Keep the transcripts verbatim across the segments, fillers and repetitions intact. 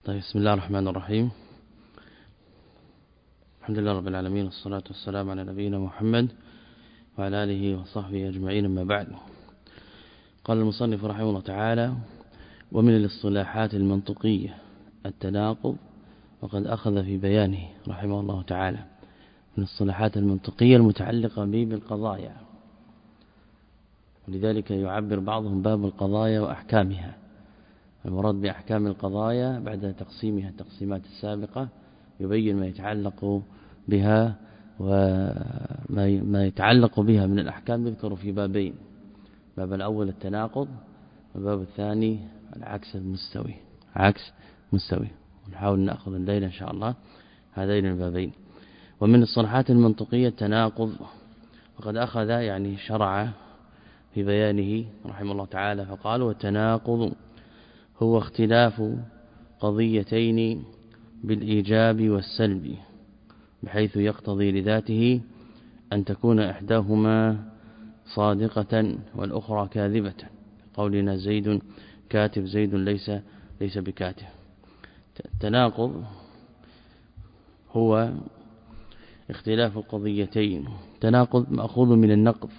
طيب بسم الله الرحمن الرحيم. الحمد لله رب العالمين والصلاة والسلام على نبينا محمد وعلى آله وصحبه أجمعين، أما بعد. قال المصنف رحمه الله تعالى: ومن الاصطلاحات المنطقية التناقض، وقد أخذ في بيانه رحمه الله تعالى من الاصطلاحات المنطقية المتعلقة به بالقضايا، ولذلك يعبر بعضهم باب القضايا وأحكامها. المراد بأحكام القضايا بعد تقسيمها التقسيمات السابقة يبين ما يتعلق بها، وما يتعلق بها من الأحكام يذكر في بابين: باب الأول التناقض، والباب الثاني العكس المستوي، عكس مستوي. ونحاول نأخذ الليلة إن شاء الله هذين البابين. ومن الصلاحات المنطقية التناقض، وقد أخذ يعني شرع في بيانه رحمه الله تعالى فقال: والتناقض هو اختلاف قضيتين بالإيجاب والسلب، بحيث يقتضي لذاته أن تكون إحداهما صادقة والأخرى كاذبة، قولنا زيد كاتب زيد ليس ليس بكاتب. التناقض هو اختلاف القضيتين. تناقض مأخوذ من النقض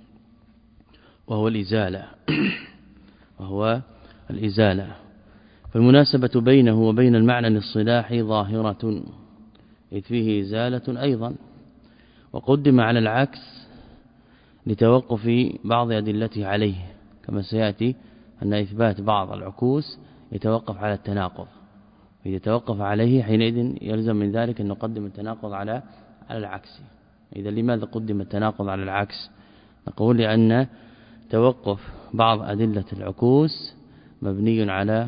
وهو الإزالة وهو الإزالة فالمناسبة بينه وبين المعنى الاصطلاحي ظاهرة، إذ فيه إزالة أيضا، وقدم على العكس لتوقف بعض أدلته عليه، كما سيأتي أن إثبات بعض العكوس يتوقف على التناقض، إذا توقف عليه حينئذ يلزم من ذلك أن نقدم التناقض على على العكس. إذا لماذا قدم التناقض على العكس؟ نقول لأن توقف بعض أدلة العكوس مبني على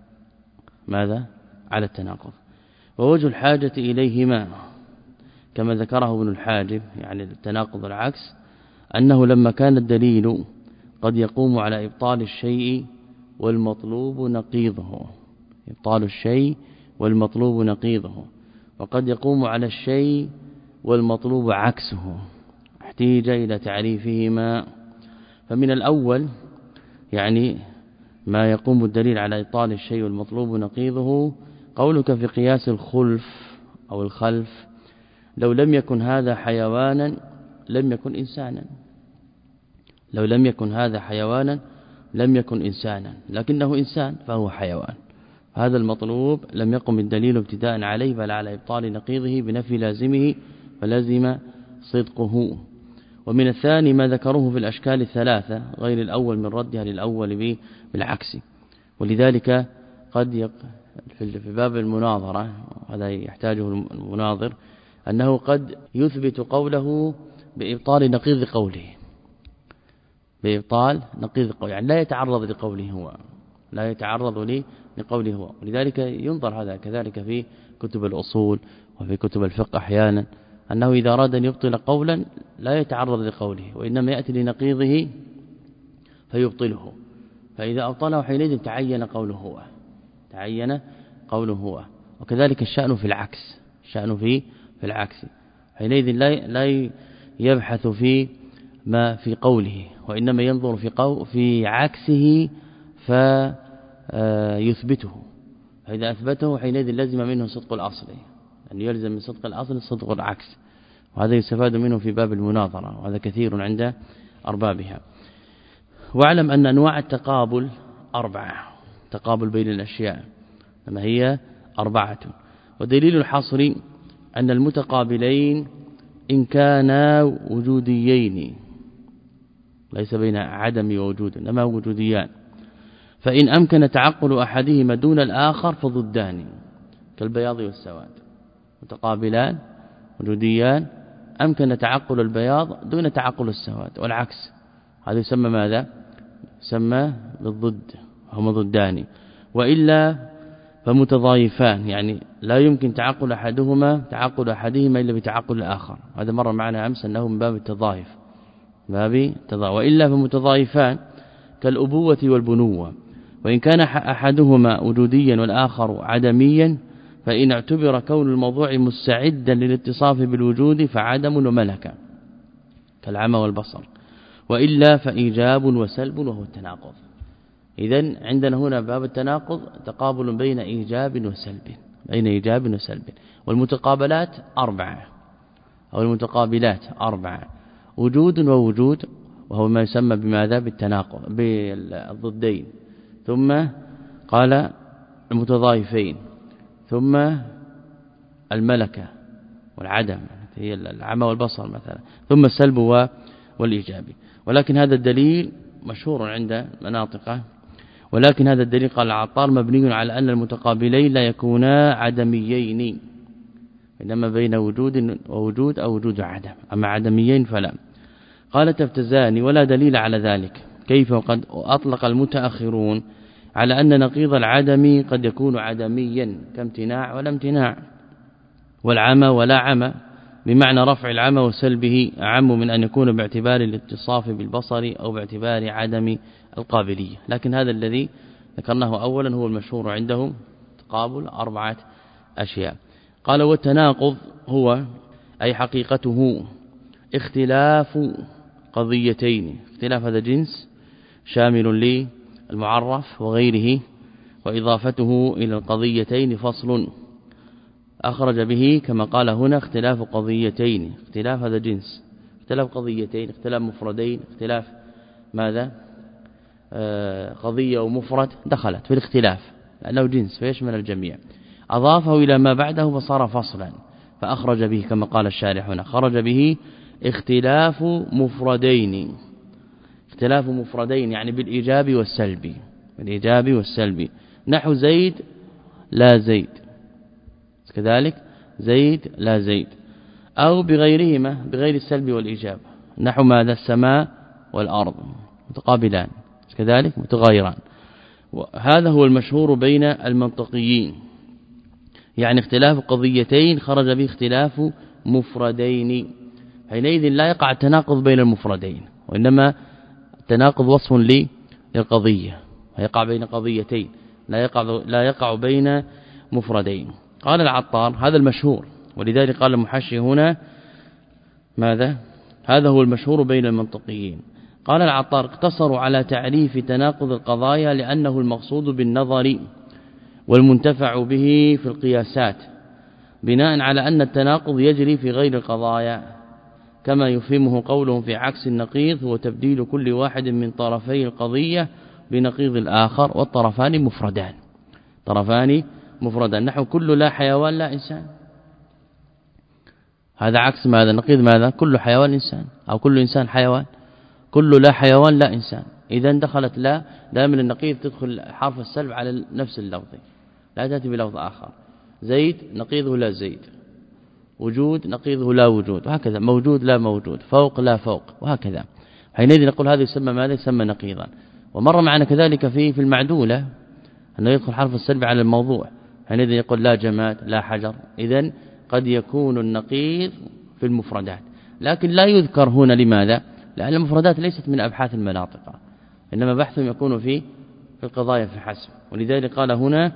ماذا؟ على التناقض. ووجه الحاجة إليهما كما ذكره ابن الحاجب، يعني التناقض العكس، أنه لما كان الدليل قد يقوم على إبطال الشيء والمطلوب نقيضه، إبطال الشيء والمطلوب نقيضه، وقد يقوم على الشيء والمطلوب عكسه، احتيج إلى تعريفهما. فمن الأول يعني ما يقوم الدليل على إبطال الشيء والمطلوب نقيضه، قولك في قياس الخلف أو الخلف: لو لم يكن هذا حيوانا لم يكن إنسانا، لو لم يكن هذا حيوانا لم يكن إنسانا، لكنه إنسان فهو حيوان. هذا المطلوب لم يقم الدليل ابتداء عليه، بل على إبطال نقيضه بنفي لازمه، فلازم صدقه. ومن الثاني ما ذكروه في الأشكال الثلاثة غير الأول من ردها للأول بالعكس. ولذلك قد يق... في باب المناظرة، هذا يحتاجه المناظر، أنه قد يثبت قوله بإبطال نقيض قوله، بإبطال نقيض قوله، يعني لا يتعرض لقوله هو، لا يتعرض لي لقوله هو. ولذلك ينظر هذا كذلك في كتب الأصول وفي كتب الفقه أحيانا، أنه إذا أراد أن يبطل قولا لا يتعرض لقوله، وإنما يأتي لنقيضه فيبطله، فإذا أبطله حينئذ تعين قوله هو، تعين قوله هو. وكذلك الشأن في العكس، الشأن في في العكس حينئذ لا لا يبحث في ما في قوله، وإنما ينظر في قو في عكسه فيثبته، فإذا أثبته حينئذ لازم منه صدق الأصل، أن يلزم من صدق الأصل صدق العكس، وهذا يستفاد منه في باب المناظرة، وهذا كثير عند أربابها. واعلم أن أنواع التقابل أربعة، تقابل بين الأشياء ما هي أربعة. ودليل الحصر أن المتقابلين إن كانا وجوديين، ليس بين عدم ووجود، إنما وجوديان، فإن أمكن تعقل أحدهما دون الآخر فضدان، كالبياض والسواد، متقابلان وجوديان أمكن تعقل البياض دون تعقل السواد، والعكس، هذا يسمى ماذا؟ يسمى بالضد، هما ضدان. وإلا فمتضايفان، يعني لا يمكن تعقل أحدهما تعقل أحدهما إلا بتعقل الآخر، هذا مر معنا أمس أنه من باب التضايف، باب التضايف. وإلا فمتضايفان كالأبوة والبنوة، وإن كان أحدهما وجوديا والآخر عدميا، فإن اعتبر كون الموضوع مستعدا للاتصاف بالوجود فعدم وملكة، كالعمى والبصر. وإلا فإيجاب وسلب وهو التناقض. إذن عندنا هنا باب التناقض تقابل بين إيجاب وسلب بين إيجاب وسلب والمتقابلات أربعة أو المتقابلات أربعة وجود ووجود وهو ما يسمى بماذا بالتناقض بالضدين ثم قال المتضايفين ثم الملكة والعدم هي العمى والبصر مثلا ثم السلب والإيجاب ولكن هذا الدليل مشهور عند مناطقه ولكن هذا الدليل قال العطار مبني على أن المتقابلين لا يكونا عدميين إنما بين وجود ووجود أو وجود وعدم أما عدميين فلا قال تفتزاني ولا دليل على ذلك كيف وقد أطلق المتأخرون على أن نقيض العدم قد يكون عدميا كامتناع ولا امتناع والعمى ولا عمى بمعنى رفع العمى وسلبه أعم من أن يكون باعتبار الاتصاف بالبصر أو باعتبار عدم القابلية لكن هذا الذي ذكرناه أولا هو المشهور عندهم تقابل أربعة أشياء قال والتناقض هو أي حقيقته اختلاف قضيتين اختلاف هذا جنس شامل للمعرف وغيره وإضافته إلى القضيتين فصل أخرج به كما قال هنا اختلاف قضيتين اختلاف هذا جنس اختلاف قضيتين اختلاف مفردين اختلاف ماذا آه قضية ومفرد دخلت في الاختلاف لأنه جنس فيشمل الجميع أضافه إلى ما بعده فصار فصلا فأخرج به كما قال الشارح هنا خرج به اختلاف مفردين اختلاف مفردين يعني بالإيجاب والسلب بالإيجاب والسلب نحو زيد لا زيد كذلك زيد لا زيد أو بغيرهما بغير السلب والإيجاب نحو ماذا السماء والأرض متقابلان كذلك متغايران وهذا هو المشهور بين المنطقيين يعني اختلاف قضيتين خرج به اختلاف مفردين حينئذ لا يقع التناقض بين المفردين وإنما التناقض وصف للقضية ويقع بين قضيتين لا يقع لا يقع بين مفردين قال العطار هذا المشهور ولذلك قال المحشي هنا ماذا هذا هو المشهور بين المنطقيين قال العطار اقتصروا على تعريف تناقض القضايا لأنه المقصود بالنظر والمنتفع به في القياسات بناء على أن التناقض يجري في غير القضايا كما يفهمه قولهم في عكس النقيض هو تبديل كل واحد من طرفي القضية بنقيض الآخر والطرفان مفردان طرفان مفردان نحو كل لا حيوان لا إنسان هذا عكس ماذا نقيض ماذا كل حيوان إنسان أو كل إنسان حيوان كل لا حيوان لا إنسان إذا دخلت لا دائما النقيض تدخل حرف السلب على نفس اللفظ لا تأتي بلفظ آخر زيد نقيضه لا زيد وجود نقيضه لا وجود وهكذا موجود لا موجود فوق لا فوق وهكذا حينئذ نقول هذا يسمى ماذا يسمى نقيضا ومر معنا كذلك في في المعدولة أنه يدخل حرف السلب على الموضوع حينئذ يقول لا جماد لا حجر إذن قد يكون النقيض في المفردات لكن لا يذكر هنا لماذا لأن المفردات ليست من أبحاث المناطق إنما بحثهم يكون في في القضايا فحسب ولذلك قال هنا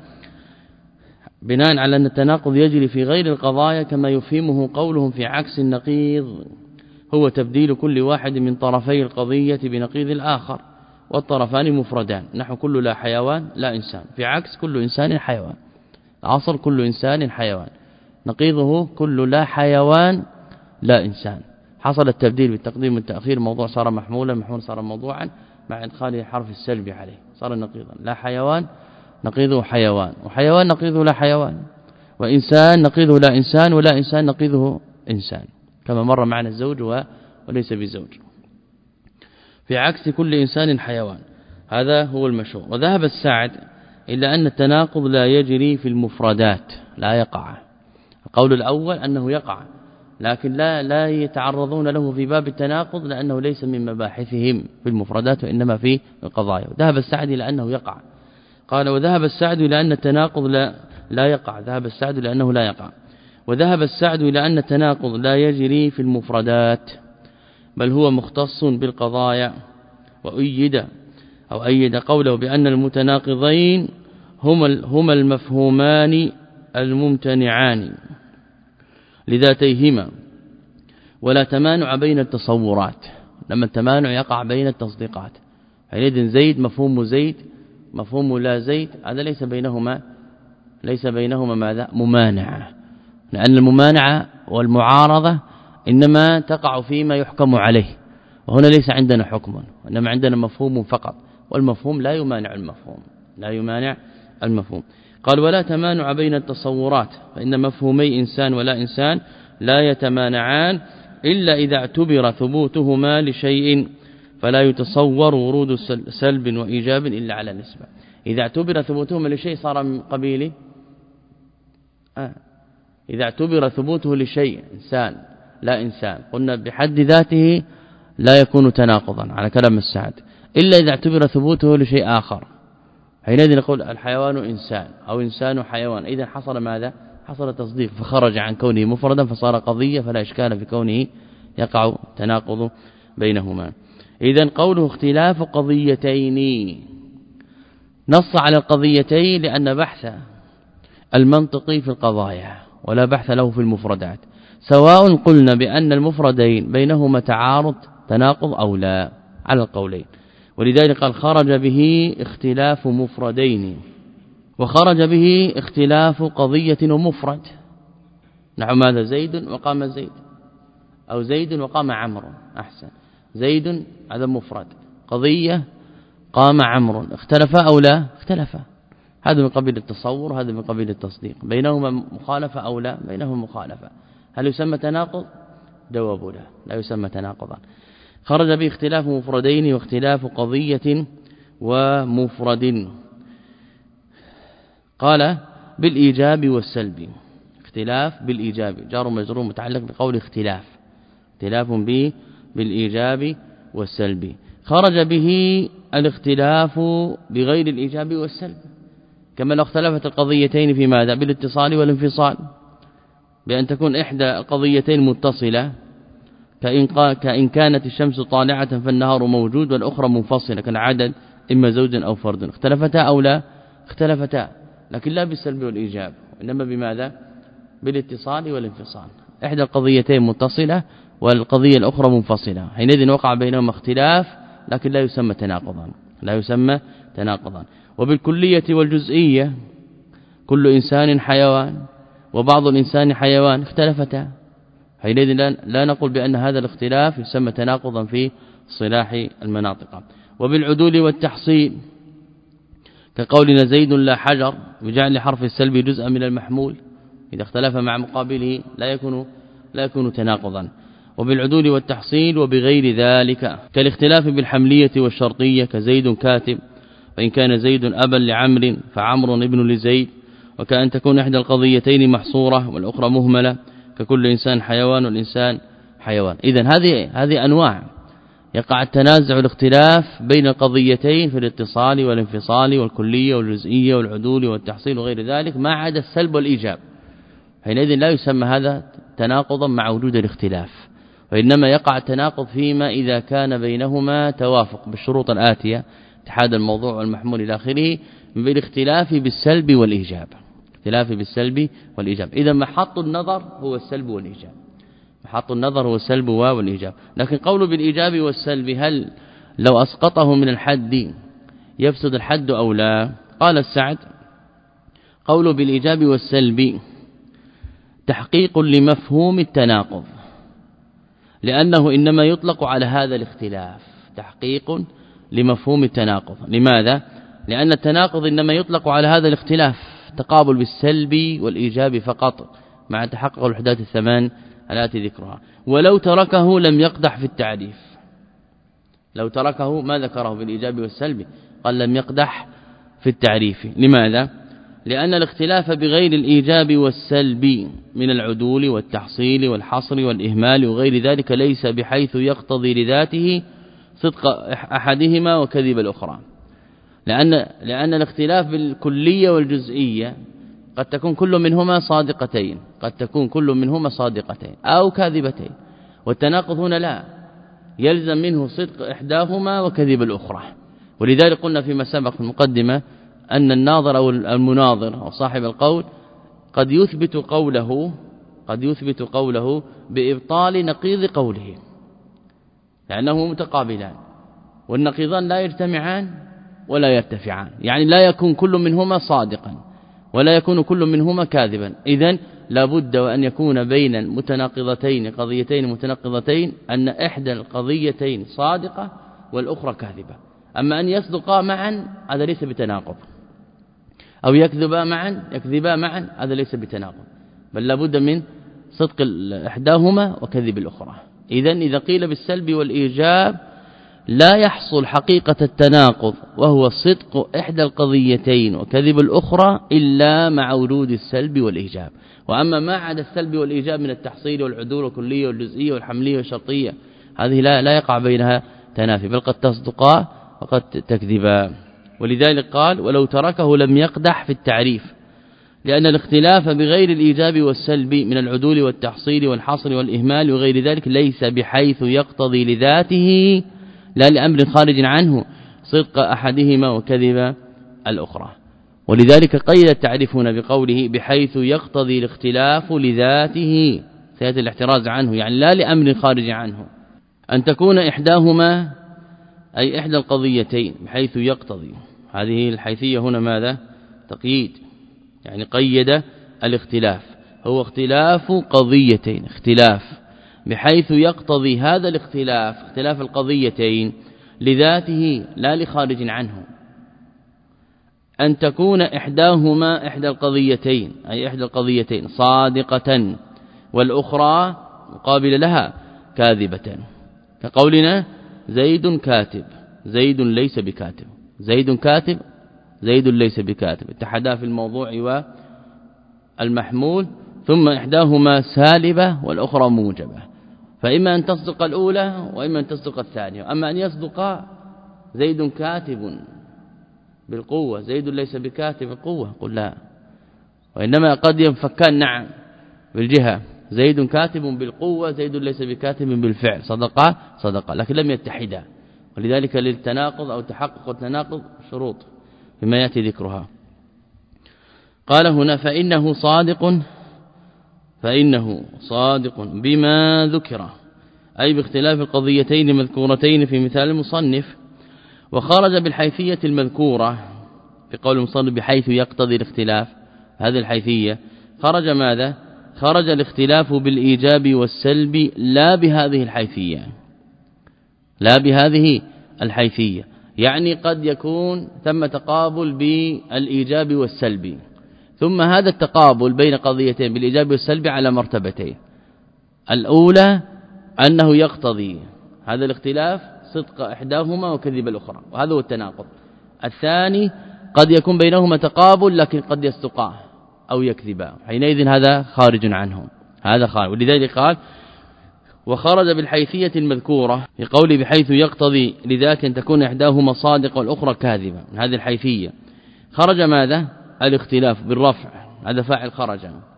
بناء على أن التناقض يجري في غير القضايا كما يفهمه قولهم في عكس النقيض هو تبديل كل واحد من طرفي القضية بنقيض الآخر والطرفان مفردان نحو كل لا حيوان لا إنسان في عكس كل إنسان حيوان عصر كل إنسان حيوان نقيضه كل لا حيوان لا إنسان حصل التبديل بالتقديم والتأخير موضوع صار محمولا محمول صار موضوعا مع إدخال حرف السلب عليه صار نقيضا لا حيوان نقيضه حيوان وحيوان نقيضه لا حيوان وإنسان نقيضه لا إنسان ولا إنسان نقيضه إنسان كما مر معنا الزوج وليس بزوج في عكس كل إنسان حيوان هذا هو المشهور وذهب السعد إلا أن التناقض لا يجري في المفردات لا يقع القول الأول أنه يقع لكن لا لا يتعرضون له في باب التناقض لأنه ليس من مباحثهم في المفردات وإنما في القضايا ذهب السعد إلى أنه يقع قال وذهب السعد إلى أن التناقض لا لا يقع ذهب السعد لأنه لا يقع وذهب السعد إلى أن التناقض لا يجري في المفردات بل هو مختص بالقضايا وأيد أو أيد قوله بأن المتناقضين هما هما المفهومان الممتنعان لذاتيهما ولا تمانع بين التصورات لما التمانع يقع بين التصديقات حينئذ زيد مفهوم زيد مفهوم لا زيد هذا ليس بينهما ليس بينهما ماذا ممانعة، لأن الممانعة والمعارضة إنما تقع فيما يحكم عليه، وهنا ليس عندنا حكم وإنما عندنا مفهوم فقط، والمفهوم لا يمانع المفهوم لا يمانع المفهوم. قال ولا تمانع بين التصورات، فإن مفهومي إنسان ولا إنسان لا يتمانعان إلا إذا اعتبر ثبوتهما لشيء، فلا يتصور ورود سلب وإيجاب إلا على نسبة. إذا اعتبر ثبوتهما لشيء صار من قبيل آه. إذا اعتبر ثبوته لشيء إنسان لا إنسان قلنا بحد ذاته لا يكون تناقضا على كلام السعد، إلا إذا اعتبر ثبوته لشيء آخر، حينئذ نقول الحيوان إنسان أو إنسان حيوان، إذا حصل ماذا حصل تصديق فخرج عن كونه مفردا فصار قضية، فلا إشكال في كونه يقع تناقض بينهما. إذن قوله اختلاف قضيتين نص على القضيتين لأن بحث المنطقي في القضايا ولا بحث له في المفردات، سواء قلنا بأن المفردين بينهما تعارض تناقض أو لا على القولين. ولذلك قال خرج به اختلاف مفردين، وخرج به اختلاف قضية ومفرد، نحو ماذا زيد وقام زيد أو زيد وقام عمرو، أحسن زيد هذا مفرد، قضية قام عمرو، اختلفا أو لا اختلفا، هذا من قبيل التصور هذا من قبيل التصديق، بينهما مخالفة أو لا بينهما مخالفة، هل يسمى تناقض؟ جواب لا لا يسمى تناقضا. خرج به اختلاف مفردين واختلاف قضية ومفرد. قال بالإيجاب والسلب، اختلاف بالإيجاب جار مجرور متعلق بقول اختلاف، اختلاف به بالإيجاب والسلب. خرج به الاختلاف بغير الإيجاب والسلب، كما لو اختلفت القضيتين في ماذا بالاتصال والانفصال، بأن تكون إحدى القضيتين متصلة كإن, كإن كانت الشمس طالعة فالنهار موجود، والأخرى منفصلة كالعدد إما زوج أو فرد، اختلفتا أو لا اختلفتا، لكن لا بالسلب والإيجاب إنما بماذا بالاتصال والانفصال، إحدى القضيتين متصلة والقضية الأخرى منفصلة، حينئذ وقع بينهما اختلاف لكن لا يسمى تناقضا لا يسمى تناقضا. وبالكلية والجزئية كل إنسان حيوان وبعض الإنسان حيوان اختلفتا، حينئذ لا نقول بأن هذا الاختلاف يسمى تناقضا في صلاح المناطق. وبالعدول والتحصيل كقولنا زيد لا حجر بجعل حرف السلب جزءا من المحمول، إذا اختلف مع مقابله لا يكون لا يكون تناقضا. وبالعدول والتحصيل وبغير ذلك كالاختلاف بالحملية والشرطية كزيد كاتب، وإن كان زيد أبا لعمر فعمر ابن لزيد، وكأن تكون إحدى القضيتين محصورة والأخرى مهملة ككل إنسان حيوان والإنسان حيوان. إذن هذه هذه أنواع يقع التنازع والاختلاف بين القضيتين في الاتصال والانفصال والكلية والجزئية والعدول والتحصيل وغير ذلك، ما عدا السلب والإيجاب، حينئذ لا يسمى هذا تناقضا مع وجود الاختلاف، وإنما يقع التناقض فيما إذا كان بينهما توافق بالشروط الآتية اتحاد الموضوع والمحمول إلى آخره، بالاختلاف بالسلب والإيجاب، اختلاف بالسلب والإيجاب. إذا محط النظر هو السلب والإيجاب، محط النظر هو السلب والإيجاب. لكن قول بالإيجاب والسلب هل لو أسقطه من الحد يفسد الحد أو لا؟ قال السعد قول بالإيجاب والسلب تحقيق لمفهوم التناقض، لأنه إنما يطلق على هذا الاختلاف، تحقيق لمفهوم التناقض. لماذا؟ لأن التناقض إنما يطلق على هذا الاختلاف، تقابل بالسلب والإيجاب فقط مع تحقق الوحدات الثمان التي ذكرها. ولو تركه لم يقدح في التعريف، لو تركه ما ذكره بالإيجاب والسلب قال لم يقدح في التعريف. لماذا؟ لأن الاختلاف بغير الإيجاب والسلب من العدول والتحصيل والحصر والإهمال وغير ذلك ليس بحيث يقتضي لذاته صدق أحدهما وكذب الأخرى، لأن لأن الاختلاف بالكلية والجزئية قد تكون كل منهما صادقتين، قد تكون كل منهما صادقتين أو كاذبتين، والتناقض هنا لا يلزم منه صدق إحداهما وكذب الأخرى. ولذلك قلنا فيما سبق في المقدمة أن الناظر أو المناظر أو صاحب القول قد يثبت قوله قد يثبت قوله بإبطال نقيض قوله، لأنه متقابلان والنقيضان لا يجتمعان ولا يرتفعان، يعني لا يكون كل منهما صادقا ولا يكون كل منهما كاذبا. إذن لابد وأن يكون بين المتناقضتين قضيتين متناقضتين أن إحدى القضيتين صادقة والأخرى كاذبة. أما أن يصدقا معا هذا ليس بتناقض، أو يكذبا معا يكذبا معا هذا ليس بتناقض، بل لابد من صدق إحداهما وكذب الأخرى. إذن إذا قيل بالسلب والإيجاب لا يحصل حقيقة التناقض وهو صدق إحدى القضيتين وكذب الأخرى إلا مع وجود السلب والإيجاب. وأما ما عدا السلب والإيجاب من التحصيل والعدول والكلية والجزئية والحملية والشرطية هذه لا لا يقع بينها تنافي، بل قد تصدقا وقد تكذبا. ولذلك قال ولو تركه لم يقدح في التعريف، لأن الاختلاف بغير الإيجاب والسلب من العدول والتحصيل والحصر والإهمال وغير ذلك ليس بحيث يقتضي لذاته لا لأمر خارج عنه صدق أحدهما وكذب الأخرى. ولذلك قيد التعريف هنا بقوله بحيث يقتضي الاختلاف لذاته، سيأتي الاحتراز عنه، يعني لا لأمر خارج عنه، أن تكون إحداهما أي إحدى القضيتين بحيث يقتضي. هذه الحيثية هنا ماذا؟ تقييد، يعني قيد الاختلاف هو اختلاف قضيتين، اختلاف بحيث يقتضي هذا الاختلاف اختلاف القضيتين لذاته لا لخارج عنه، أن تكون إحداهما إحدى القضيتين أي إحدى القضيتين صادقة والأخرى مقابل لها كاذبة، كقولنا زيد كاتب زيد ليس بكاتب، زيد كاتب زيد ليس بكاتب، اتحدا في الموضوع والمحمول، ثم إحداهما سالبة والأخرى موجبة، فإما أن تصدق الأولى وإما أن تصدق الثانية. أما أن يصدق زيد كاتب بالقوة زيد ليس بكاتب بالقوة قل لا، وإنما قد ينفكان نعم بالجهة، زيد كاتب بالقوة زيد ليس بكاتب بالفعل، صدقا صدقا لكن لم يتحدا. ولذلك للتناقض أو تحقق التناقض شروط بما يأتي ذكرها. قال هنا فإنه صادق فإنه صادق بما ذكر أي باختلاف القضيتين المذكورتين في مثال المصنف، وخرج بالحيثية المذكورة في قول المصنف بحيث يقتضي الاختلاف، هذه الحيثية خرج ماذا؟ خرج الاختلاف بالإيجاب والسلب لا بهذه الحيثية لا بهذه الحيثية، يعني قد يكون ثم تقابل بالإيجاب والسلب، ثم هذا التقابل بين قضيتين بالإيجاب والسلب على مرتبتين، الأولى أنه يقتضي هذا الاختلاف صدق إحداهما وكذب الأخرى وهذا هو التناقض. الثاني قد يكون بينهما تقابل لكن قد يصدقا أو يكذبا، حينئذ هذا خارج عنهم هذا خارج. ولذلك قال وخرج بالحيثية المذكورة بقول بحيث يقتضي لذاك أن تكون إحداهما صادقة والأخرى كاذبة، من هذه الحيثية خرج ماذا؟ الاختلاف بالرفع، هذا فاعل خرج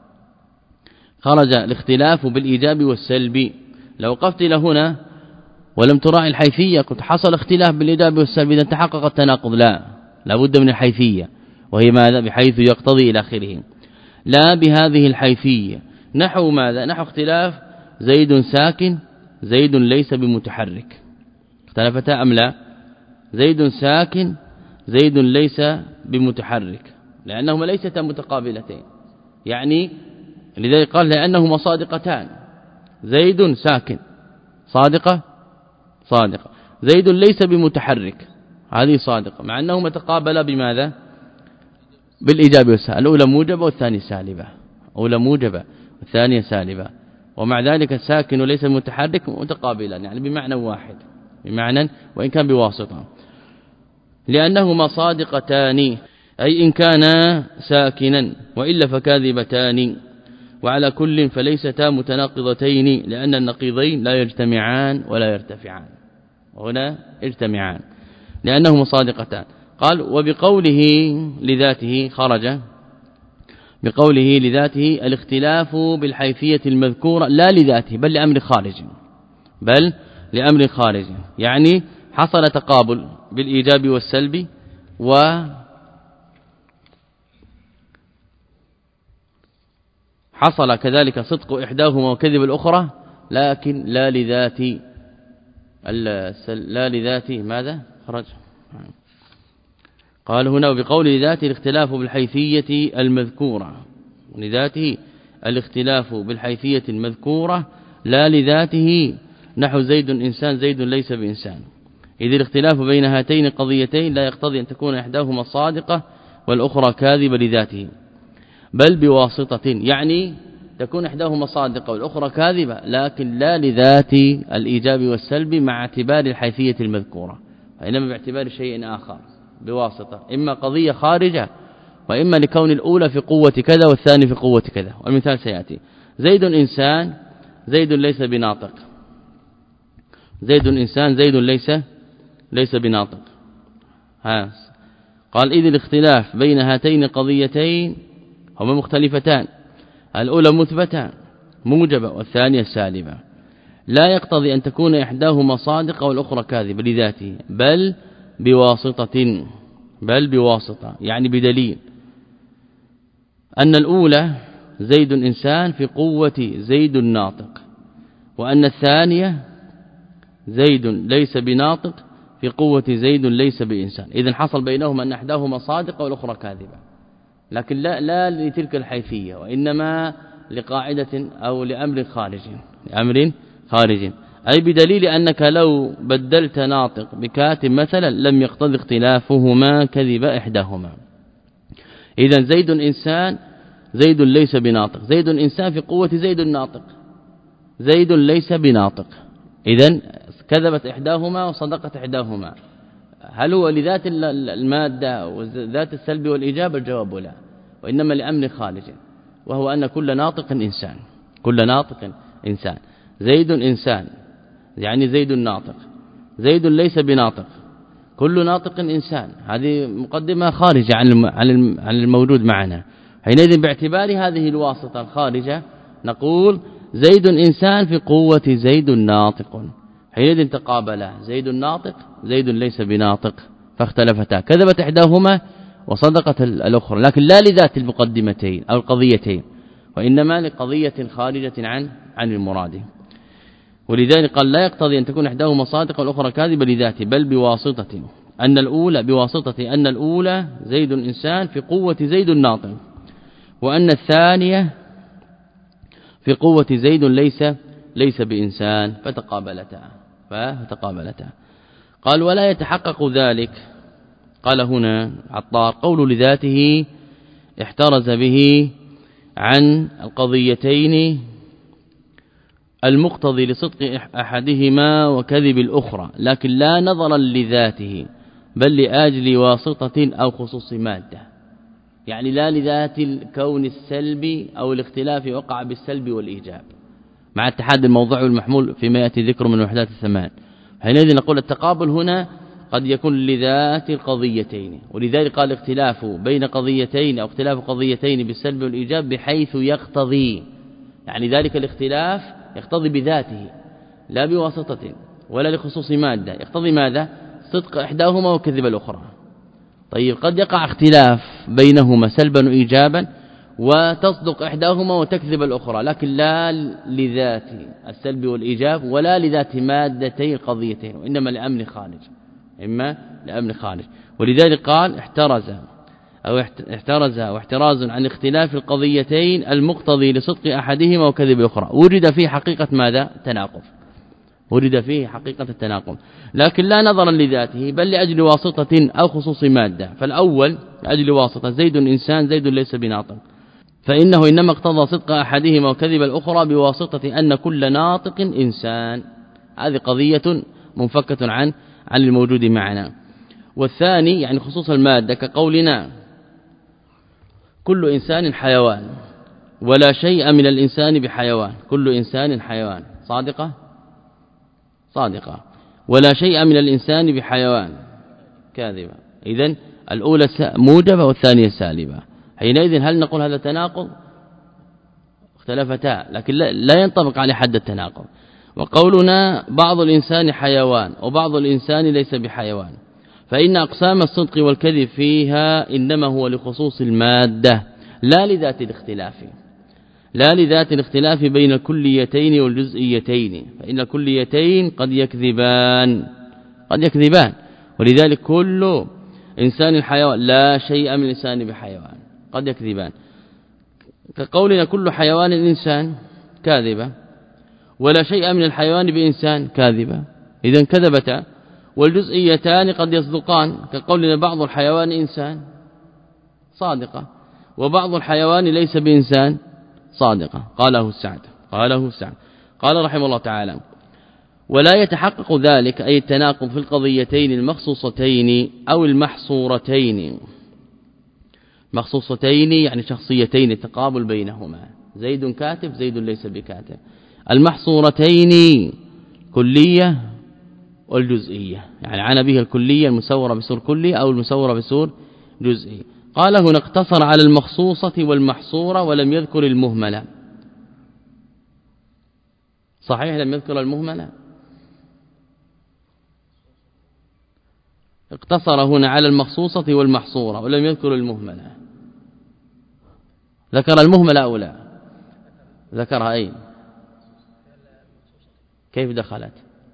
خرج الاختلاف بالإيجاب والسلب. لو وقفت إلى هنا ولم تراعي الحيثية قد حصل اختلاف بالإيجاب والسلب إذا تحقق التناقض، لا لابد من الحيثية وهي ماذا؟ بحيث يقتضي إلى آخره، لا بهذه الحيثية. نحو ماذا؟ نحو اختلاف زيد ساكن زيد ليس بمتحرك، اختلفتا أم لا؟ زيد ساكن زيد ليس بمتحرك لأنهما ليستا متقابلتين، يعني لذلك قال لأنهما صادقتان، زيد ساكن صادقة صادقة، زيد ليس بمتحرك هذه صادقة، مع أنهما تقابلا بماذا؟ بالإيجاب والسلب، الأولى موجبة والثانية سالبة، أولى موجبة والثانية سالبة، ومع ذلك الساكن وليس المتحرك متقابلا يعني بمعنى واحد بمعنى وإن كان بواسطة، لأنهما صادقتان أي إن كانا ساكنا وإلا فكاذبتان، وعلى كل فليستا متناقضتين لأن النقيضين لا يجتمعان ولا يرتفعان، وهنا يجتمعان لأنهما صادقتان. قال وبقوله لذاته خرج بقوله لذاته الاختلاف بالحيثية المذكورة لا لذاته بل لأمر خارج بل لأمر خارج، يعني حصل تقابل بالإيجاب والسلب و حصل كذلك صدق إحداهما وكذب الأخرى، لكن لا لذات لا لذات ماذا خرج قال هنا وبقول ذاته الاختلاف بالحيثية المذكورة، لذاته الاختلاف بالحيثية المذكورة لا لذاته، نحو زيد إنسان زيد ليس بإنسان، إذ الاختلاف بين هاتين القضيتين لا يقتضي أن تكون إحداهما صادقة والأخرى كاذبة لذاته، بل بواسطة، يعني تكون إحداهما صادقة والأخرى كاذبة لكن لا لذات الإيجاب والسلب مع اعتبار الحيثية المذكورة، وإنما باعتبار شيء آخر بواسطة، إما قضية خارجة وإما لكون الأولى في قوة كذا والثاني في قوة كذا. والمثال سيأتي: زيد إنسان زيد ليس بناطق، زيد إنسان زيد ليس ليس بناطق. ها قال إذ الاختلاف بين هاتين القضيتين هما مختلفتان، الأولى مثبتة موجبة والثانية سالبة، لا يقتضي أن تكون إحداهما صادقة والأخرى كاذبة لذاته، بل بواسطة، بل بواسطة يعني بدليل أن الأولى زيد إنسان في قوة زيد ناطق، وأن الثانية زيد ليس بناطق في قوة زيد ليس بإنسان. إذن حصل بينهما أن إحداهما صادقة والأخرى كاذبة، لكن لا لا لتلك الحيثية، وإنما لقاعدة أو لأمر خارج، لأمر خارج، أي بدليل أنك لو بدلت ناطق بكاتب مثلا لم يقتضي اختلافهما كذب إحداهما. إذن زيد إنسان زيد ليس بناطق، زيد إنسان في قوة زيد الناطق، زيد ليس بناطق، إذن كذبت إحداهما وصدقت إحداهما. هل هو لذات المادة وذات السلب والإيجاب؟ الجواب لا، وإنما لأمر خارج، وهو أن كل ناطق إنسان، كل ناطق إنسان. زيد إنسان يعني زيد الناطق، زيد ليس بناطق، كل ناطق إنسان، هذه مقدمة خارجة عن عن الموجود معنا. حينئذ باعتبار هذه الواسطة الخارجة نقول زيد إنسان في قوة زيد ناطق، حينئذ تقابلا زيد ناطق زيد ليس بناطق فاختلفتا، كذبت إحداهما وصدقت الأخرى، لكن لا لذات المقدمتين أو القضيتين، وإنما لقضية خارجة عن عن المراد. ولذلك قال لا يقتضي أن تكون إحداهما صادقة والأخرى كاذبة لذاته، بل بواسطة، أن الأولى بواسطة أن الأولى زيد إنسان في قوة زيد الناطق، وأن الثانية في قوة زيد ليس ليس بإنسان، فتقابلتا فتقابلتا. قال ولا يتحقق ذلك، قال هنا عطار قول لذاته احترز به عن القضيتين المقتضي لصدق أحدهما وكذب الأخرى، لكن لا نظرا لذاته بل لأجل واسطة أو خصوص مادة، يعني لا لذات الكون السلبي أو الاختلاف وقع بالسلب والإيجاب مع اتحاد الموضوع والمحمول فيما يأتي ذكر من وحدات الثمان. حينئذ نقول التقابل هنا قد يكون لذات القضيتين، ولذلك قال الاختلاف بين قضيتين أو اختلاف قضيتين بالسلب والإيجاب بحيث يقتضي، يعني ذلك الاختلاف يقتضي بذاته لا بواسطة ولا لخصوص مادة، يقتضي ماذا؟ صدق إحداهما وكذب الأخرى. طيب قد يقع اختلاف بينهما سلبا وإيجابا وتصدق إحداهما وتكذب الأخرى، لكن لا لذات السلب والإيجاب ولا لذات مادتي القضيتين، وإنما لأمر خارج، إما لأمر خارج. ولذلك قال احترز أو احترز واحتراز عن اختلاف القضيتين المقتضي لصدق أحدهما وكذب الأخرى، وجد فيه حقيقة ماذا؟ تناقض، وجد فيه حقيقة التناقض، لكن لا نظرا لذاته بل لأجل واسطة أو خصوص مادة. فالأول لأجل واسطة زيد إنسان زيد ليس بناطق، فإنه إنما اقتضى صدق أحدهما وكذب الأخرى بواسطة أن كل ناطق إنسان، هذه قضية منفكة عن عن الموجود معنا. والثاني يعني خصوص المادة كقولنا كل إنسان حيوان ولا شيء من الإنسان بحيوان، كل إنسان حيوان، صادقة صادقة، ولا شيء من الإنسان بحيوان كاذبة. إذن الأولى موجبة والثانية سالبة، حينئذ هل نقول هذا تناقض؟ اختلفتا، لكن لا ينطبق على حد التناقض. وقولنا بعض الإنسان حيوان وبعض الإنسان ليس بحيوان، فإن أقسام الصدق والكذب فيها إنما هو لخصوص المادة لا لذات الاختلاف، لا لذات الاختلاف بين الكليتين والجزئيتين، فإن الكليتين قد يكذبان قد يكذبان ولذلك كل إنسان الحيوان لا شيء من الإنسان بحيوان قد يكذبان كقولنا كل حيوان إنسان كاذبة ولا شيء من الحيوان بإنسان كاذبة إذن كذبتا والجزئيتان قد يصدقان كقولنا بعض الحيوان إنسان صادقة وبعض الحيوان ليس بإنسان صادقة قاله السعد قاله السعد قال رحمه الله تعالى ولا يتحقق ذلك أي التناقض في القضيتين المخصوصتين أو المحصورتين مخصوصتين يعني شخصيتين التقابل بينهما زيد كاتب زيد ليس بكاتب المحصورتين كلية والجزئية يعني عنا به الكلية المسورة بسور كلي أو المسورة بسور جزئي قال هنا اقتصر على المخصوصة والمحصورة ولم يذكر المهملة صحيح لم يذكر المهملة اقتصر هنا على المخصوصة والمحصورة ولم يذكر المهملة ذكر المهملة أو لا ذكرها أين كيف دخلت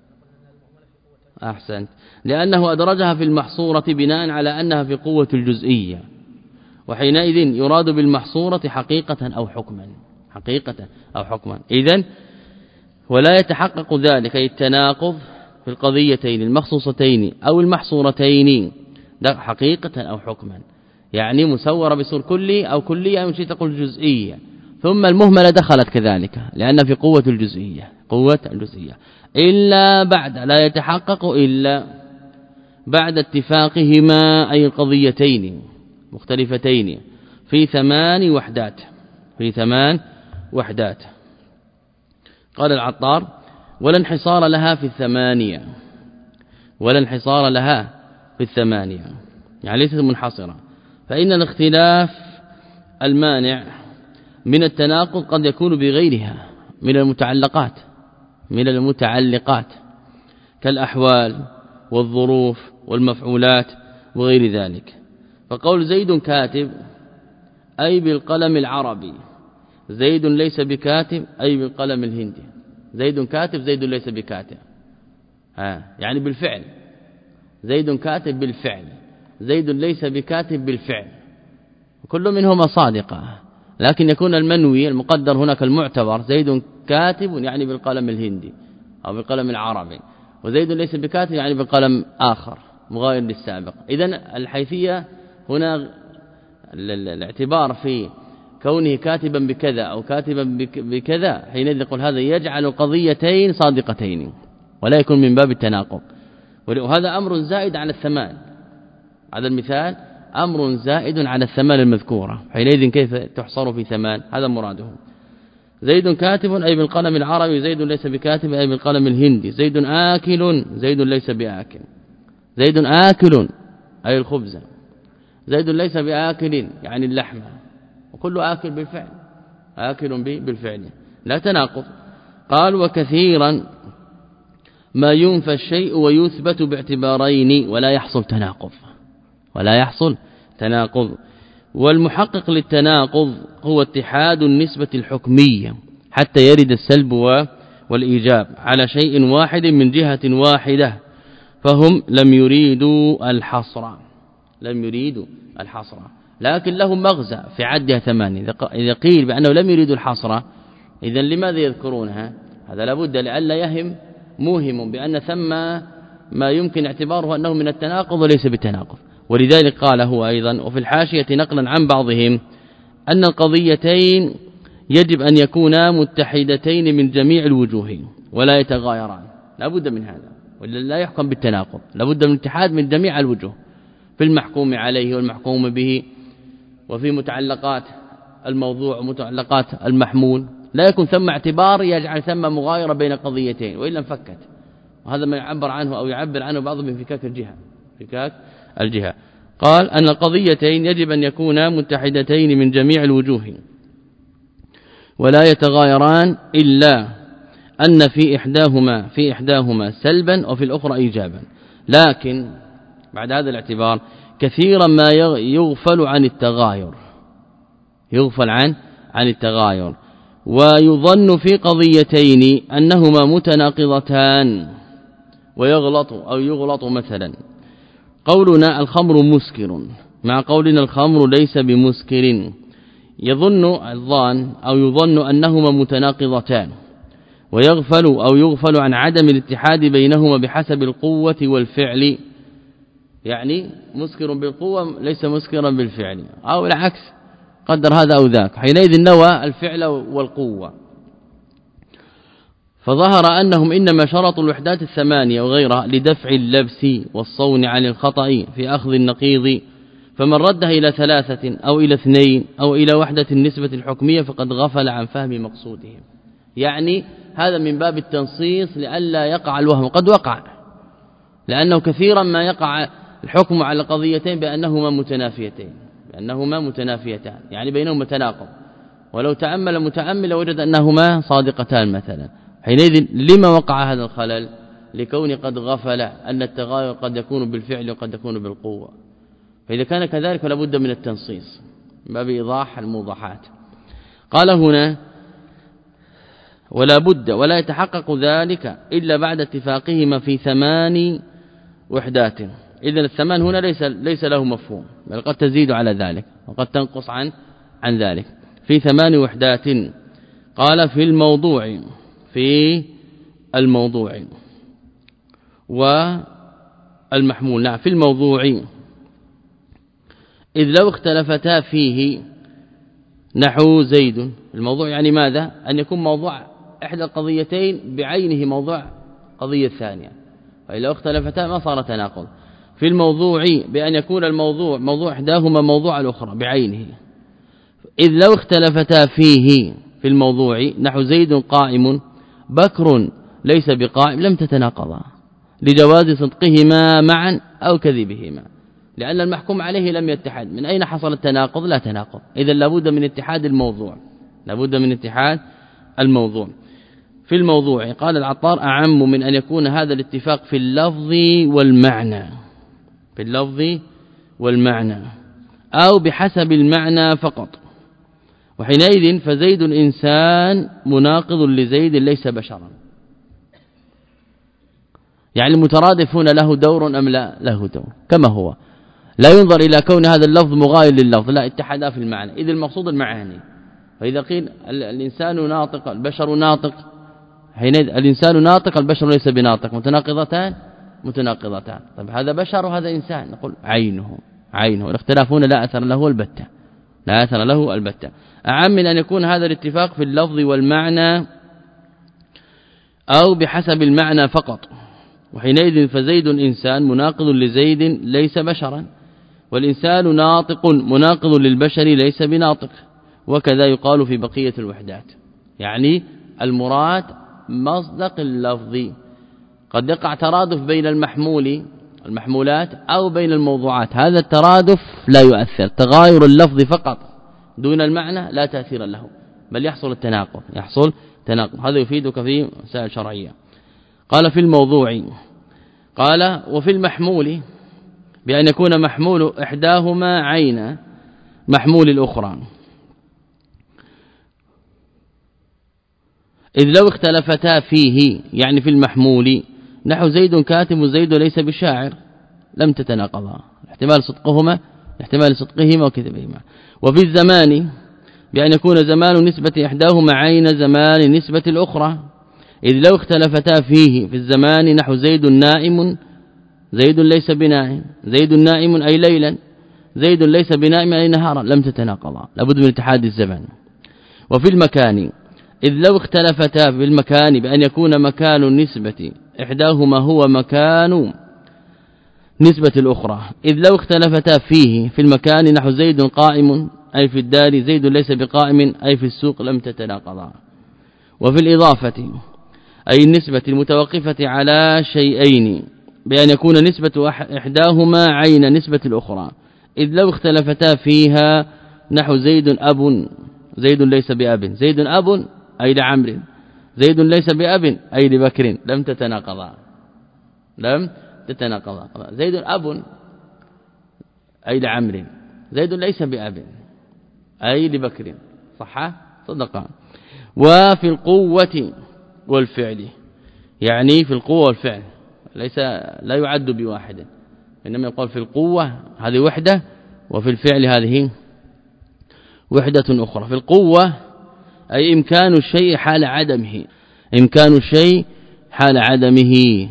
أحسنت لأنه أدرجها في المحصورة بناء على أنها في قوة الجزئية وحينئذ يراد بالمحصورة حقيقة أو حكما حقيقة أو حكما إذن ولا يتحقق ذلك أي التناقض في القضيتين المخصوصتين أو المحصورتين حقيقة أو حكما يعني مسورة بسور كلي أو كلية أو شيء تقول جزئية ثم المهملة دخلت كذلك لأن في قوة الجزئية قوة الجزئية إلا بعد لا يتحقق إلا بعد اتفاقهما أي القضيتين مختلفتين في ثمان وحدات في ثمان وحدات قال العطار ولا انحصار لها في الثمانية ولا انحصار لها في الثمانية يعني ليست منحصرة فإن الاختلاف المانع من التناقض قد يكون بغيرها من المتعلقات من المتعلقات كالأحوال والظروف والمفعولات وغير ذلك فقول زيد كاتب أي بالقلم العربي زيد ليس بكاتب أي بالقلم الهندي زيد كاتب زيد ليس بكاتب ها يعني بالفعل زيد كاتب بالفعل زيد ليس بكاتب بالفعل كل منهما صادقة لكن يكون المنوي المقدر هناك المعتبر زيد كاتب يعني بالقلم الهندي أو بالقلم العربي وزيد ليس بكاتب يعني بالقلم آخر مغاير للسابق إذن الحيثية هنا الاعتبار في كونه كاتبا بكذا أو كاتبا بكذا حينئذ يقول هذا يجعل القضيتين صادقتين ولا يكون من باب التناقض وهذا أمر زائد على الثمان هذا المثال أمر زائد على الثمان المذكورة حينئذ كيف تحصر في ثمان هذا مراده زيد كاتب أي بالقلم العربي زيد ليس بكاتب أي بالقلم الهندي زيد آكل زيد ليس بآكل زيد آكل أي الخبز زيد ليس بآكل يعني اللحم وكل آكل بالفعل آكل بالفعل لا تناقض قال وكثيرا ما ينفى الشيء ويثبت باعتبارين ولا يحصل تناقض ولا يحصل تناقض والمحقق للتناقض هو اتحاد النسبة الحكمية حتى يرد السلب والإيجاب على شيء واحد من جهة واحدة فهم لم يريدوا الحصر لم يريدوا الحصر لكن لهم مغزى في عدها ثمانية إذا قيل بأنه لم يريدوا الحصر إذن لماذا يذكرونها هذا لابد لئلا يهم موهم بأن ثم ما يمكن اعتباره أنه من التناقض وليس بالتناقض ولذلك قال هو أيضا وفي الحاشية نقلا عن بعضهم أن القضيتين يجب أن يكونا متحدتين من جميع الوجوه ولا يتغايران لابد من هذا ولا لا يحكم بالتناقض لابد من الاتحاد من جميع الوجوه في المحكوم عليه والمحكوم به وفي متعلقات الموضوع ومتعلقات المحمول لا يكون ثم اعتبار يجعل ثم مغايرة بين قضيتين وإلا انفكت وهذا ما يعبر عنه أو يعبر عنه بعضهم بانفكاك الجهة انفكاك الجهة قال أن القضيتين يجب أن يكونا متحدتين من جميع الوجوه ولا يتغايران إلا أن في إحداهما في إحداهما سلبا وفي الأخرى إيجابا لكن بعد هذا الاعتبار كثيرا ما يغفل عن التغاير يغفل عن عن التغاير ويظن في قضيتين أنهما متناقضتان ويغلط أو يغلط مثلا قولنا الخمر مسكر مع قولنا الخمر ليس بمسكر يظن الظان أو يظن أنهما متناقضتان ويغفل أو يغفل عن عدم الاتحاد بينهما بحسب القوة والفعل، يعني مسكر بالقوة ليس مسكرا بالفعل، أو العكس قدر هذا أو ذاك، حينئذ نوى الفعل والقوة. فظهر أنهم إنما شرطوا الوحدات الثمانية وغيرها لدفع اللبس والصون عن الخطأ في أخذ النقيض، فمن ردها إلى ثلاثة أو إلى اثنين أو إلى وحدة النسبة الحكمية فقد غفل عن فهم مقصودهم. يعني هذا من باب التنصيص لئلا يقع الوهم، قد وقع لأنه كثيرا ما يقع الحكم على قضيتين بأنهما متنافيتين بأنهما متنافيتان يعني بينهما تناقض، ولو تأمل متأمل وجد أنهما صادقتان مثلا، حينئذ لما وقع هذا الخلل؟ لكون قد غفل أن التغاير قد يكون بالفعل وقد يكون بالقوة، فإذا كان كذلك فلا بد من التنصيص باب إيضاح الموضحات. قال هنا ولا بد ولا يتحقق ذلك إلا بعد اتفاقهما في ثمان وحدات. إذن الثمان هنا ليس ليس له مفهوم، بل قد تزيد على ذلك وقد تنقص عن عن ذلك. في ثمان وحدات قال في الموضوع في الموضوع والمحمول. نعم في الموضوع، إذ لو اختلفتا فيه نحو زيد. الموضوع يعني ماذا؟ أن يكون موضوع إحدى القضيتين بعينه موضوع قضية ثانية، فإذا لو اختلفتا ما صار تناقض. في الموضوع بأن يكون الموضوع موضوع إحداهما موضوع الأخرى بعينه. إذ لو اختلفتا فيه في الموضوع نحو زيد قائم بكر ليس بقائم لم تتناقضا لجواز صدقهما معا أو كذبهما، لأن المحكوم عليه لم يتحد. من أين حصل التناقض؟ لا تناقض، إذا لابد من اتحاد الموضوع لابد من اتحاد الموضوع. في الموضوع قال العطار أعم من أن يكون هذا الاتفاق في اللفظ والمعنى في اللفظ والمعنى أو بحسب المعنى فقط، وحينئذ فزيد إنسان مناقض لزيد ليس بشرا. يعني المترادف هنا له دور أم لا؟ له دور كما هو، لا ينظر إلى كون هذا اللفظ مغاير لللفظ، لا اتحدا في المعنى، إذ المقصود المعاني. فإذا قيل الإنسان ناطق البشر ناطق، حينئذ الإنسان ناطق البشر ليس بناطق، متناقضتان متناقضتان. طيب هذا بشر وهذا إنسان، نقول عينه عينه الاختلاف هنا لا أثر له البتة لا أثر له البتة. أعم من أن يكون هذا الاتفاق في اللفظ والمعنى أو بحسب المعنى فقط، وحينئذ فزيد إنسان مناقض لزيد ليس بشرا، والإنسان ناطق مناقض للبشر ليس بناطق. وكذا يقال في بقية الوحدات، يعني المراد مصدق اللفظ. قد يقع ترادف بين المحمول المحمولات أو بين الموضوعات، هذا الترادف لا يؤثر، تغاير اللفظ فقط دون المعنى لا تأثير له، بل يحصل التناقض يحصل تناقض. هذا يفيدك في مسائل شرعية. قال في الموضوع قال وفي المحمول بأن يكون محمول إحداهما عين محمول الأخرى، إذ لو اختلفتا فيه يعني في المحمول نحو زيد كاتب وزيد ليس بشاعر لم تتناقضا، احتمال صدقهما احتمال صدقهما وكذبهما. وفي الزمان بأن يكون زمان نسبة إحداهما عين زمان نسبة الأخرى، إذ لو اختلفتا فيه في الزمان نحو زيد نائم زيد ليس بنائم، زيد نائم أي ليلا، زيد ليس بنائم أي نهارا، لم تتناقضا، لابد من اتحاد الزمان. وفي المكان إذ لو اختلفتا في المكان بأن يكون مكان النسبة إحداهما هو مكان نسبة الأخرى، إذ لو اختلفتا فيه في المكان نحو زيد قائم أي في الدار زيد ليس بقائم أي في السوق لم تتناقضا. وفي الإضافة أي النسبة المتوقفة على شيئين بأن يكون نسبة إحداهما عين نسبة الأخرى، إذ لو اختلفتا فيها نحو زيد أب زيد ليس بأب، زيد أب أي لعمر، زيد ليس بأب أي لبكر، لم تتناقضا لم تتناقضا. زيد أب أي لعمر، زيد ليس بأب أي لبكر، صح صدقا. وفي القوة والفعل، يعني في القوة والفعل ليس لا يعد بواحد، إنما يقول في القوة هذه وحدة وفي الفعل هذه وحدة أخرى. في القوة أي إمكان الشيء حال عدمه، إمكان الشيء حال عدمه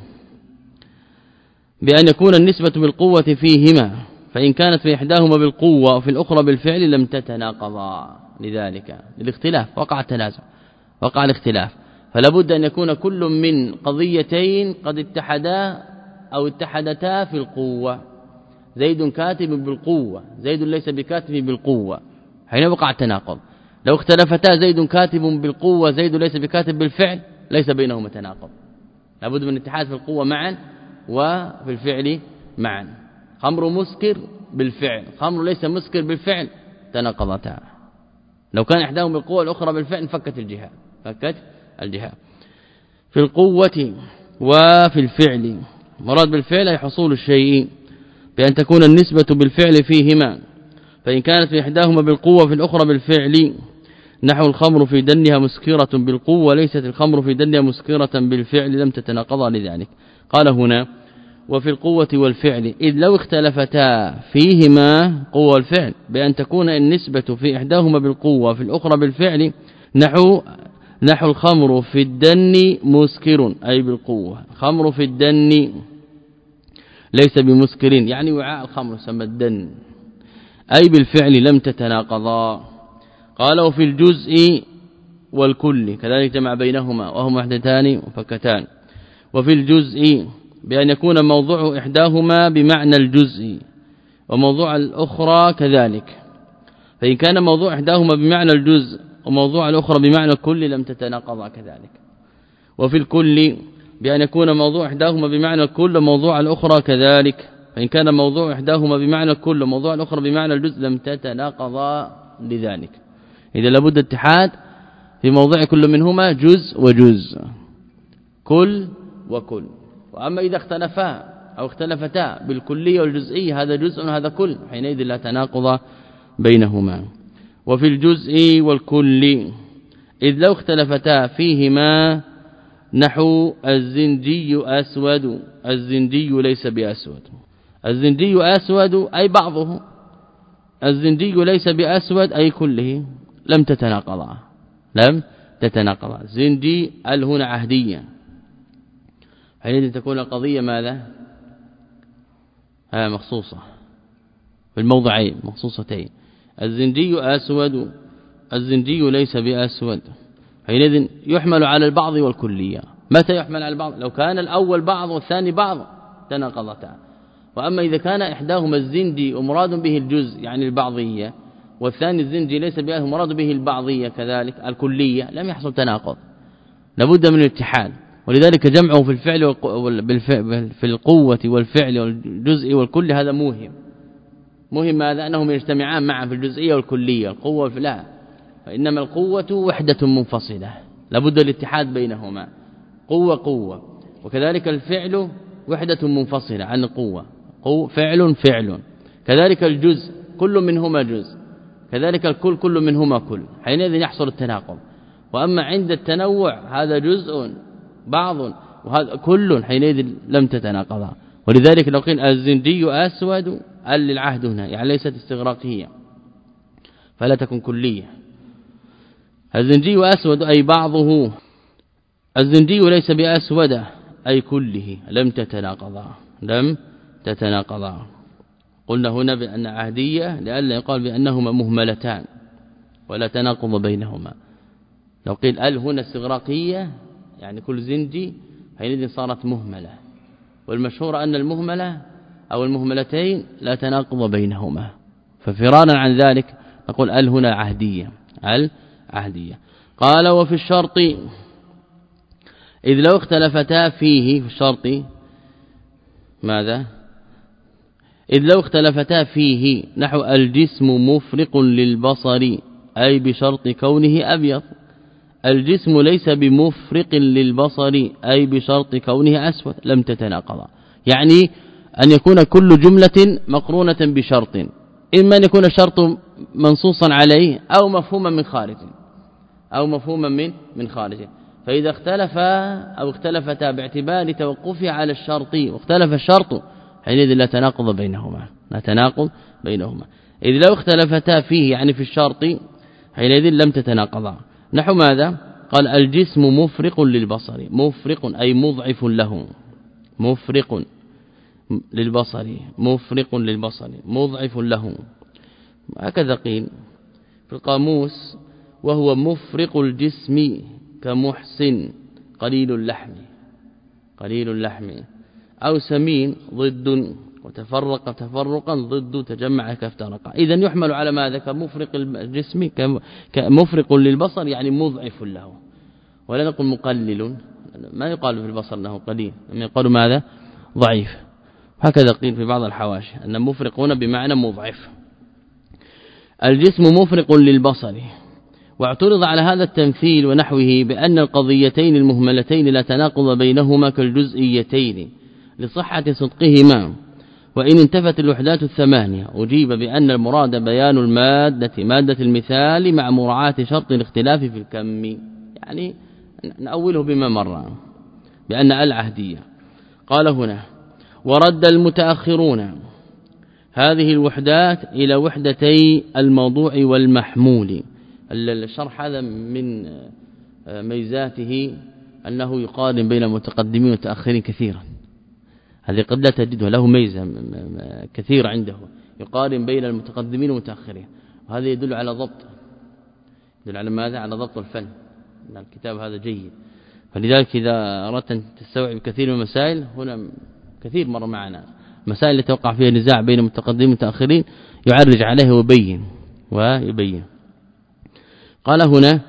بأن يكون النسبة بالقوة فيهما، فإن كانت في إحداهما بالقوة وفي الأخرى بالفعل لم تتناقضا، لذلك الاختلاف وقع التنازع وقع الاختلاف، فلا بد أن يكون كل من قضيتين قد اتحدا أو اتحدتا في القوة. زيد كاتب بالقوة، زيد ليس بكاتب بالقوة، حين وقع التناقض. لو اختلفتا زيد كاتب بالقوة زيد ليس بكاتب بالفعل ليس بينهما تناقض، لابد من اتحاد في القوة معا وفي الفعل معا. خمر مسكر بالفعل، خمر ليس مسكر بالفعل، تناقضتا. لو كان احداهم بالقوة الاخرى بالفعل فكت الجهة فكت الجهة. في القوة وفي الفعل، مراد بالفعل أي حصول الشيء بأن تكون النسبة بالفعل فيهما، فإن كانت في إحداهما بالقوة في الأخرى بالفعل، نحو الخمر في دنها مسكرة بالقوة ليست الخمر في دنها مسكرة بالفعل لم تتناقضا لذلك. قال هنا وفي القوة والفعل، إذ لو اختلفتا فيهما قوة والفعل بأن تكون النسبة في إحداهما بالقوة في الأخرى بالفعل، نحو نحو الخمر في الدن مسكر أي بالقوة، خمر في الدن ليس بمسكرين يعني وعاء الخمر سمى الدن أي بالفعل لم تتناقضا. قال وفي الجزء والكل كذلك جمع بينهما وهما وحدتان وفكتان. وفي الجزء بأن يكون موضوع إحداهما بمعنى الجزء وموضوع الأخرى كذلك، فإن كان موضوع إحداهما بمعنى الجزء وموضوع الأخرى بمعنى الكل لم تتناقضا كذلك. وفي الكل بأن يكون موضوع إحداهما بمعنى الكل وموضوع الأخرى كذلك، فإن كان موضوع إحداهما بمعنى الكل وموضوع الأخرى بمعنى الجزء لم تتناقضا لذلك. إذا لابد اتحاد في موضع كل منهما جزء وجزء، كل وكل. وأما إذا اختلفا أو اختلفتا بالكلية والجزئية هذا جزء وهذا كل، حينئذ لا تناقض بينهما. وفي الجزء والكل إذ لو اختلفتا فيهما، نحو الزنجي أسود، الزنجي ليس بأسود، الزنجي أسود أي بعضه، الزنجي ليس بأسود أي كله، لم تتناقضا لم تتناقضا. زنجي ال هنا عهدية، حينئذ تكون القضية ماذا؟ ها مخصوصة في الموضعين مخصوصتين. الزنجي أسود، الزنجي ليس بأسود، حينئذ يحمل على البعض والكلية. متى يحمل على البعض؟ لو كان الأول بعض والثاني بعض تناقضتا. وأما إذا كان إحداهما الزنجي ومراد به الجزء يعني البعضية، والثاني الزنجي ليس بأه مراد به البعضية كذلك الكلية، لم يحصل تناقض، لابد من الاتحاد. ولذلك جمعه في الفعل في القوة والفعل والجزء والكل هذا مهم مهم ماذا؟ أنهم يجتمعان معا في الجزئية والكلية. القوة لا، فإنما القوة وحدة منفصلة لابد الاتحاد بينهما، قوة قوة. وكذلك الفعل وحدة منفصلة عن القوة، قوة فعل فعل. كذلك الجزء كل منهما جزء، كذلك الكل كل منهما كل، حينئذ يحصل التناقض. وأما عند التنوع هذا جزء بعض وهذا كل، حينئذ لم تتناقضا. ولذلك لو قيل الزنجي أسود ال للعهد هنا يعني ليست استغراقية فلا تكون كلية. الزنجي أسود أي بعضه، الزنجي ليس بأسود أي كله، لم تتناقضا لم تتناقضا. قلنا هنا بأن عهدية لئلا يقال بأنهما مهملتان ولا تناقض بينهما. لو قيل ال هنا استغراقية يعني كل زنجي حينئذ صارت مهملة، والمشهور أن المهملة أو المهملتين لا تناقض بينهما، ففرارا عن ذلك نقول ال هنا عهدية ال عهدية. قال وفي الشرط إذ لو اختلفتا فيه، في الشرط ماذا؟ إذ لو اختلفتا فيه، نحو الجسم مفرق للبصر أي بشرط كونه أبيض، الجسم ليس بمفرق للبصر أي بشرط كونه أسود، لم تتناقضا. يعني أن يكون كل جملة مقرونة بشرط، إما أن يكون الشرط منصوصا عليه أو مفهوما من خارج أو مفهوما من من خارج. فإذا اختلف أو اختلفتا باعتبار توقفه على الشرط، واختلف الشرط حينئذ لا تناقض بينهما لا تناقض بينهما إذ لو اختلفتا فيه يعني في الشرط حينئذ لم تتناقضا. نحو ماذا؟ قال الجسم مفرق للبصر مفرق أي مضعف له مفرق للبصر مفرق للبصر مضعف له. هكذا قيل في القاموس وهو مفرق الجسم كمحسن قليل اللحم قليل اللحم أو سمين ضد وتفرق تفرقا ضد تجمع كافترق. إذن يحمل على ماذا؟ كمفرق الجسم كمفرق للبصر يعني مضعف له ولا نقول مقلل ما يقال في البصر أنه قليل أما يقال ماذا؟ ضعيف. هكذا قيل في بعض الحواشي أن مفرق هنا بمعنى مضعف. الجسم مفرق للبصر. واعترض على هذا التمثيل ونحوه بأن القضيتين المهملتين لا تناقض بينهما كالجزئيتين لصحة صدقهما وإن انتفت الوحدات الثمانية. أجيب بأن المراد بيان المادة مادة المثال مع مراعاة شرط الاختلاف في الكم يعني نأوله بما مر بأن العهدية. قال هنا ورد المتأخرون هذه الوحدات إلى وحدتي الموضوع والمحمول. الشرح هذا من ميزاته أنه يقارن بين المتقدمين والمتأخرين كثيرا. هذه قد لا تجده له ميزة كثيرة عنده يقارن بين المتقدمين والمتأخرين وهذا يدل على ضبط يدل على ماذا؟ على ضبط الفن. الكتاب هذا جيد فلذلك إذا أردت أن تستوعب كثير من المسائل هنا كثير مر معنا مسائل التي توقع فيها نزاع بين المتقدمين والمتأخرين يعرج عليه ويبين ويبين. قال هنا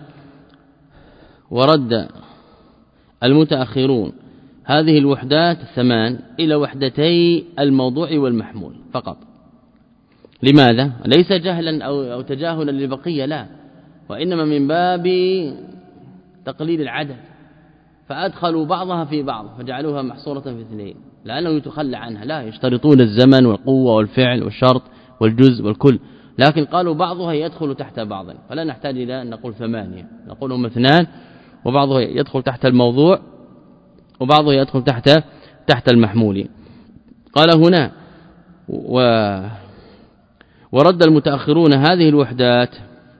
ورد المتأخرون هذه الوحدات الثمان إلى وحدتي الموضوع والمحمول فقط. لماذا؟ ليس جهلا أو, أو تجاهلا للبقية لا وإنما من باب تقليل العدد فأدخلوا بعضها في بعض فجعلوها محصورة في اثنين لأنه يتخلى عنها لا يشترطون الزمن والقوة والفعل والشرط والجزء والكل لكن قالوا بعضها يدخل تحت بعض فلا نحتاج إلى أن نقول ثمانية نقول هم اثنان وبعضها يدخل تحت الموضوع وبعضه يدخل تحت تحت المحمول. قال هنا و ورد المتأخرون هذه الوحدات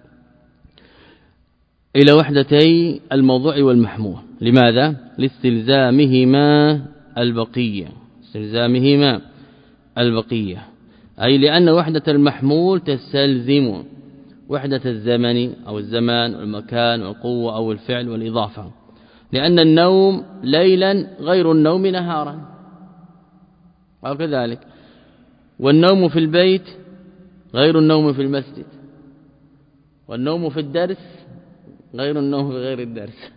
إلى وحدتي الموضوع والمحمول. لماذا؟ لاستلزامهما البقية استلزامهما البقية أي لأن وحدة المحمول تستلزم وحدة الزمن أو الزمان والمكان والقوة أو الفعل والإضافة لأن النوم ليلا غير النوم نهارا أو كذلك والنوم في البيت غير النوم في المسجد والنوم في الدرس غير النوم في غير الدرس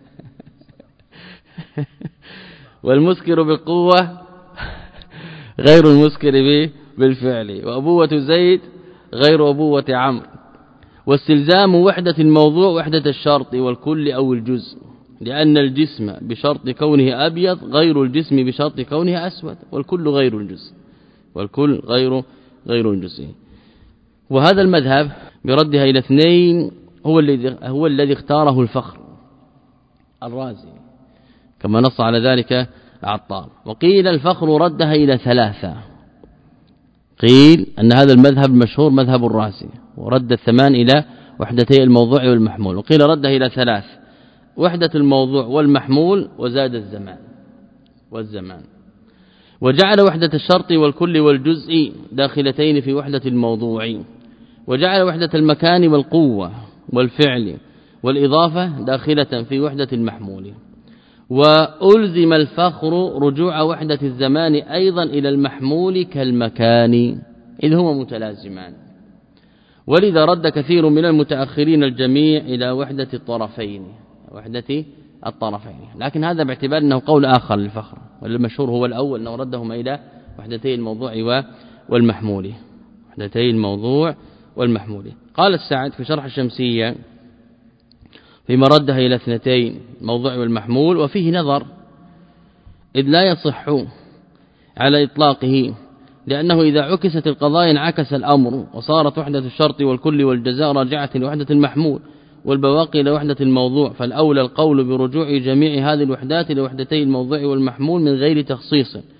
والمسكر بالقوة غير المسكر بالفعل وأبوة زيد غير أبوة عمرو. واستلزام وحدة الموضوع وحدة الشرط والكل أو الجزء لأن الجسم بشرط كونه أبيض غير الجسم بشرط كونه أسود والكل غير الجزء والكل غير غير الجزء. وهذا المذهب بردها إلى اثنين هو الذي هو الذي اختاره الفخر الرازي كما نص على ذلك عطار. وقيل الفخر ردها إلى ثلاثة قيل أن هذا المذهب المشهور مذهب الرازي ورد الثمان إلى وحدتي الموضوع والمحمول. وقيل ردها إلى ثلاث وحدة الموضوع والمحمول وزاد الزمان والزمان وجعل وحدة الشرط والكل والجزء داخلتين في وحدة الموضوع وجعل وحدة المكان والقوة والفعل والإضافة داخلة في وحدة المحمول. وألزم الفخر رجوع وحدة الزمان أيضا إلى المحمول كالمكان إذ هما متلازمان ولذا رد كثير من المتأخرين الجميع إلى وحدة الطرفين وحدة الطرفين لكن هذا باعتبار أنه قول آخر للفخر والمشهور هو الأول أنه ردهما إلى وحدتي الموضوع والمحمول وحدتي الموضوع والمحمول. قال السعد في شرح الشمسية فيما ردها إلى اثنتين الموضوع والمحمول وفيه نظر إذ لا يصح على إطلاقه لأنه إذا عكست القضايا انعكس الأمر وصارت وحدة الشرط والكل والجزاء راجعة لوحدة المحمول والبواقي لوحدة الموضوع فالأولى القول برجوع جميع هذه الوحدات لوحدتي الموضوع والمحمول من غير تخصيص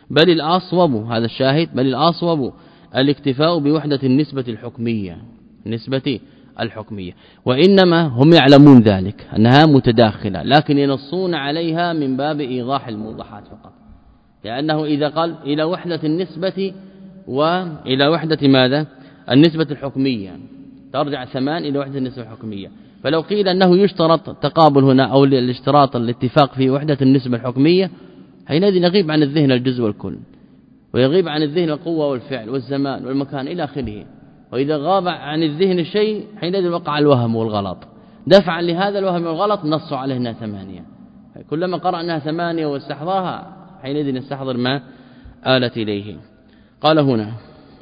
بل الأصوب هذا الشاهد بل الأصوب الاكتفاء بوحدة النسبة الحكمية النسبة الحكمية وإنما هم يعلمون ذلك أنها متداخلة لكن ينصون عليها من باب إيضاح الموضحات فقط لأنه إذا قال إلى وحدة النسبة وإلى وحدة ماذا النسبة الحكمية ترجع ثمان إلى وحدة النسبة الحكمية فلو قيل أنه يشترط تقابل هنا أو الاشتراط الاتفاق في وحدة النسبة الحكمية حينئذ يغيب عن الذهن الجزء والكل ويغيب عن الذهن القوة والفعل والزمان والمكان إلى آخره وإذا غاب عن الذهن الشيء حينئذ وقع الوهم والغلط دفعا لهذا الوهم والغلط نصوا عليه أنها ثمانية كلما قرأ أنها ثمانية واستحضرها حينئذ يستحضر ما آلت إليه قال هنا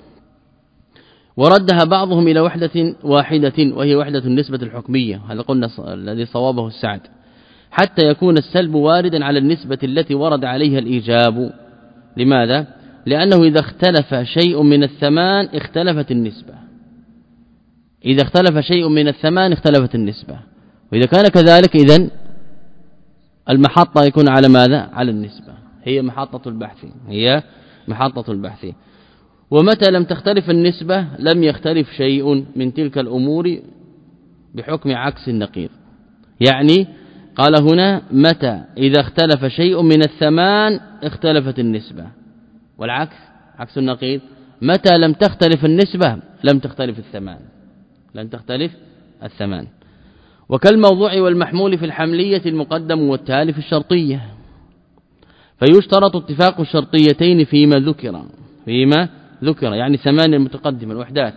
وردها بعضهم إلى وحدة واحدة وهي وحدة النسبة الحكمية هذا قلنا الذي صوابه السعد حتى يكون السلب واردا على النسبة التي ورد عليها الإيجاب لماذا؟ لأنه إذا اختلف شيء من الثمان اختلفت النسبة إذا اختلف شيء من الثمان اختلفت النسبة وإذا كان كذلك إذن المحطة يكون على ماذا؟ على النسبة هي محطة البحث هي محطة البحث ومتى لم تختلف النسبة لم يختلف شيء من تلك الأمور بحكم عكس النقيض يعني قال هنا متى إذا اختلف شيء من الثمان اختلفت النسبة والعكس عكس النقيض متى لم تختلف النسبة لم تختلف الثمان لم تختلف الثمان وكالموضوع والمحمول في الحملية المقدم والتالي في الشرطية فيشترط اتفاق الشرطيتين فيما ذكر فيما ذكر يعني ثمان متقدمة الوحدات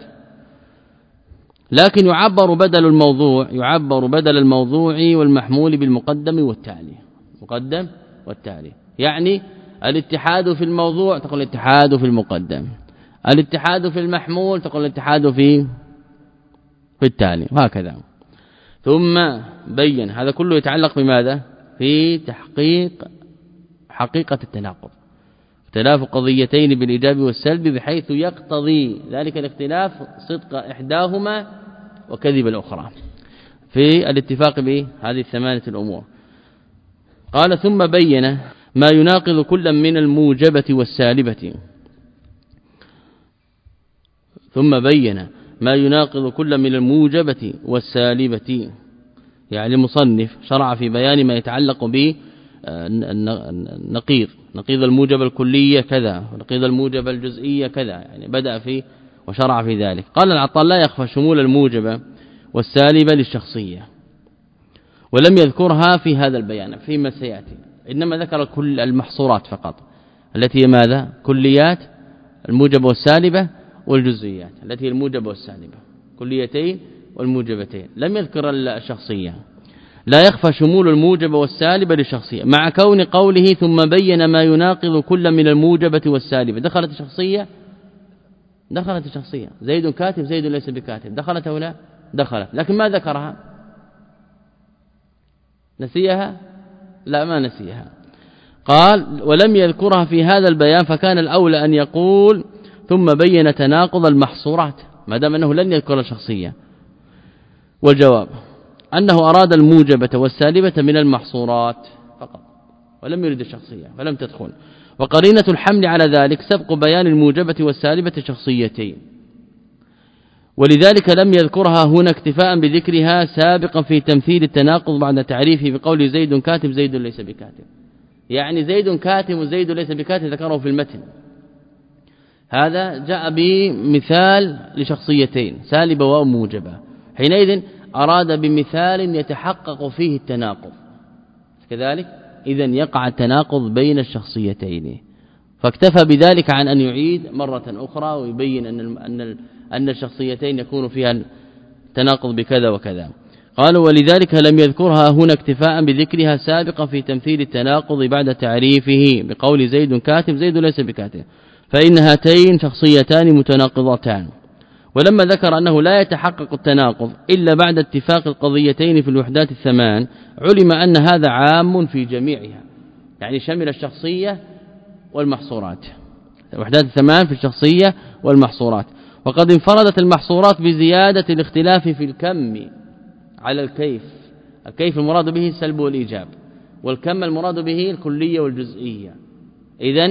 لكن يعبر بدل الموضوع يعبر بدل الموضوع والمحمول بالمقدم والتالي مقدم والتالي يعني الاتحاد في الموضوع تقول الاتحاد في المقدم الاتحاد في المحمول تقول الاتحاد في في التالي وهكذا ثم بين هذا كله يتعلق بماذا في تحقيق حقيقة التناقض اختلاف قضيتين بالإيجاب والسلب بحيث يقتضي ذلك الاختلاف صدق إحداهما وكذب الأخرى في الاتفاق بهذه الثمانية الأمور قال ثم بين ما يناقض كل من الموجبة والسالبة ثم بين ما يناقض كل من الموجبة والسالبة يعني المصنف شرع في بيان ما يتعلق به النقيض نقيض الموجب الكلية كذا ونقيض الموجب الجزئية كذا يعني بدأ في وشرع في ذلك قال العطال لا يخفى شمول الموجبة والسالبة للشخصية ولم يذكرها في هذا البيان فيما سيأتي إنما ذكر كل المحصورات فقط التي هي ماذا كليات الموجبة والسالبة والجزئيات التي هي الموجبة والسالبة كليتين والموجبتين لم يذكر الشخصية لا يخفى شمول الموجب والسالب للشخصية مع كون قوله ثم بين ما يناقض كل من الموجبة والسالبة دخلت الشخصية دخلت الشخصية زيد كاتب زيد ليس بكاتب دخلت أو لا دخلت لكن ما ذكرها نسيها لا ما نسيها قال ولم يذكرها في هذا البيان فكان الأولى أن يقول ثم بين تناقض المحصورات ما دام أنه لن يذكر الشخصية والجواب أنه أراد الموجبة والسالبة من المحصورات فقط ولم يرد الشخصية فلم تدخل وقرينة الحمل على ذلك سبق بيان الموجبة والسالبة شخصيتين ولذلك لم يذكرها هنا اكتفاء بذكرها سابقا في تمثيل التناقض بعد تعريفه بقول زيد كاتب زيد ليس بكاتب يعني زيد كاتب وزيد ليس بكاتب ذكره في المتن هذا جاء بمثال لشخصيتين سالبة وموجبة حينئذ أراد بمثال يتحقق فيه التناقض كذلك إذن يقع التناقض بين الشخصيتين فاكتفى بذلك عن أن يعيد مرة أخرى ويبين أن أن أن الشخصيتين يكون فيها تناقض بكذا وكذا قالوا ولذلك لم يذكرها هنا اكتفاء بذكرها سابقا في تمثيل التناقض بعد تعريفه بقول زيد كاتب زيد ليس بكاتب فإن هاتين شخصيتان متناقضتان ولما ذكر أنه لا يتحقق التناقض إلا بعد اتفاق القضيتين في الوحدات الثمان علم أن هذا عام في جميعها يعني شمل الشخصية والمحصورات الوحدات الثمان في الشخصية والمحصورات وقد انفردت المحصورات بزيادة الاختلاف في الكم على الكيف الكيف المراد به السلب والإيجاب والكم المراد به الكلية والجزئية إذن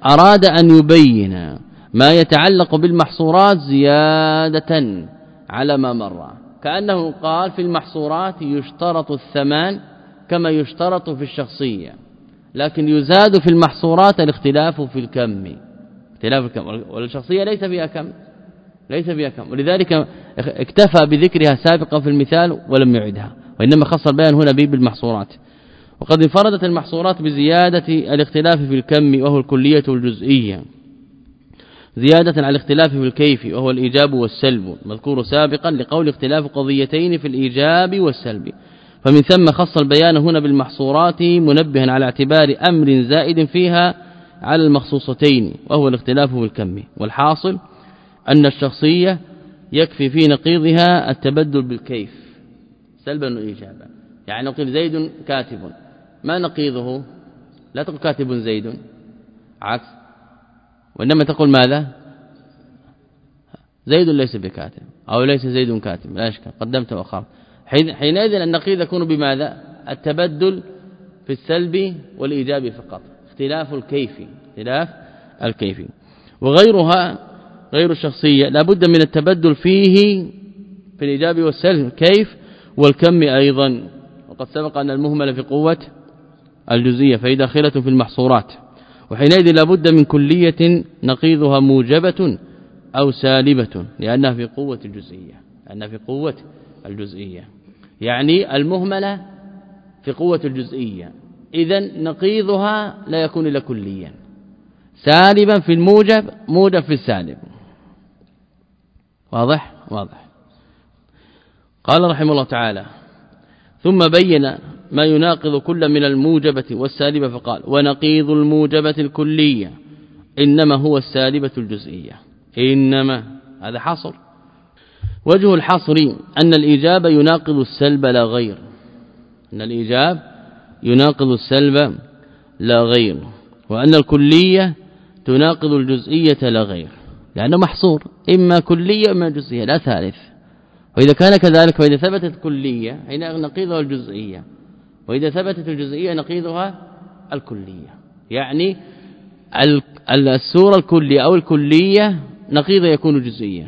أراد أن يبين ما يتعلق بالمحصورات زيادة على ما مر، كأنه قال في المحصورات يشترط الثمان كما يشترط في الشخصية، لكن يزاد في المحصورات الاختلاف في الكم، اختلاف الكم، والشخصية ليس فيها كم، ليس فيها كم، ولذلك اكتفى بذكرها سابقا في المثال ولم يعدها، وإنما خص البيان هنا به بالمحصورات. وقد انفردت المحصورات بزيادة الاختلاف في الكم وهو الكلية والجزئية، زيادة على الاختلاف في الكيف وهو الإيجاب والسلب مذكور سابقا لقول اختلاف قضيتين في الإيجاب والسلب، فمن ثم خص البيان هنا بالمحصورات منبها على اعتبار أمر زائد فيها على المخصوصتين وهو الاختلاف في الكم. والحاصل أن الشخصية يكفي في نقيضها التبدل بالكيف سلبا وإيجابا، يعني نقول زيد كاتب، ما نقيضه؟ لا تقول كاتب زيد، عكس، وإنما تقول ماذا؟ زيد ليس بكاتب أو ليس زيد كاتب، لا إشكال، قدمت وأخرت. حينئذ النقيض يكون بماذا؟ التبدل في السلب والإيجاب فقط، اختلاف الكيف، اختلاف الكيف. وغيرها غير الشخصية لا بد من التبدل فيه في الإيجاب والسلب كيف والكم أيضا، وقد سبق أن المهمل في قوة الجزئية فهي داخلة في المحصورات، وحينئذ لا بد من كلية نقيضها موجبة أو سالبة لأنها في قوة الجزئية، لأنها في قوة الجزئية، يعني المهملة في قوة الجزئية، إذن نقيضها لا يكون إلا كليا، سالبا في الموجب موجب في السالب. واضح؟ واضح. قال رحمه الله تعالى: ثم بين ما يناقض كل من الموجبة والسالبة فقال: ونقيض الموجبة الكلية إنما هو السالبة الجزئية. إنما هذا حصر. وجه الحصر أن الإيجاب يناقض السلب لا غير، أن الإيجاب يناقض السلب لا غير، وأن الكلية تناقض الجزئية لا غير، لأنه محصور إما كلية إما جزئية لا ثالث. وإذا كان كذلك فإذا ثبتت كلية حين نقيضها الجزئية، وإذا ثبتت الجزئية نقيضها الكلية، يعني السورة الكلية أو الكلية نقيضها يكون جزئيا،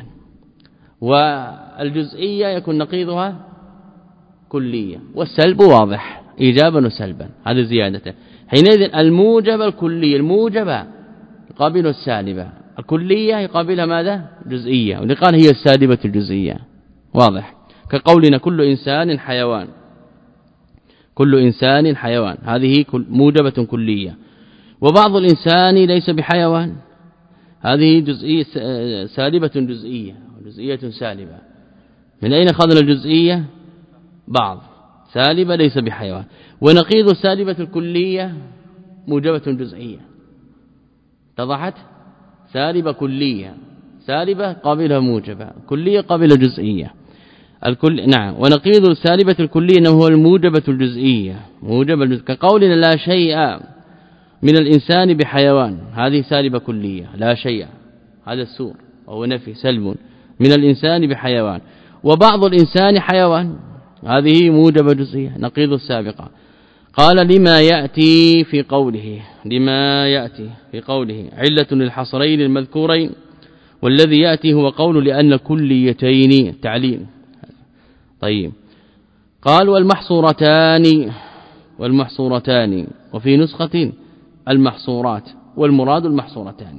والجزئية يكون نقيضها كلية، والسلب واضح إيجابا وسلبا، هذا زيادته. حينئذ الموجب الكلية الموجبة يقابل السالبة، الكلية يقابلها ماذا؟ جزئية، ولقال هي السالبة الجزئية. واضح. كقولنا كل إنسان حيوان، كل إنسان حيوان، هذه موجبة كلية. وبعض الإنسان ليس بحيوان، هذه جزئية سالبة جزئية، جزئية سالبة. من أين أخذنا الجزئية؟ بعض سالبة ليس بحيوان. ونقيض السالبة الكلية موجبة جزئية، اتضحت؟ سالبة كلية، سالبة قابلها موجبة، كلية قابلة جزئية. الكل نعم. ونقيض السالبة الكلية انه هو الموجبة الجزئية، موجبة الجزئية. كقولنا لا شيء من الإنسان بحيوان، هذه سالبة كلية، لا شيء، هذا السور وهو نفي سلب من الإنسان بحيوان. وبعض الإنسان حيوان، هذه موجبة جزئية، نقيض السابقة. قال لما يأتي في قوله، لما يأتي في قوله علة للحصرين المذكورين، والذي يأتي هو قول لأن كليتين تعليم. طيب. قال والمحصورتان، والمحصورتان وفي نسخة المحصورات، والمراد المحصورتان،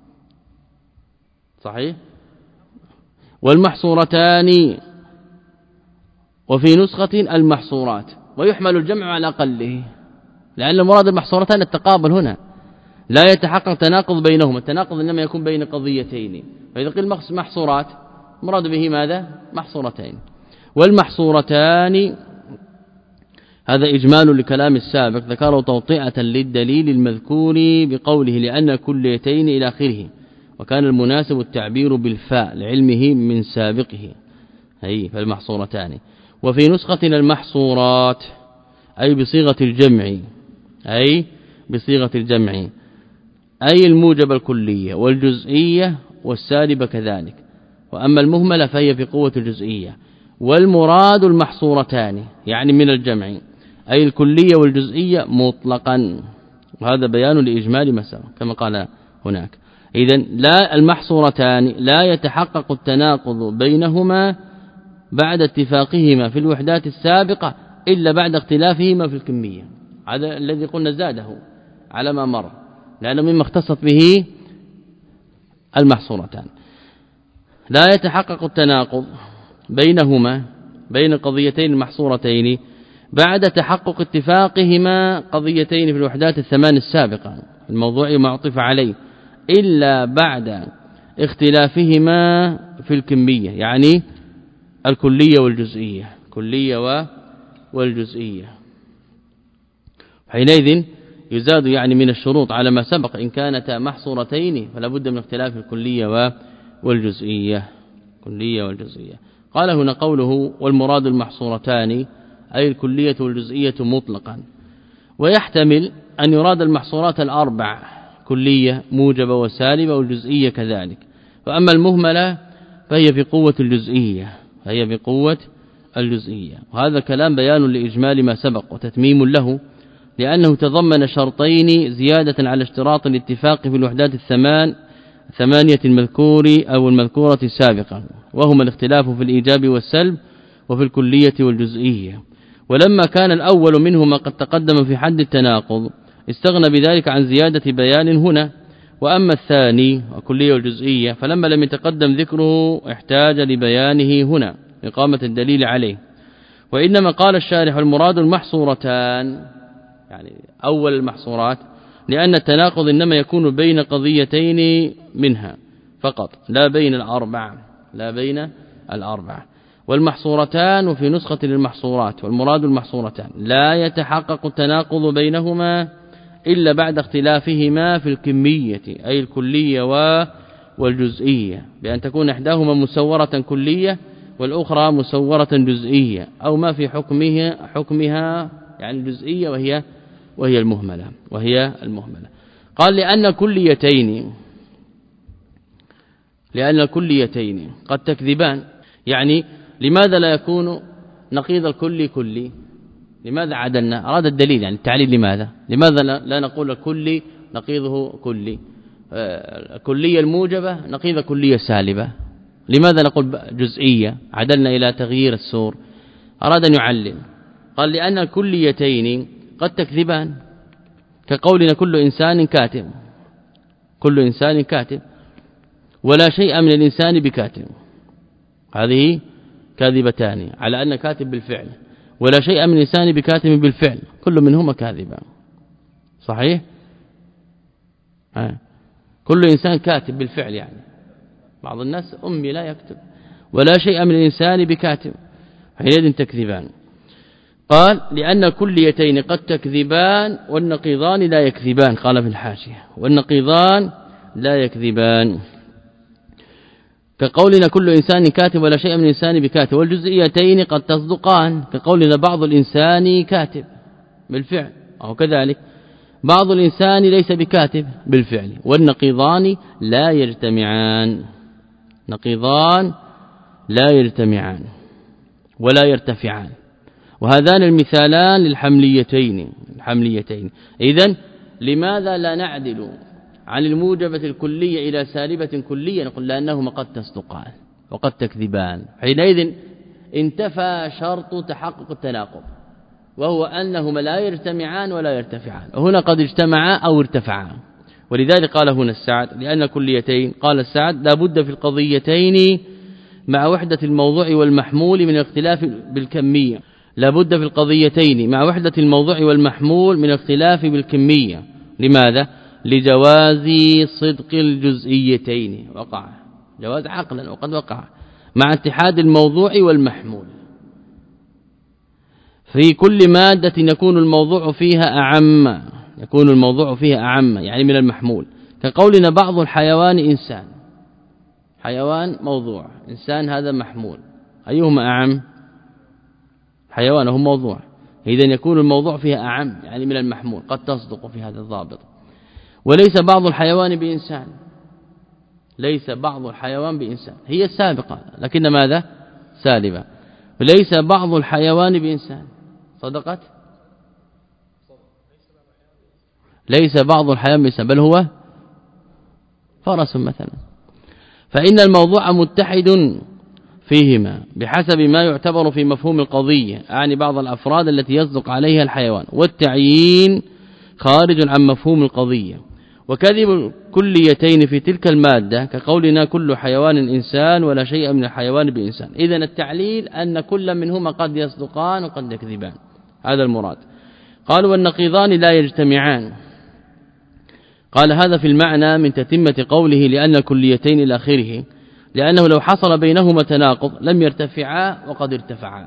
صحيح؟ والمحصورتان وفي نسخة المحصورات، ويحمل الجمع على أقله، لأن المراد المحصورتان التقابل هنا، لا يتحقق تناقض بينهما، التناقض إنما يكون بين قضيتين. فإذا قيل محصورات مراد به ماذا؟ محصورتين. والمحصورتان هذا إجمال لكلام السابق، ذكره توطئة للدليل المذكور بقوله لأن كليتين إلى آخره، وكان المناسب التعبير بالفاء لعلمه من سابقه، هي فالمحصورتان. وفي نسخة المحصورات أي بصيغة الجمع، أي بصيغة الجمع، أي الموجب الكلية والجزئية والسالبة كذلك. وأما المهملة فهي في قوة الجزئية. والمراد المحصورتان يعني من الجمع، أي الكلية والجزئية مطلقا، وهذا بيان لإجمال مسألة كما قال هناك. إذن لا المحصورتان لا يتحقق التناقض بينهما بعد اتفاقهما في الوحدات السابقة إلا بعد اختلافهما في الكمية. هذا الذي قلنا زاده على ما مر، لأنه مما اختصت به المحصورتان. لا يتحقق التناقض بينهما بين قضيتين المحصورتين بعد تحقق اتفاقهما قضيتين في الوحدات الثمان السابقة الموضوع معطف عليه إلا بعد اختلافهما في الكمية، يعني الكلية والجزئية، كلية والجزئية. حينئذ يزاد يعني من الشروط على ما سبق إن كانتا محصورتين فلا بد من اختلاف الكلية والجزئية، كلية والجزئية. قال هنا قوله والمراد المحصورتان أي الكلية والجزئية مطلقا، ويحتمل أن يراد المحصورات الأربع كلية موجبة وسالبة والجزئية كذلك. فأما المهملة فهي في قوة الجزئية، فهي بقوة الجزئية. وهذا كلام بيان لإجمال ما سبق وتتميم له، لأنه تضمن شرطين زيادة على اشتراط الاتفاق في الوحدات الثمان ثمانية المذكور أو المذكورة السابقة، وهما الاختلاف في الإيجاب والسلب وفي الكلية والجزئية. ولما كان الأول منهما قد تقدم في حد التناقض استغنى بذلك عن زيادة بيان هنا. وأما الثاني الكلية والجزئية فلما لم يتقدم ذكره احتاج لبيانه هنا إقامة الدليل عليه. وإنما قال الشارح المراد المحصورتان يعني أول المحصورات، لأن التناقض إنما يكون بين قضيتين منها فقط لا بين الأربع، لا بين الأربع. والمحصورتان وفي نسخة للمحصورات والمراد المحصورتان لا يتحقق التناقض بينهما إلا بعد اختلافهما في الكمية أي الكلية والجزئية، بأن تكون إحداهما مسورة كلية والأخرى مسورة جزئية، أو ما في حكمها حكمها يعني الجزئية وهي وهي المهملة وهي المهملة. قال لأن كليتين لأن الكليتين قد تكذبان، يعني لماذا لا يكون نقيض الكل كلي؟ لماذا عدلنا؟ أراد الدليل يعني التعليل. لماذا لماذا لا نقول الكلي نقيضه كلي، الكلية الموجبة نقيض كلية سالبة؟ لماذا نقول جزئية؟ عدلنا إلى تغيير السور. أراد أن يعلل، قال لأن الكليتين قد تكذبان، كقولنا كل إنسان كاتب، كل إنسان كاتب ولا شيء من الإنسان بكاتب، هذه كاذبتان على أن كاتب بالفعل، ولا شيء من الإنسان بكاتب بالفعل، كل منهما كاذبا. صحيح؟ آه. كل إنسان كاتب بالفعل، يعني بعض الناس أمي لا يكتب، ولا شيء من الإنسان بكاتب، حينئذ تكذبان. قال لأن كليتين قد تكذبان والنقيضان لا يكذبان، قال في الحاشية والنقيضان لا يكذبان، كقولنا كل إنسان كاتب ولا شيء من الإنسان بكاتب. والجزئيتين قد تصدقان، كقولنا بعض الإنسان كاتب بالفعل، أو كذلك بعض الإنسان ليس بكاتب بالفعل. والنقيضان لا يجتمعان، نقيضان لا يجتمعان ولا يرتفعان. وهذان المثالان للحمليتين الحمليتين. إذن لماذا لا نعدل عن الموجبة الكلية إلى سالبة كلية؟ نقول لأنهما قد تصدقان وقد تكذبان، حينئذ انتفى شرط تحقق التناقض، وهو أنهما لا يجتمعان ولا يرتفعان. وهنا قد اجتمعا أو ارتفعا. ولذلك قال هنا السعد لأن كليتين، قال السعد لا بد في القضيتين مع وحدة الموضوع والمحمول من الاختلاف بالكمية، لا بد في القضيتين مع وحدة الموضوع والمحمول من الاختلاف بالكمية. لماذا؟ لجواز صدق الجزئيتين، وقع جواز عقلا وقد وقع مع اتحاد الموضوع والمحمول في كل مادة يكون الموضوع فيها أعم، يكون الموضوع فيها أعم يعني من المحمول، كقولنا بعض الحيوان إنسان، حيوان موضوع، إنسان هذا محمول، أيهما أعم؟ حيوان هو موضوع، إذن يكون الموضوع فيها أعم يعني من المحمول، قد تصدق في هذا الضابط. وليس بعض الحيوان بإنسان، ليس بعض الحيوان بإنسان، هي السابقة لكن ماذا؟ سالبة. وليس بعض الحيوان بإنسان، صدقت؟ ليس بعض الحيوان بإنسان بل هو فرس مثلا، فإن الموضوع متحد فيهما بحسب ما يعتبر في مفهوم القضية، يعني بعض الأفراد التي يصدق عليها الحيوان، والتعيين خارج عن مفهوم القضية. وكذب كليتين في تلك المادة كقولنا كل حيوان إنسان ولا شيء من الحيوان بإنسان. إذن التعليل أن كل منهما قد يصدقان وقد يكذبان، هذا المراد. قالوا والنقيضان لا يجتمعان، قال هذا في المعنى من تتمة قوله لأن الكليتين إلى آخره، لأنه لو حصل بينهما تناقض لم يرتفعا وقد ارتفعا،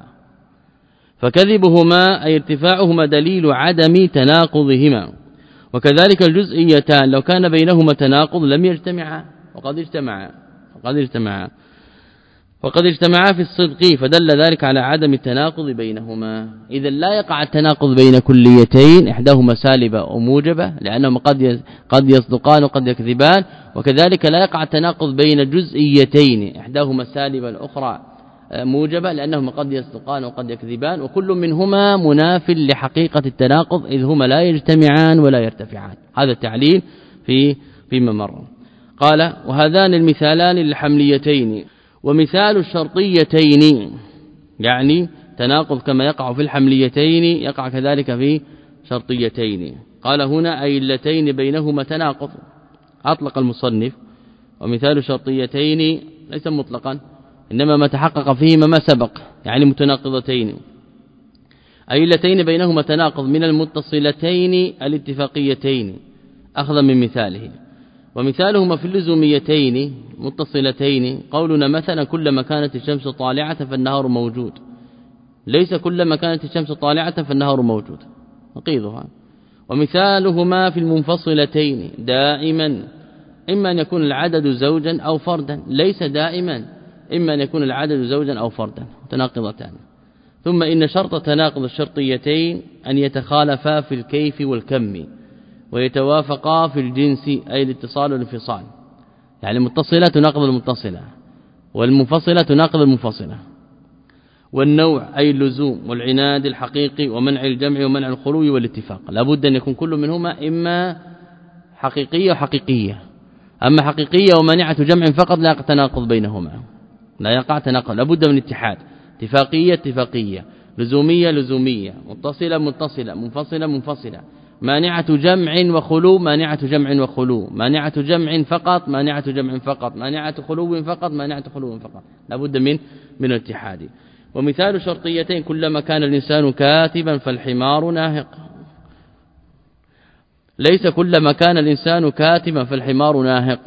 فكذبهما أي ارتفاعهما دليل عدم تناقضهما. وكذلك الجزئيتان لو كان بينهما تناقض لم يجتمعا وقد اجتمعا وقد اجتمعا وقد اجتمعا في الصدق، فدل ذلك على عدم التناقض بينهما. إذا لا يقع التناقض بين كليتين إحداهما سالبة وموجبة، لأنهما قد قد يصدقان وقد يكذبان، وكذلك لا يقع التناقض بين جزئيتين إحداهما سالبة الأخرى موجبة، لأنهما قد يصدقان وقد يكذبان، وكل منهما مناف لحقيقة التناقض إذ هما لا يجتمعان ولا يرتفعان. هذا التعليل في فيما مر. قال وهذان المثالان للحمليتين، ومثال الشرطيتين يعني تناقض كما يقع في الحمليتين يقع كذلك في شرطيتين. قال هنا أي اللتين بينهما تناقض، أطلق المصنف، ومثال الشرطيتين ليس مطلقا إنما ما تحقق فيهما ما سبق، يعني متناقضتين، أي اللتين بينهما تناقض من المتصلتين الاتفاقيتين أخذا من مثاله. ومثالهما في اللزوميتين متصلتين قولنا مثلا كلما كانت الشمس طالعة فالنهار موجود، ليس كلما كانت الشمس طالعة فالنهار موجود، نقيضها. ومثالهما في المنفصلتين دائما إما أن يكون العدد زوجا أو فردا، ليس دائما إما أن يكون العدد زوجا أو فردا، متناقضتان. ثم إن شرط تناقض الشرطيتين أن يتخالفا في الكيف والكم ويتوافقا في الجنس، أي الاتصال والانفصال، يعني المتصلة تناقض المتصلة والمنفصلة تناقض المنفصلة، والنوع أي اللزوم والعناد الحقيقي ومنع الجمع ومنع الخلو والاتفاق. لابد أن يكون كل منهما إما حقيقية وحقيقية، أما حقيقية ومانعة جمع فقط لا تناقض بينهما، لا يقع تناقض، لابد من اتحاد. اتفاقية اتفاقية، لزومية لزومية، متصلة متصلة، منفصلة منفصلة، مانعة جمع وخلو مانعة جمع وخلو، مانعة جمع فقط مانعة جمع فقط، مانعة خلو فقط مانعة خلو فقط، لابد من من الاتحاد. ومثال شرطيتين كلما كان الإنسان كاتبا فالحمار ناهق، ليس كلما كان الإنسان كاتبا فالحمار ناهق.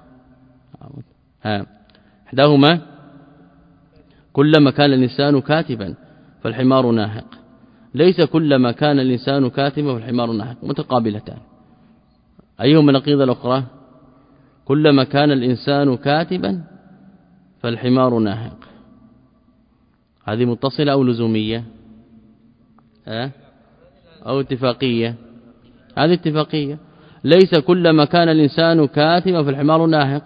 ها احداهما كلما كان الإنسان كاتبا فالحمار ناهق، ليس كلما كان الإنسان كاتبا فالحمار ناهق، متقابلتان. أيهما نقيض الأخرى؟ كلما كان الإنسان كاتبا فالحمار ناهق، هذه متصلة أو لزومية أه؟ أو اتفاقية؟ هذه اتفاقية. ليس كلما كان الإنسان كاتبا فالحمار ناهق،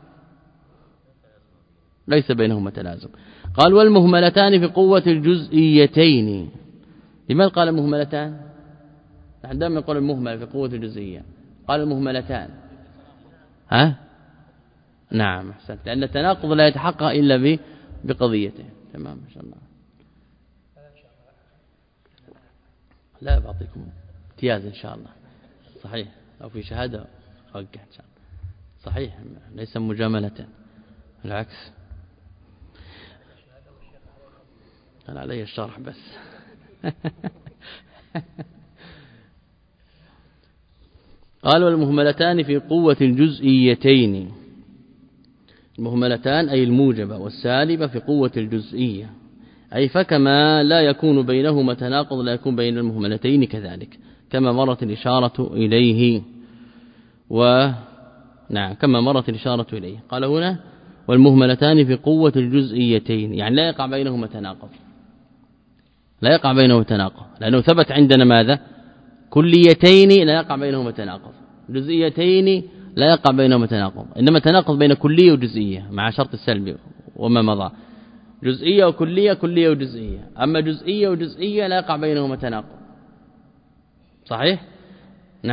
ليس بينهما تلازم. قال والمهملتان في قوة الجزئيتين. لماذا قال المهملتان؟ نحن دائما نقول المهمل في قوة الجزئية، قال المهملتان ها نعم احسنت، لأن التناقض لا يتحقق إلا بقضيته. تمام إن شاء الله. لا بعطيكم امتياز إن شاء الله. صحيح لو في شهادة أوقع إن شاء الله. صحيح ليس مجاملة، بالعكس أنا علي الشرح بس. قال والمهملتان في قوة الجزئيتين، المهملتان أي الموجبة والسالبة في قوة الجزئية، أي فكما لا يكون بينهما تناقض لا يكون بين المهملتين كذلك، كما مرت الإشارة إليه. ونعم كما مرت الإشارة إليه. قال هنا والمهملتان في قوة الجزئيتين، يعني لا يقع بينهما تناقض، لا يقع بينهما تناقض، لأنه ثبت عندنا ماذا؟ كليتين لا يقع بينهما تناقض، جزئيتين لا يقع بينهما تناقض، إنما تناقض بين كلية وجزئية مع شرط السلب وما مضى. جزئية وكلية، كلية وجزئية، أما جزئية وجزئية لا يقع بينهما تناقض. صحيح؟ نعم.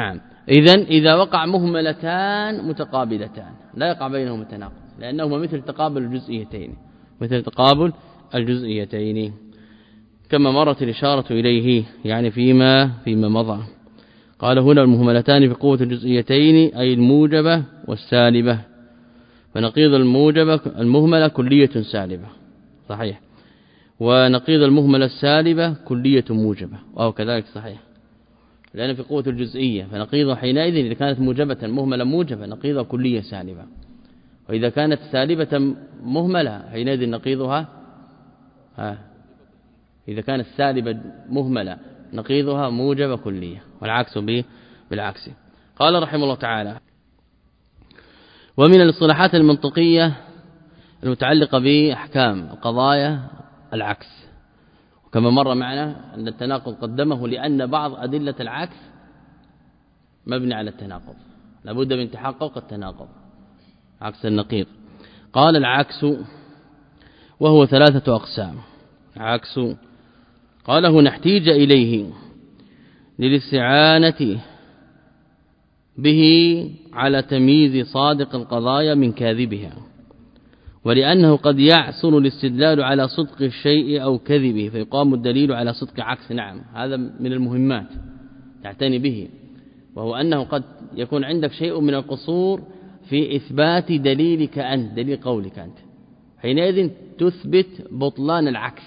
إذن إذا وقع مهملتان متقابلتان لا يقع بينهما تناقض لأنهما مثل تقابل الجزئيتين مثل تقابل الجزئيتين كما مرت الإشارة إليه يعني فيما فيما مضى. قال هنا المهملتان في قوة الجزئيتين أي الموجبة والسالبة، فنقيض الموجبة المهملة كلية سالبة صحيح، ونقيض المهملة السالبة كلية موجبة وهو كذلك صحيح، لأن في قوة الجزئية فنقيضه حينئذ إذا كانت موجبة مهملة موجبة نقيضها كلية سالبة، وإذا كانت سالبة مهملة حينئذ نقيضها ها إذا كانت سالبة مهملة نقيضها موجبة كلية، والعكس به بالعكس. قال رحمه الله تعالى: ومن الاصطلاحات المنطقية المتعلقة بأحكام القضايا العكس، وكما مر معنا أن التناقض قدمه لأن بعض أدلة العكس مبني على التناقض لابد من تحقق التناقض عكس النقيض. قال العكس وهو ثلاثة أقسام. عكس قاله نحتيج إليه للاستعانة به على تمييز صادق القضايا من كاذبها، ولأنه قد يعسر الاستدلال على صدق الشيء أو كذبه فيقام الدليل على صدق عكس. نعم هذا من المهمات تعتني به، وهو أنه قد يكون عندك شيء من القصور في إثبات دليلك أنت دليل قولك أنت، حينئذ تثبت بطلان العكس.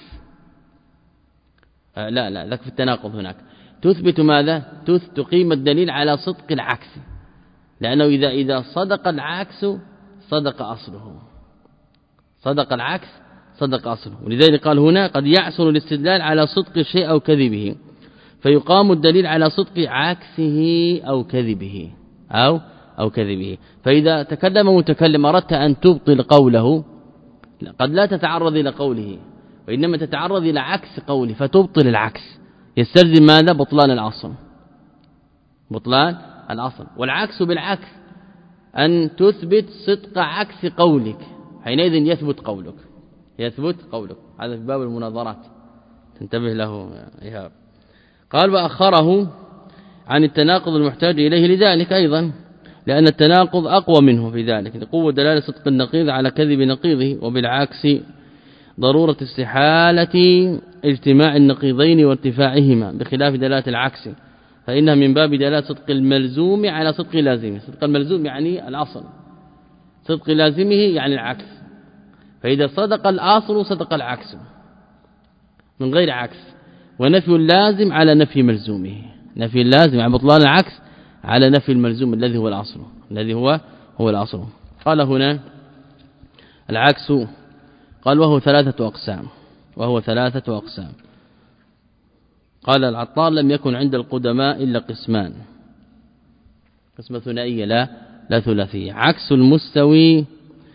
آه لا لا ذاك في التناقض هناك تثبت ماذا؟ تقيم الدليل على صدق العكس، لأنه إذا إذا صدق العكس صدق أصله، صدق العكس صدق أصله، ولذلك قال هنا قد يعسر الاستدلال على صدق الشيء أو كذبه فيقام الدليل على صدق عكسه أو كذبه أو أو كذبه. فإذا تكلم متكلم أردت أن تبطل قوله قد لا تتعرض إلى قوله وإنما تتعرض إلى عكس قوله فتبطل العكس، يستلزم ماذا؟ بطلان الأصل، بطلان الأصل. والعكس بالعكس أن تثبت صدق عكس قولك، حينئذ يثبت قولك يثبت قولك هذا في باب المناظرات تنتبه له إيهاب. قال وأخره عن التناقض المحتاج إليه لذلك أيضا، لأن التناقض أقوى منه في ذلك قوة دلالة صدق النقيض على كذب نقيضه، وبالعكس ضرورة استحالة اجتماع النقيضين وارتفاعهما بخلاف دلالة العكس، فإنها من باب دلالة صدق الملزوم على صدق لازمه. صدق الملزوم يعني الأصل، صدق لازمه يعني العكس، فإذا صدق الأصل صدق العكس من غير عكس، ونفي اللازم على نفي ملزومه، نفي اللازم على بطلان العكس على نفي الملزوم الذي هو الأصل الذي هو هو الأصل. قال هنا العكس قال وهو ثلاثة أقسام وهو ثلاثة أقسام. قال العطار لم يكن عند القدماء إلا قسمان، قسمة ثنائية لا لا ثلاثية، عكس المستوي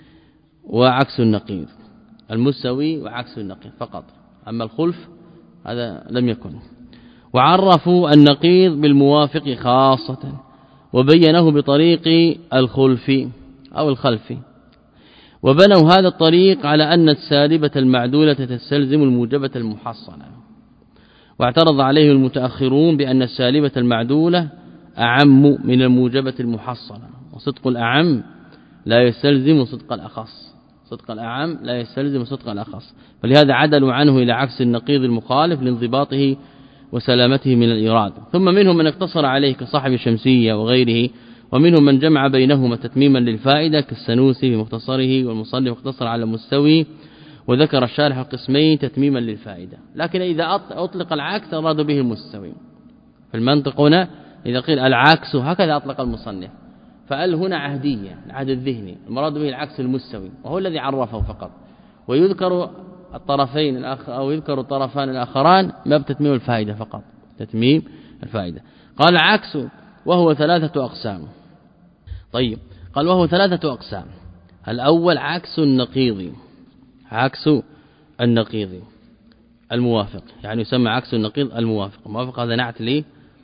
وعكس النقيض، المستوي وعكس النقيض فقط، أما الخلف هذا لم يكن. وعرفوا النقيض بالموافق خاصة وبينه بطريق الخلف أو الخلف، وبنوا هذا الطريق على أن السالبة المعدولة تستلزم الموجبة المحصنة، واعترض عليه المتأخرون بأن السالبة المعدولة أعم من الموجبة المحصنة، وصدق الأعم لا يستلزم صدق الأخص، صدق الأعم لا يستلزم صدق الأخص، فلهذا عدلوا عنه إلى عكس النقيض المخالف لانضباطه وسلامته من الإيراد. ثم منهم من اقتصر عليه كصاحب الشمسية وغيره، ومنهم من جمع بينهما تتميما للفائدة كالسنوسي في مختصره، والمصنف اقتصر على المستوي، وذكر الشارح القسمين تتميما للفائدة. لكن إذا أطلق العكس أراد به المستوي، في المنطق هنا إذا قيل العكس هكذا أطلق المصنف، فال هنا عهدية العهد الذهني، المراد به العكس المستوي وهو الذي عرفه فقط، ويذكر الطرفين الآخر أو يذكر الطرفان الآخران ما بتتميم الفائدة فقط، تتميم الفائدة. قال عكس وهو ثلاثة أقسام. طيب قال وهو ثلاثة أقسام. الأول عكس النقيض، عكس النقيض الموافق، يعني يسمى عكس النقيض الموافق. الموافق هذا نعت ليه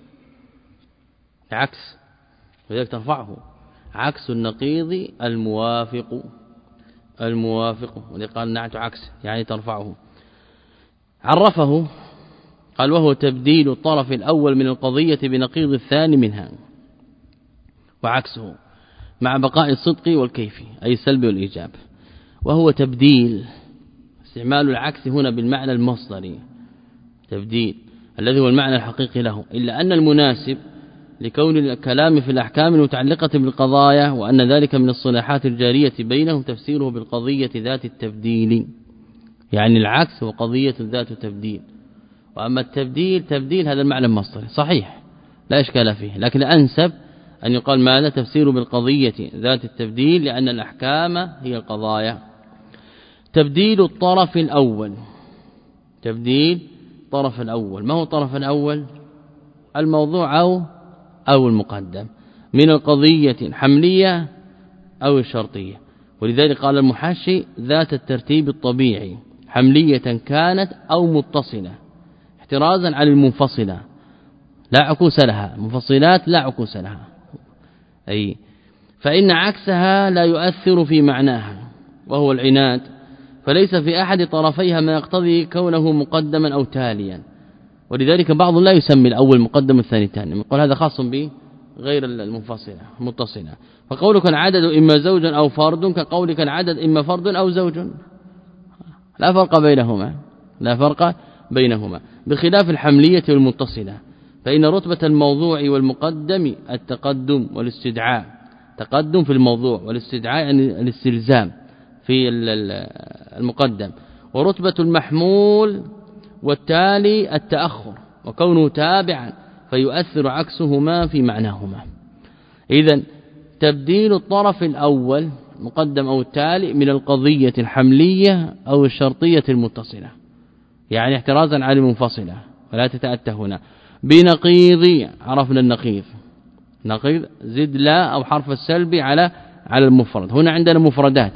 عكس، وذلك ترفعه عكس النقيض الموافق، الموافق ولذلك قال نعت عكس يعني ترفعه. عرفه قال وهو تبديل الطرف الأول من القضية بنقيض الثاني منها، وعكسه مع بقاء الصدق والكيف أي السلب والإيجاب. وهو تبديل، استعمال العكس هنا بالمعنى المصدري تبديل الذي هو المعنى الحقيقي له، إلا أن المناسب لكون الكلام في الأحكام المتعلقة بالقضايا وأن ذلك من الصلاحات الجارية بينهم تفسيره بالقضية ذات التبديل، يعني العكس هو قضية ذات تبديل. وأما التبديل تبديل هذا المعنى المصدري صحيح لا إشكال فيه، لكن أنسب أن يقال ماذا تفسير بالقضية ذات التبديل لأن الأحكام هي القضايا. تبديل الطرف الأول، تبديل الطرف الأول، ما هو الطرف الأول؟ الموضوع أو أو المقدم من القضية الحملية أو الشرطية. ولذلك قال المحاشي ذات الترتيب الطبيعي حملية كانت أو متصلة احترازا عن المنفصلة لا عكوس لها، منفصلات لا عكوس لها، أي فإن عكسها لا يؤثر في معناها وهو العناد، فليس في أحد طرفيها ما يقتضي كونه مقدما أو تاليا. ولذلك بعض لا يسمي الأول مقدم والثاني تالي، يقول هذا خاص به غير المنفصلة متصلة. فقولك العدد إما زوج أو فرد كقولك العدد إما فرد أو زوج، لا فرق بينهما لا فرق بينهما بخلاف الحملية والمتصلة، فإن رتبة الموضوع والمقدم التقدم والاستدعاء، تقدم في الموضوع والاستدعاء يعني الاستلزام في المقدم، ورتبة المحمول والتالي التأخر وكونه تابعا فيؤثر عكسهما في معناهما. إذن تبديل الطرف الأول مقدم أو التالي من القضية الحملية أو الشرطية المتصلة، يعني احترازا عن المنفصلة ولا تتأتى هنا بنقيض، عرفنا النقيض نقيض زد لا أو حرف السلب على على المفرد، هنا عندنا مفردات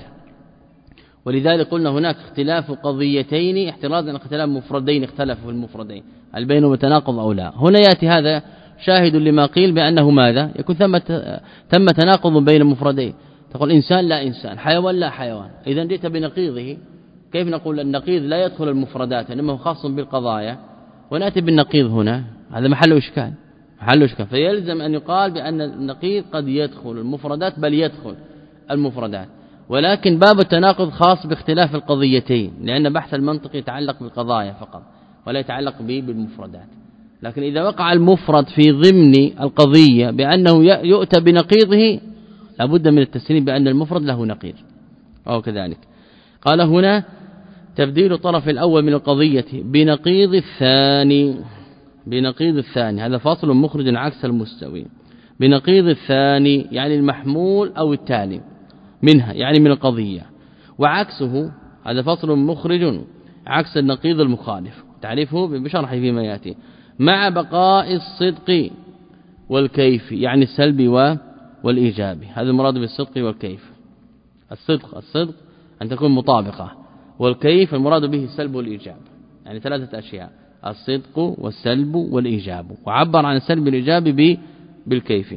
ولذلك قلنا هناك اختلاف قضيتين احترازا عن اختلاف مفردين اختلفوا في المفردين هل بينهم تناقض أو لا. هنا يأتي هذا شاهد لما قيل بأنه ماذا يكون ثم ثم تناقض بين مفردين، تقول إنسان لا إنسان، حيوان لا حيوان، إذا جئت بنقيضه كيف نقول النقيض لا يدخل المفردات إنما هو خاص بالقضايا، ونأتي بالنقيض هنا هذا محل إشكال محل إشكال فيلزم أن يقال بأن النقيض قد يدخل المفردات بل يدخل المفردات، ولكن باب التناقض خاص باختلاف القضيتين لأن بحث المنطق يتعلق بالقضايا فقط ولا يتعلق به بالمفردات. لكن إذا وقع المفرد في ضمن القضية بأنه يؤتى بنقيضه لابد من التسليم بأن المفرد له نقيض أو كذلك. قال هنا تبديل الطرف الأول من القضية بنقيض الثاني، بنقيض الثاني هذا فاصل مخرج عكس المستوي، بنقيض الثاني يعني المحمول أو التالي منها يعني من القضية، وعكسه هذا فصل مخرج عكس النقيض المخالف تعرفه بشرحه فيما يأتي، مع بقاء الصدق والكيف يعني السلب والإيجاب. هذا المراد بالصدق والكيف، الصدق الصدق أن تكون مطابقة، والكيف المراد به السلب والإيجاب، يعني ثلاثة أشياء الصدق والسلب والإيجاب، وعبر عن السلب والإيجاب بالكيف.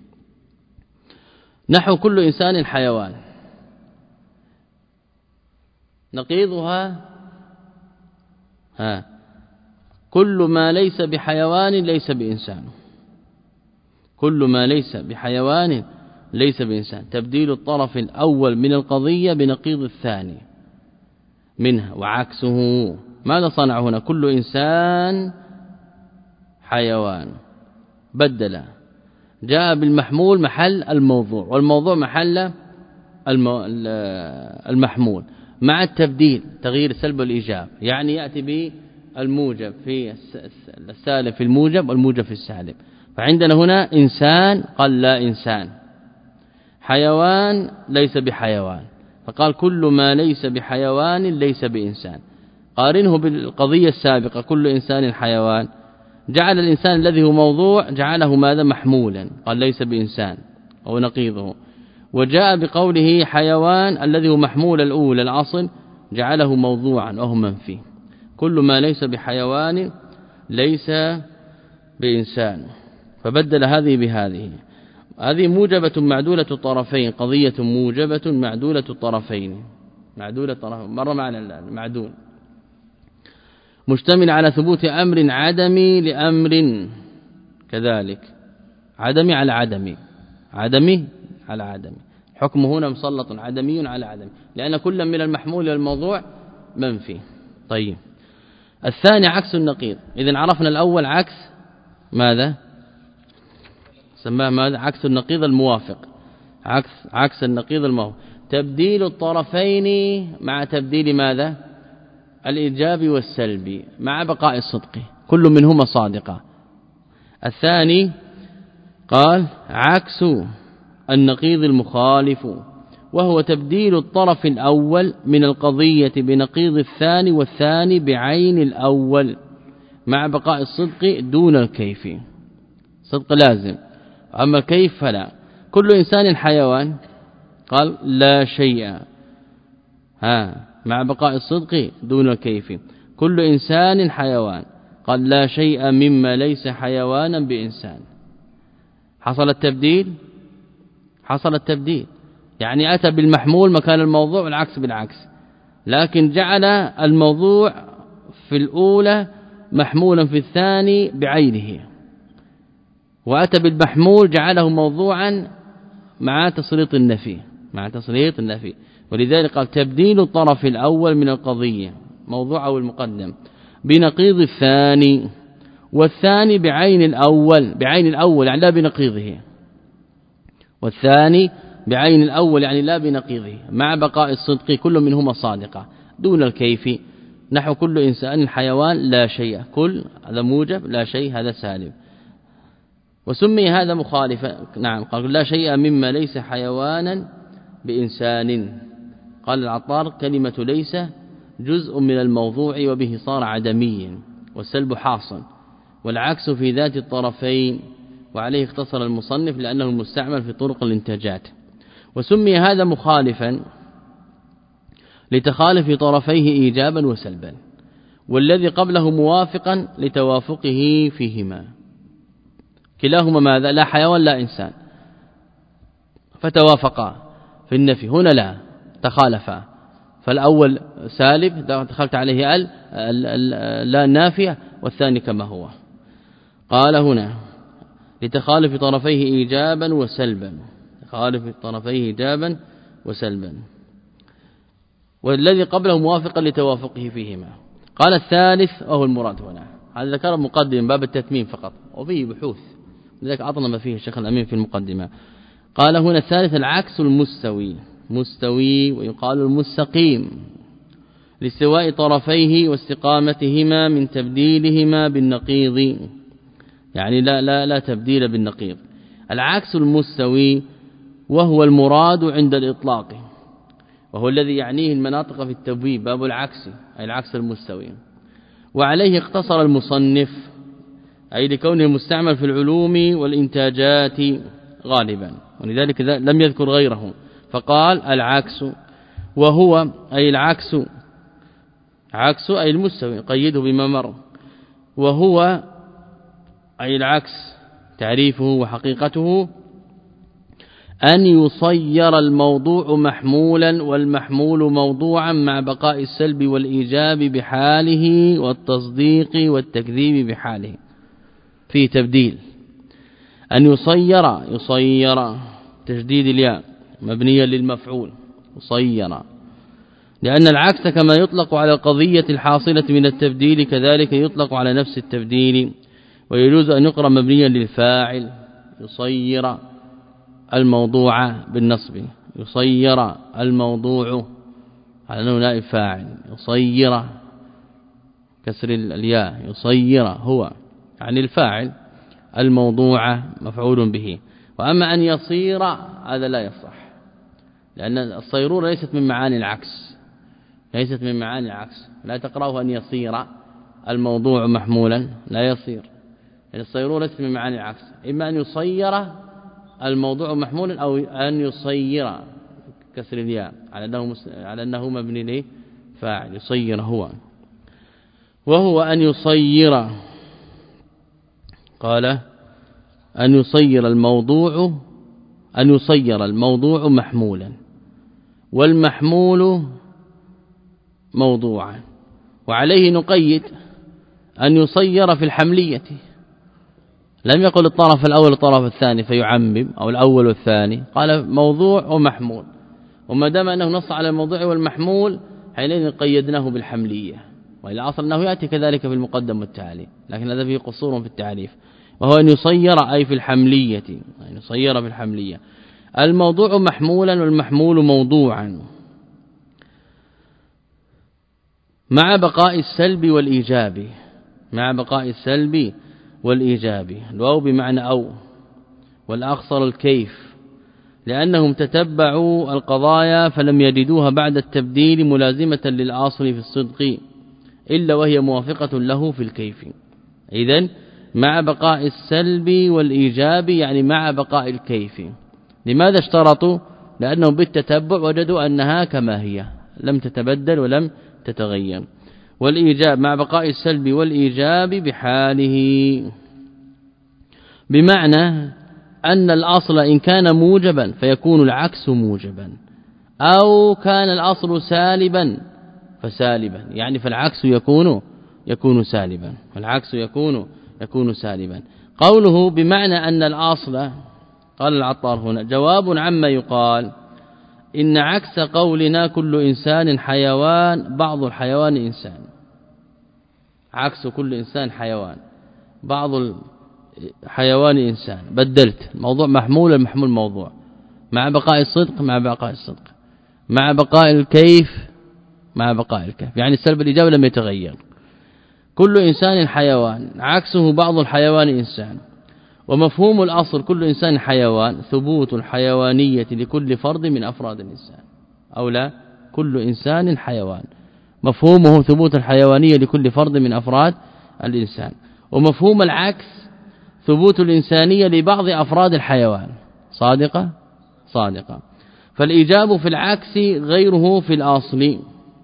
نحو كل إنسان حيوان، نقيضها ها كل ما ليس بحيوان ليس بإنسان، كل ما ليس بحيوان ليس بإنسان، تبديل الطرف الأول من القضية بنقيض الثاني منها وعكسه. ماذا صنع هنا؟ كل إنسان حيوان بدل، جاء بالمحمول محل الموضوع والموضوع محل المحمول مع التبديل تغيير السلب والإيجاب، يعني يأتي بالموجب في السالب في الموجب والموجب في السالب. فعندنا هنا إنسان قال لا إنسان، حيوان ليس بحيوان، فقال كل ما ليس بحيوان ليس بإنسان. قارنه بالقضية السابقة كل إنسان حيوان، جعل الإنسان الذي هو موضوع جعله ماذا محمولا قال ليس بإنسان أو نقيضه، وجاء بقوله حيوان الذي هو محمول الأولى الأصل جعله موضوعا وهو منفي، كل ما ليس بحيوان ليس بإنسان، فبدل هذه بهذه. هذه موجبة معدولة الطرفين، قضية موجبة معدولة الطرفين، معدولة الطرفين مر معنا المعدول، مشتمل على ثبوت أمر عدمي لأمر كذلك، عدمي على عدمي عدمي على عدمي، حكم هنا مسلط عدمي على عدمي، لأن كل من المحمول والموضوع منفي. طيب الثاني عكس النقيض. إذن عرفنا الأول عكس ماذا سماه ماذا؟ عكس النقيض الموافق. عكس عكس النقيض الموافق تبديل الطرفين مع تبديل ماذا؟ الإيجاب والسلب مع بقاء الصدق، كل منهما صادقة. الثاني قال عكس النقيض المخالف، وهو تبديل الطرف الأول من القضية بنقيض الثاني، والثاني بعين الأول مع بقاء الصدق دون الكيف. صدق لازم، أما كيف فلا. كل إنسان حيوان قال لا شيء، ها مع بقاء الصدق دون الكيف. كل إنسان حيوان قال لا شيء مما ليس حيوانا بإنسان. حصل التبديل، حصل التبديل، يعني أتى بالمحمول مكان الموضوع والعكس بالعكس، لكن جعل الموضوع في الأولى محمولا في الثاني بعينه، وأتى بالمحمول جعله موضوعا مع تسليط النفي، مع تسليط النفي. ولذلك قال تبديل الطرف الأول من القضية موضوع أو المقدم بنقيض الثاني، والثاني بعين الأول، بعين الأول يعني لا بنقيضه، والثاني بعين الأول يعني لا بنقيضه مع بقاء الصدق، كل منهما صادقة دون الكيف. نحو كل إنسان حيوان لا شيء، كل هذا موجب، لا شيء هذا سالب. وسمي هذا مخالفا، نعم قال لا شيء مما ليس حيوانا بإنسان. قال العطار كلمة ليس جزء من الموضوع وبه صار عدميا، والسلب حاصل، والعكس في ذات الطرفين، وعليه اختصر المصنف لأنه المستعمل في طرق الانتاجات. وسمي هذا مخالفا لتخالف طرفيه إيجابا وسلبا، والذي قبله موافقا لتوافقه فيهما. كلاهما ماذا؟ لا حيوان لا إنسان، فتوافقا في النفي. هنا لا، تخالفا، فالأول سالب دخلت عليه ال لا النافية، والثاني كما هو. قال هنا لتخالف طرفيه إيجابا وسلبا، تخالف طرفيه إيجابا وسلبا، والذي قبله موافقا لتوافقه فيهما. قال الثالث وهو المراد هنا، هذا ذكر مقدم باب التتميم فقط وفيه بحوث، لذلك أعطنا ما فيه الشيخ الأمين في المقدمة. قال هنا الثالث العكس المستوي، مستوي ويقال المستقيم لاستواء طرفيه واستقامتهما من تبديلهما بالنقيض، يعني لا لا لا تبديل بالنقيض. العكس المستوي وهو المراد عند الإطلاق، وهو الذي يعنيه المناطق في التبويب، باب العكس أي العكس المستوي. وعليه اقتصر المصنف، أي لكونه مستعمل في العلوم والإنتاجات غالبا، ولذلك لم يذكر غيره، فقال العكس، وهو أي العكس، عكس أي المستوي قيده بما مر، وهو أي العكس تعريفه وحقيقته أن يصير الموضوع محمولا والمحمول موضوعا مع بقاء السلب والإيجاب بحاله والتصديق والتكذيب بحاله. في تبديل أن يصير، يصير تجديد الياء مبنيا للمفعول، يصير، لأن العكس كما يطلق على القضية الحاصلة من التبديل كذلك يطلق على نفس التبديل، ويجوز أن يقرأ مبنيا للفاعل، يصير الموضوع بالنصب، يصير الموضوع على أنه نائب فاعل، يصير كسر الياء، يصير هو يعني الفاعل، الموضوع مفعول به. وأما أن يصير هذا لا يصح، لأن الصيرورة ليست من معاني العكس، ليست من معاني العكس، لا تقرأه أن يصير الموضوع محمولا، لا يصير، يعني الصيرورة ليست من معاني العكس، إما أن يصير الموضوع محمولا أو أن يصير كسر الياء على أنه على أنه مبني له فاعل، يصير هو، وهو أن يصير. قال أن يصير الموضوع، أن يصير الموضوع محمولا والمحمول موضوعا، وعليه نقيد أن يصير في الحملية، لم يقل الطرف الأول والطرف الثاني فيعمم أو الأول والثاني، قال موضوع ومحمول، وما دام أنه نص على الموضوع والمحمول حينئذ قيدناه بالحملية، وإلى أصل أنه يأتي كذلك في المقدم والتالي، لكن هذا فيه قصور في التعريف، وهو أن يصير أي في الحملية، أن يصير في الحملية. الموضوع محمولا والمحمول موضوعا مع بقاء السلب والإيجاب، مع بقاء السلب والإيجاب. الواو بمعنى أو، والأخصر الكيف، لأنهم تتبعوا القضايا فلم يجدوها بعد التبديل ملازمة للأصل في الصدق إلا وهي موافقة له في الكيف. إذن مع بقاء السلب والإيجاب يعني مع بقاء الكيف. لماذا اشترطوا؟ لأنهم بالتتبع وجدوا أنها كما هي لم تتبدل ولم تتغير. والإيجاب مع بقاء السلب والإيجاب بحاله، بمعنى أن الأصل إن كان موجبا فيكون العكس موجبا، أو كان الأصل سالبا فسالبا، يعني فالعكس يكون يكون سالبا، والعكس يكون يكون سالبا. قوله بمعنى أن الأصل، قال العطار هنا جواب عما يقال إن عكس قولنا كل إنسان حيوان بعض الحيوان إنسان، عكس كل إنسان حيوان بعض الحيوان إنسان، بدلت الموضوع محمول المحمول موضوع، مع بقاء الصدق مع بقاء الصدق، مع بقاء الكيف مع بقاء الكيف، يعني السلب الإجابة لم يتغير. كل إنسان حيوان عكسه بعض الحيوان إنسان، ومفهوم الأصل كل إنسان حيوان ثبوت الحيوانية لكل فرد من أفراد الإنسان، أو لا كل إنسان حيوان مفهومه ثبوت الحيوانية لكل فرد من أفراد الإنسان، ومفهوم العكس ثبوت الإنسانية لبعض أفراد الحيوان. صادقة صادقة. فالإيجاب في العكس غيره في الأصل.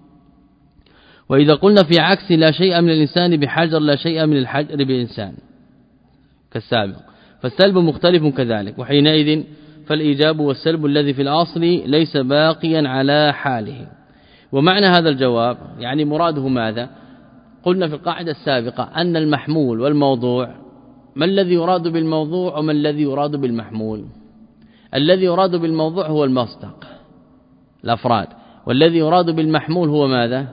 وإذا قلنا في عكس لا شيء من الإنسان بحجر لا شيء من الحجر بإنسان كالسابق، فالسلب مختلف كذلك، وحينئذ فالإيجاب والسلب الذي في الأصل ليس باقيا على حاله. ومعنى هذا الجواب يعني مراده ماذا؟ قلنا في القاعدة السابقة أن المحمول والموضوع، ما الذي يراد بالموضوع وما الذي يراد بالمحمول؟ الذي يراد بالموضوع هو المصدق الأفراد، والذي يراد بالمحمول هو ماذا؟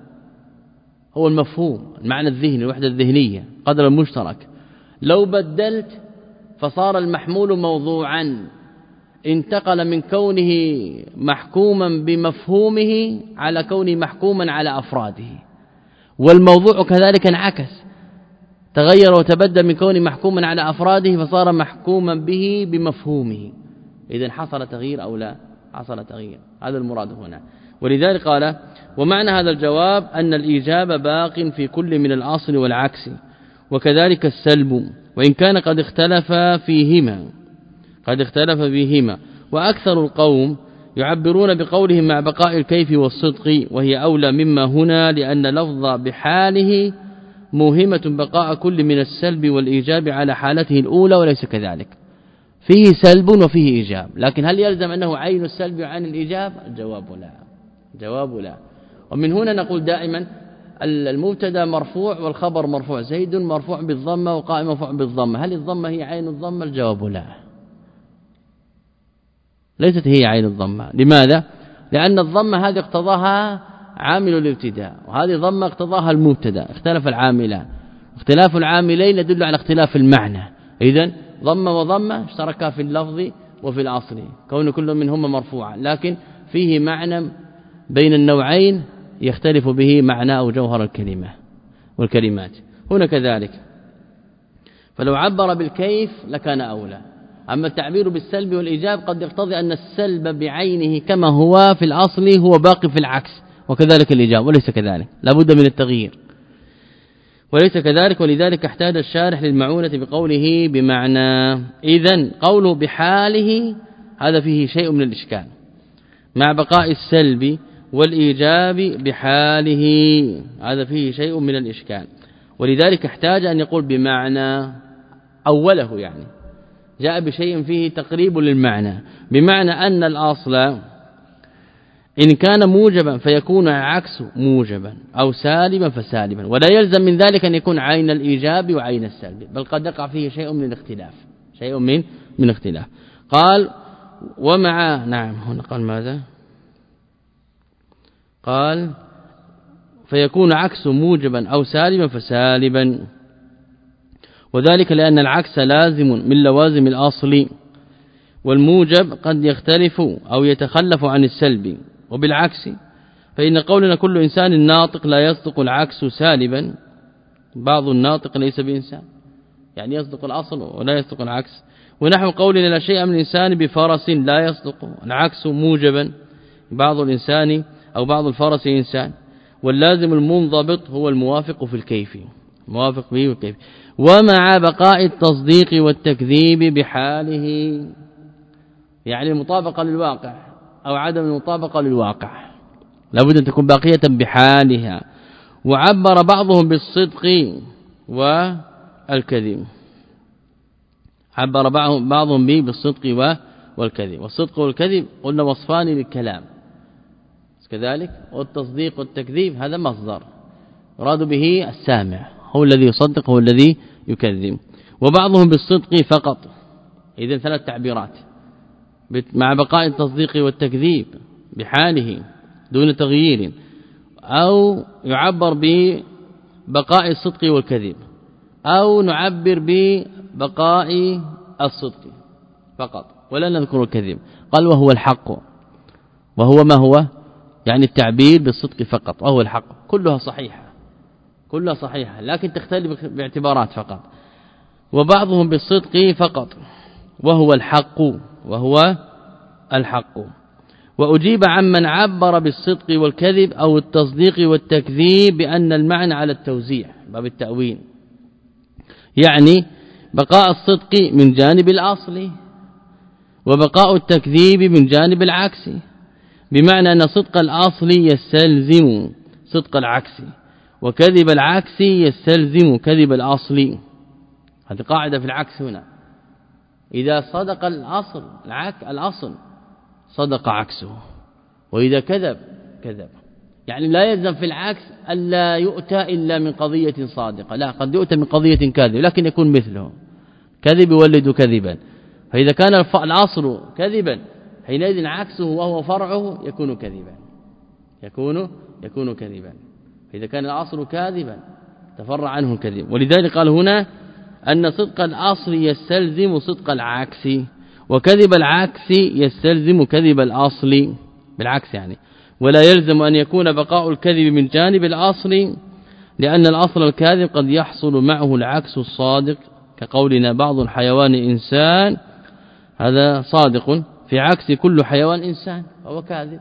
هو المفهوم المعنى الذهني الوحدة الذهنية قدر المشترك. لو بدلت فصار المحمول موضوعا، انتقل من كونه محكوما بمفهومه على كونه محكوما على أفراده، والموضوع كذلك انعكس تغير وتبدل من كونه محكوما على أفراده فصار محكوما به بمفهومه. إذن حصل تغيير أو لا؟ حصل تغيير، هذا المراد هنا. ولذلك قال ومعنى هذا الجواب أن الإيجاب باق في كل من الأصل والعكس، وكذلك السلب وإن كان قد اختلف فيهما قد اختلف فيهما وأكثر القوم يعبرون بقولهم مع بقاء الكيف والصدق، وهي أولى مما هنا، لأن لفظ بحاله موهمة بقاء كل من السلب والإيجاب على حالته الأولى، وليس كذلك، فيه سلب وفيه إيجاب، لكن هل يلزم أنه عين السلب وعين الإيجاب؟ الجواب لا، جواب لا. ومن هنا نقول دائما المبتدا مرفوع والخبر مرفوع، زيد مرفوع بالضمه وقائم مرفوع بالضمه، هل الضمه هي عين الضمه؟ الجواب لا، ليست هي عين الضمه. لماذا؟ لأن الضمه هذه اقتضاها عامل الابتداء، وهذه ضمه اقتضاها المبتدا، اختلف العاملان، اختلاف العاملين يدل على اختلاف المعنى. إذن ضمه وضمه اشتركا في اللفظ وفي الأصل، كون كل منهما مرفوعا، لكن فيه معنى بين النوعين يختلف به معنى أو جوهر الكلمة والكلمات. هنا كذلك، فلو عبر بالكيف لكان أولى. أما التعبير بالسلب والإيجاب قد يقتضي أن السلب بعينه كما هو في الأصل هو باقي في العكس، وكذلك الإيجاب، وليس كذلك، لابد من التغيير، وليس كذلك. ولذلك احتاج الشارح للمعونة بقوله بمعنى. إذن قوله بحاله هذا فيه شيء من الإشكال، مع بقاء السلب والإيجاب بحاله هذا فيه شيء من الإشكال، ولذلك احتاج أن يقول بمعنى أوله، يعني جاء بشيء فيه تقريب للمعنى، بمعنى أن الأصل إن كان موجبا فيكون العكس موجبا أو سالبا فسالبا، ولا يلزم من ذلك أن يكون عين الإيجاب وعين السلب، بل قد يقع فيه شيء من الاختلاف شيء من من اختلاف. قال ومع نعم هنا قال ماذا؟ قال فيكون عكس موجبا أو سالبا فسالبا، وذلك لأن العكس لازم من لوازم الأصل، والموجب قد يختلف أو يتخلف عن السلب. وبالعكس فإن قولنا كل إنسان ناطق لا يصدق العكس سالبا، بعض الناطق ليس بإنسان، يعني يصدق الأصل ولا يصدق العكس. ونحو قولنا لا شيء من الإنسان بفرس لا يصدق العكس موجبا، بعض الإنسان أو بعض الفرس إنسان، واللازم المنضبط هو الموافق في الكيف، موافق به والكيف. ومع بقاء التصديق والتكذيب بحاله، يعني المطابقة للواقع أو عدم المطابقة للواقع لابد أن تكون باقية بحالها. وعبر بعضهم بالصدق والكذب، عبر بعضهم به بالصدق والكذب. والصدق والكذب قلنا وصفان للكلام كذلك، والتصديق والتكذيب هذا مصدر يراد به السامع، هو الذي يصدق هو الذي يكذب. وبعضهم بالصدق فقط، إذن ثلاث تعبيرات مع بقاء التصديق والتكذيب بحاله دون تغيير، أو يعبر ببقاء الصدق والكذب، أو نعبر ببقاء الصدق فقط ولا نذكر الكذب. قال وهو الحق، وهو ما هو يعني التعبير بالصدق فقط وهو الحق، كلها صحيحة كلها صحيحة لكن تختلف باعتبارات فقط. وبعضهم بالصدق فقط وهو الحق وهو الحق. وأجيب عمن عبر بالصدق والكذب أو التصديق والتكذيب بأن المعنى على التوزيع باب التأويل، يعني بقاء الصدق من جانب الأصل وبقاء التكذيب من جانب العكس، بمعنى أن صدق الأصل يستلزم صدق العكس، وكذب العكس يستلزم كذب الأصل. هذه قاعدة في العكس هنا، إذا صدق الأصل العك الأصل صدق عكسه، وإذا كذب كذب. يعني لا يلزم في العكس ألا يؤتى إلا من قضية صادقة، لا، قد يؤتى من قضية كاذبة لكن يكون مثله، كذب يولد كذبا. فإذا كان الأصل كذبا حينئذ عكسه وهو فرعه يكون كذبا، يكون يكون كذبا. فإذا كان الأصل كاذبا تفرع عنه الكذب. ولذلك قال هنا أن صدق الأصل يستلزم صدق العكس، وكذب العكس يستلزم كذب الأصل بالعكس يعني. ولا يلزم أن يكون بقاء الكذب من جانب الأصل، لأن الأصل الكاذب قد يحصل معه العكس الصادق، كقولنا بعض الحيوان إنسان، هذا صادق في عكس كل حيوان إنسان وهو كاذب.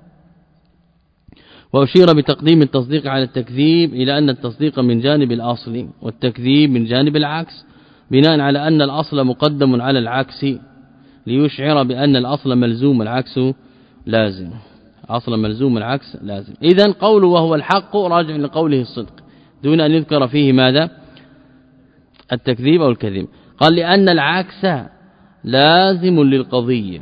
وأشير بتقديم التصديق على التكذيب إلى أن التصديق من جانب الأصل والتكذيب من جانب العكس، بناء على أن الأصل مقدم على العكس ليشعر بأن الأصل ملزوم العكس لازم، أصل ملزوم العكس لازم. إذن قوله وهو الحق راجع لقوله الصدق دون أن يذكر فيه ماذا؟ التكذيب أو الكذب. قال لأن العكس لازم للقضية،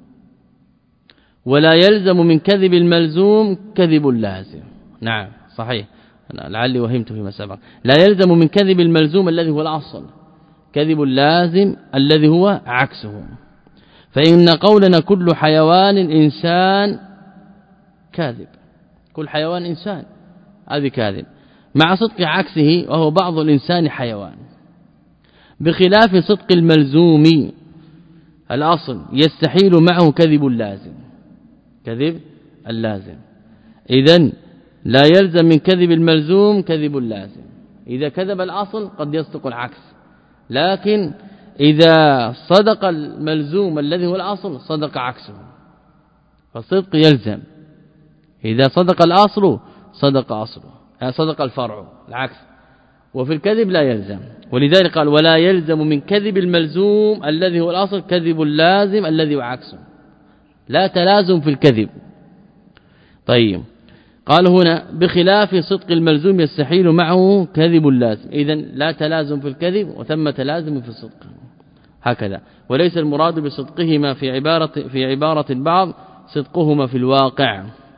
ولا يلزم من كذب الملزوم كذب اللازم. نعم صحيح، لعلي وهمت فيما سبق. لا يلزم من كذب الملزوم الذي هو الأصل كذب اللازم الذي هو عكسه. فإن قولنا كل حيوان إنسان كاذب، كل حيوان إنسان هذا كاذب، مع صدق عكسه وهو بعض الإنسان حيوان، بخلاف صدق الملزوم الأصل يستحيل معه كذب اللازم، كذب اللازم. إذن لا يلزم من كذب الملزوم كذب اللازم. إذا كذب الأصل قد يصدق العكس، لكن إذا صدق الملزوم الذي هو الأصل صدق عكسه، فالصدق يلزم. إذا صدق الأصل صدق أصله، صدق الفرع العكس. وفي الكذب لا يلزم، ولذلك قال ولا يلزم من كذب الملزوم الذي هو الأصل كذب اللازم الذي هو عكسه، لا تلازم في الكذب. طيب قال هنا بخلاف صدق الملزوم يستحيل معه كذب اللازم، إذن لا تلازم في الكذب وثم تلازم في الصدق هكذا. وليس المراد بصدقهما في عبارة في عبارة البعض صدقهما في الواقع.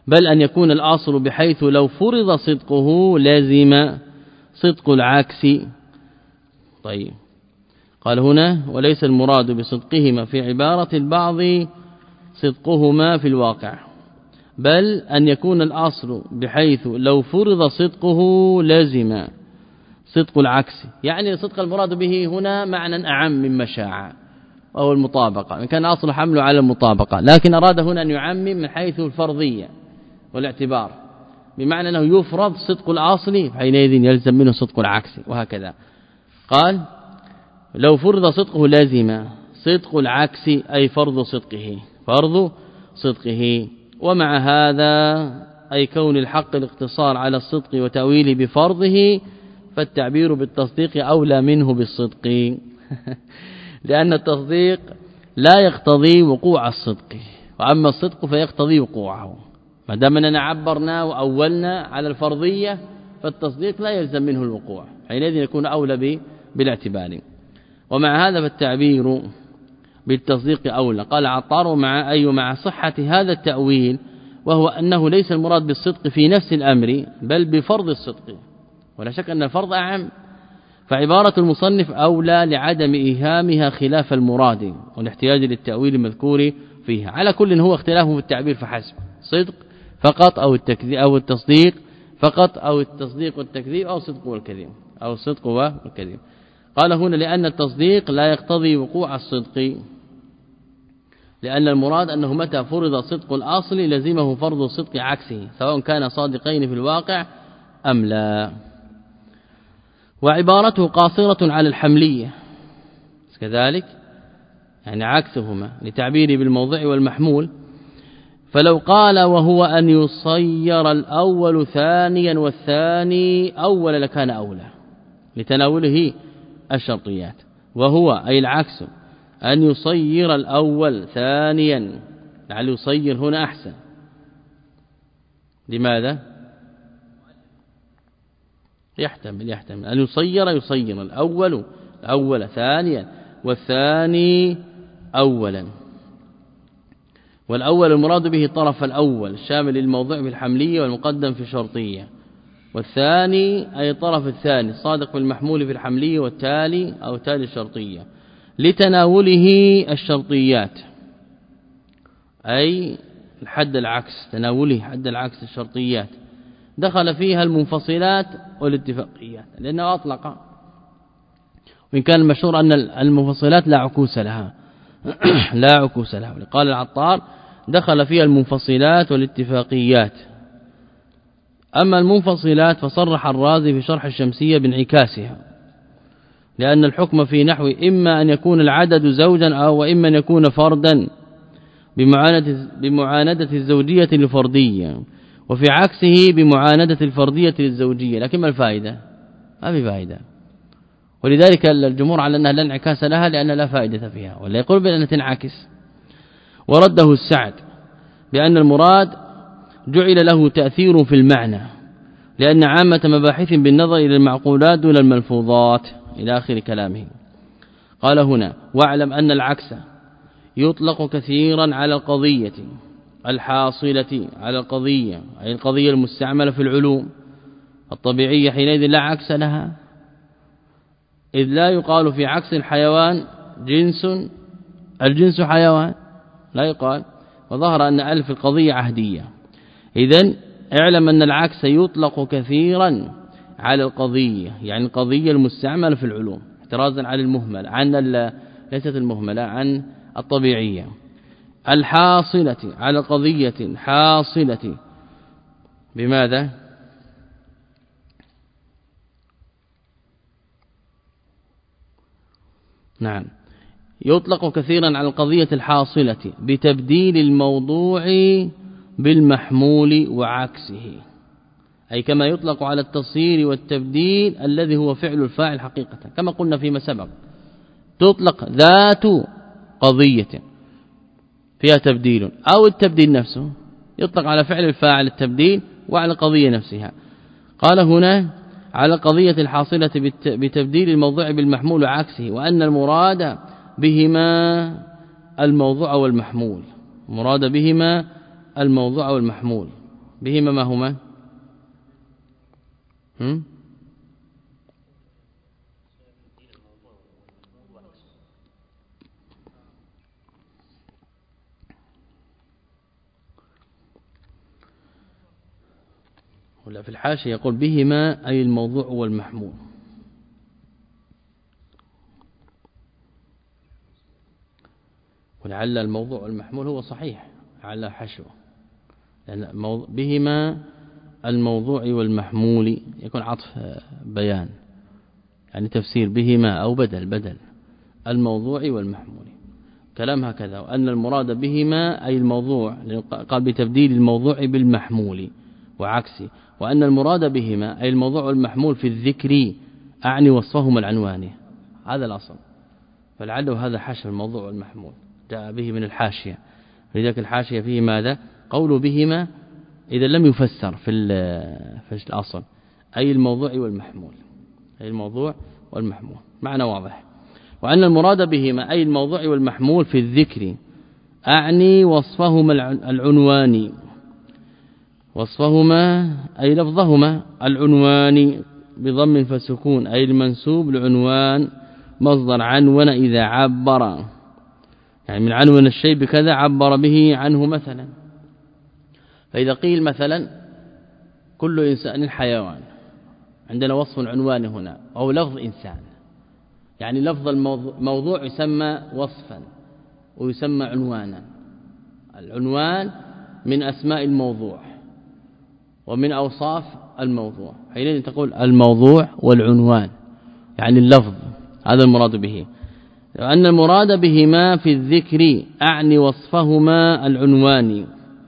بل أن يكون الأصل بحيث لو فرض صدقه لازم صدق العكس. طيب قال هنا وليس المراد بصدقهما في عبارة البعض صدقهما في الواقع، بل أن يكون الأصل بحيث لو فرض صدقه لازم صدق العكس، يعني صدق المراد به هنا معنى أعم مما شاع وهو المطابقة، كان أصل حمله على المطابقة، لكن أراد هنا أن يعمم من حيث الفرضية والاعتبار، بمعنى أنه يفرض صدق الأصل حينئذ يلزم منه صدق العكس، وهكذا. قال لو فرض صدقه لازم صدق العكس أي فرض صدقه فرض صدقه. ومع هذا أي كون الحق الاقتصار على الصدق وتأويله بفرضه، فالتعبير بالتصديق أولى منه بالصدق لأن التصديق لا يقتضي وقوع الصدق، وأما الصدق فيقتضي وقوعه. ما دام أننا عبرنا وأولنا على الفرضية فالتصديق لا يلزم منه الوقوع، حينئذ يكون أولى بالاعتبار. ومع هذا فالتعبير بالتصديق أولى. قال عطار مع أي مع صحة هذا التأويل، وهو أنه ليس المراد بالصدق في نفس الأمر بل بفرض الصدق، ولا شك أن الفرض أعم، فعبارة المصنف أولى لعدم إيهامها خلاف المراد والاحتياج للتأويل المذكور فيها. على كل هو اختلافه في التعبير فحسب، صدق فقط أو التكذيب أو التصديق فقط أو التصديق والتكذيب أو الصدق والكذب أو الصدق والكذب. قال هنا لأن التصديق لا يقتضي وقوع الصدق، لأن المراد أنه متى فرض صدق الأصل لزمه فرض الصدق عكسه سواء كان صادقين في الواقع أم لا. وعبارته قاصرة على الحملية كذلك، يعني عكسهما لتعبير بالموضع والمحمول. فلو قال وهو أن يصير الأول ثانيا والثاني أول لكان أولى لتناوله الشرطيات، وهو أي العكس أن يصير الأول ثانيا، لعل يصير هنا أحسن. لماذا؟ يحتمل يحتمل أن يصير يصير الأول الأول ثانيا والثاني أولا، والأول المراد به الطرف الأول الشامل للموضوع في الحملية والمقدم في الشرطية، والثاني أي الطرف الثاني الصادق في المحمول في الحملية والتالي أو تالي الشرطية لتناوله الشرطيات، أي الحد العكس تناوله حد العكس الشرطيات، دخل فيها المنفصلات والاتفاقيات لأنه أطلق، وإن كان المشهور أن المنفصلات لا عكوس لها لا عكوس لها. قال العطار دخل فيها المنفصلات والاتفاقيات. أما المنفصلات فصرح الرازي في شرح الشمسية بانعكاسها، لأن الحكم في نحو إما أن يكون العدد زوجا أو وإما أن يكون فردا بمعاندة, بمعاندة الزوجية للفردية، وفي عكسه بمعاندة الفردية للزوجية. لكن ما الفائدة؟ ما في فائدة، ولذلك الجمهور على أنها لا انعكاس لها لأن لا فائدة فيها، ولا يقول بأنها تنعكس. ورده السعد بأن المراد جعل له تأثير في المعنى، لأن عامة مباحث بالنظر إلى المعقولات دون الملفوظات إلى آخر كلامه. قال هنا واعلم أن العكس يطلق كثيرا على القضية الحاصلة على القضية، أي القضية المستعملة في العلوم الطبيعية، حينئذ لا عكس لها، إذ لا يقال في عكس الحيوان جنس الجنس حيوان لا يقال، وظهر أن ألف القضية عهدية. إذن اعلم أن العكس يطلق كثيرا على القضية، يعني القضية المستعملة في العلوم احترازا عن المهمل عن ليست المهملة عن الطبيعية، الحاصلة على قضية حاصلة بماذا؟ نعم يطلق كثيرا على القضية الحاصلة بتبديل الموضوع بالمحمول وعكسه، أي كما يطلق على التصيير والتبديل الذي هو فعل الفاعل حقيقة، كما قلنا فيما سبق تطلق ذات قضية فيها تبديل، أو التبديل نفسه يطلق على فعل الفاعل التبديل وعلى القضية نفسها. قال هنا على القضية الحاصلة بتبديل الموضوع بالمحمول وعكسه، وأن المراد بهما الموضوع والمحمول، مراد بهما الموضوع والمحمول، بهما ما هما هم؟ ولا في الحاشية يقول بهما أي الموضوع والمحمول. ولعل الموضوع والمحمول هو صحيح على حشوه، لأن بهما الموضوع والمحمول يكون عطف بيان، يعني تفسير بهما أو بدل بدل الموضوع والمحمول، كلام هكذا. وأن المراد بهما أي الموضوع، قال بتبديل الموضوع بالمحمول وعكسه. وأن المراد بهما أي الموضوع والمحمول في الذكر أعني وصفهما العنواني، هذا الأصل. فلعله هذا حشو الموضوع والمحمول جاء به من الحاشية، لذلك الحاشية فيه ماذا؟ قول بهما إذا لم يفسر في في الأصل أي الموضوع والمحمول، أي الموضوع والمحمول، معنى واضح. وأن المراد بهما أي الموضوع والمحمول في الذكر أعني وصفهما العنواني، وصفهما أي لفظهما العنواني بضم فسكون، أي المنسوب لعنوان مصدر عنون إذا عبر، يعني من عنون الشيء بكذا عبر به عنه مثلا. فإذا قيل مثلا كل إنسان حيوان، عندنا وصف عنوان هنا أو لفظ إنسان، يعني لفظ الموضوع يسمى وصفا ويسمى عنوانا. العنوان من أسماء الموضوع ومن أوصاف الموضوع، حينئذ تقول الموضوع والعنوان يعني اللفظ، هذا المراد به. وأن المراد بهما في الذكر أعني وصفهما العنواني،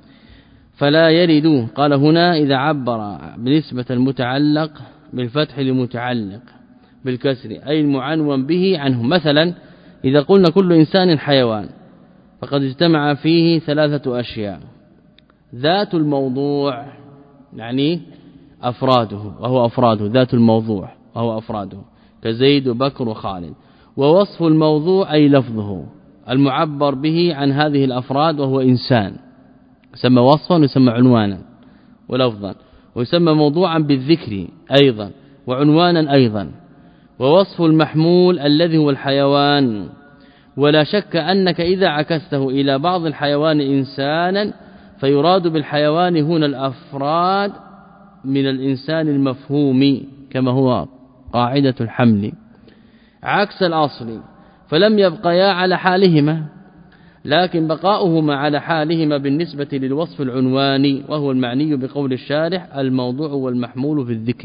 فلا يرد، قال هنا إذا عبر بنسبة المتعلق بالفتح لمتعلق بالكسر أي المعنون به عنه. مثلا إذا قلنا كل إنسان حيوان فقد اجتمع فيه ثلاثة أشياء: ذات الموضوع يعني أفراده وهو أفراده، ذات الموضوع وهو أفراده كزيد وبكر وخالد، ووصف الموضوع أي لفظه المعبر به عن هذه الأفراد وهو إنسان، يسمى وصفا ويسمى عنوانا ولفظا، ويسمى موضوعا بالذكر أيضا وعنوانا أيضا. ووصف المحمول الذي هو الحيوان، ولا شك أنك إذا عكسته إلى بعض الحيوان إنسانا فيراد بالحيوان هنا الأفراد من الإنسان المفهوم كما هو قاعدة الحمل، عكس الأصل، فلم يبقيا على حالهما، لكن بقاؤهما على حالهما بالنسبة للوصف العنواني، وهو المعني بقول الشارح الموضوع والمحمول في الذكر،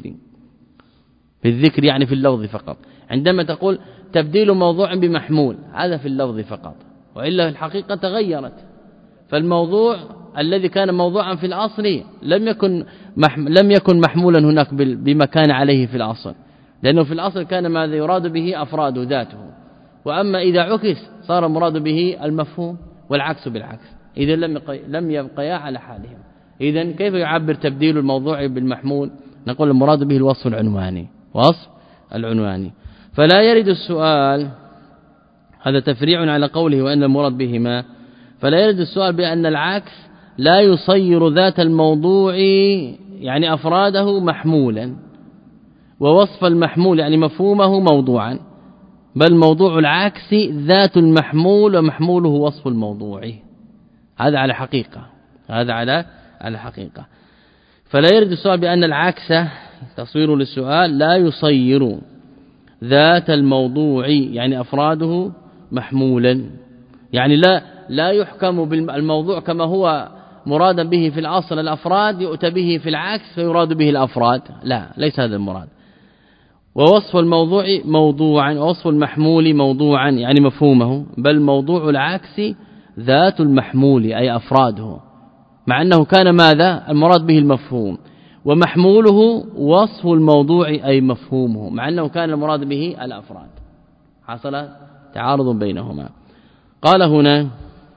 في الذكر يعني في اللفظ فقط. عندما تقول تبديل موضوع بمحمول هذا في اللفظ فقط، وإلا في الحقيقة تغيرت. فالموضوع الذي كان موضوعا في الأصل لم يكن لم يكن محمولا هناك بما كان عليه في الأصل، لأنه في الأصل كان ماذا يراد به أفراد ذاته، وأما إذا عكس صار مراد به المفهوم، والعكس بالعكس، إذا لم لم يبقيا على حالهم. إذن كيف يعبر تبديل الموضوع بالمحمول؟ نقول المراد به الوصف العنواني، وصف العنواني. فلا يرد السؤال، هذا تفريع على قوله وأن المراد بهما، فلا يرد السؤال بأن العكس لا يصير ذات الموضوع يعني أفراده محمولا، ووصف المحمول يعني مفهومه موضوعا، بل موضوع العكس ذات المحمول ومحموله وصف الموضوع، هذا على حقيقة، هذا على على حقيقة. فلا يرد السؤال بأن العكس تصوير للسؤال لا يصير ذات الموضوع يعني أفراده محمولا، يعني لا لا يحكم بالموضوع كما هو مرادا به في الأصل الأفراد يؤتى به في العكس فيراد به الأفراد، لا، ليس هذا المراد. ووصف الموضوع موضوعا ووصف المحمول موضوعا يعني مفهومه، بل موضوع العكس ذات المحمول أي أفراده، مع أنه كان ماذا المراد به المفهوم، ومحموله وصف الموضوع أي مفهومه، مع أنه كان المراد به الأفراد، حصل تعارض بينهما. قال هنا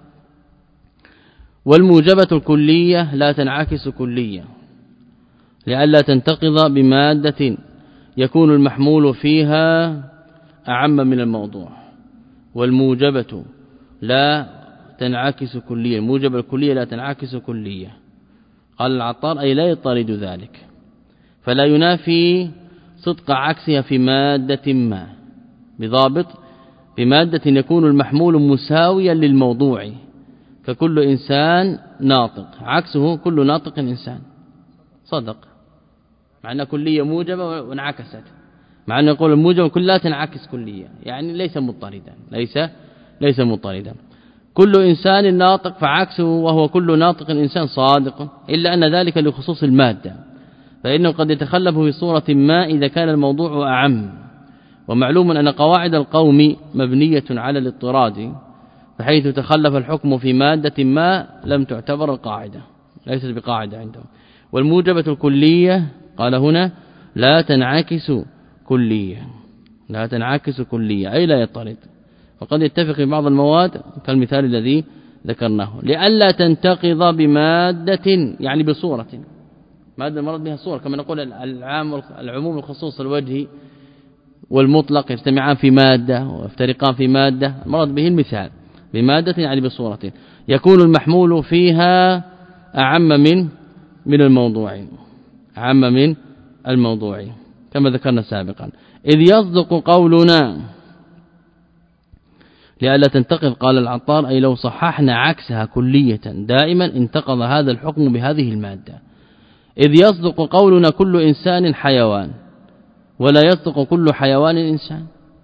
والموجبة الكلية لا تنعكس كلية لئلا تنتقض بمادة يكون المحمول فيها أعم من الموضوع. والموجبة لا تنعكس كلية، الموجبة الكلية لا تنعكس كلية. قال العطار أي لا يطرد ذلك، فلا ينافي صدق عكسها في مادة ما، بضابط بمادة يكون المحمول مساويا للموضوع، فكل إنسان ناطق، عكسه كل ناطق إنسان. صدق، مع أن كلية موجبة وانعكست، مع أن يقول الموجبة كلها تنعكس كلية، يعني ليس مضطردا، ليس ليس مضطردا. كل إنسان ناطق فعكسه وهو كل ناطق إنسان صادق، إلا أن ذلك لخصوص المادة، فإنه قد يتخلف في صورة ما إذا كان الموضوع أعم. ومعلوم أن قواعد القوم مبنية على الاضطراد، بحيث تخلف الحكم في مادة ما لم تعتبر القاعدة، ليست بقاعدة عندهم. والموجبة الكلية قال هنا لا تنعكس كلية، لا تنعكس كلية أي لا يطرد، وقد يتفق في بعض المواد كالمثال الذي ذكرناه، لئلا تنتقض بمادة يعني بصورة، مادة المرض بها صورة، كما نقول العام العموم الخصوص الوجهي والمطلق يجتمعان في مادة ويفترقان في مادة، المرض به المثال بمادة يعني بصورة يكون المحمول فيها أعم من من الموضوع، أعم من الموضوع كما ذكرنا سابقا. إذ يصدق قولنا لئلا تنتقض، قال العطار أي لو صححنا عكسها كلية دائما انتقض هذا الحكم بهذه المادة. إذ يصدق قولنا كل إنسان حيوان، ولا يصدق كل حيوان إنسان،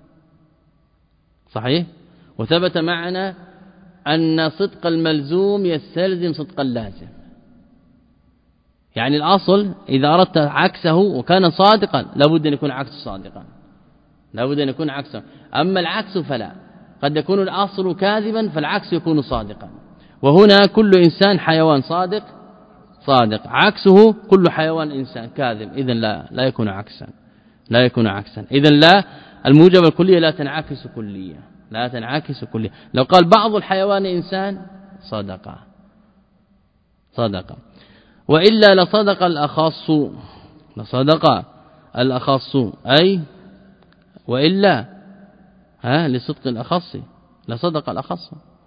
صحيح؟ وثبت معنا أن صدق الملزوم يستلزم صدق اللازم، يعني الأصل إذا أردت عكسه وكان صادقا لابد أن يكون عكسه صادقا، لابد أن يكون عكسه. أما العكس فلا، قد يكون الأصل كاذبا فالعكس يكون صادقا. وهنا كل إنسان حيوان صادق صادق، عكسه كل حيوان إنسان كاذب، إذن لا لا يكون عكسا، لا يكون عكسا. إذن لا، الموجب الكلية لا تنعكس كلية، لا تنعكس كلية. لو قال بعض الحيوان إنسان صدق صدق، وإلا لصدق الأخص، لصدق الأخص أي وإلا ها لصدق الأخص لصدق الأخص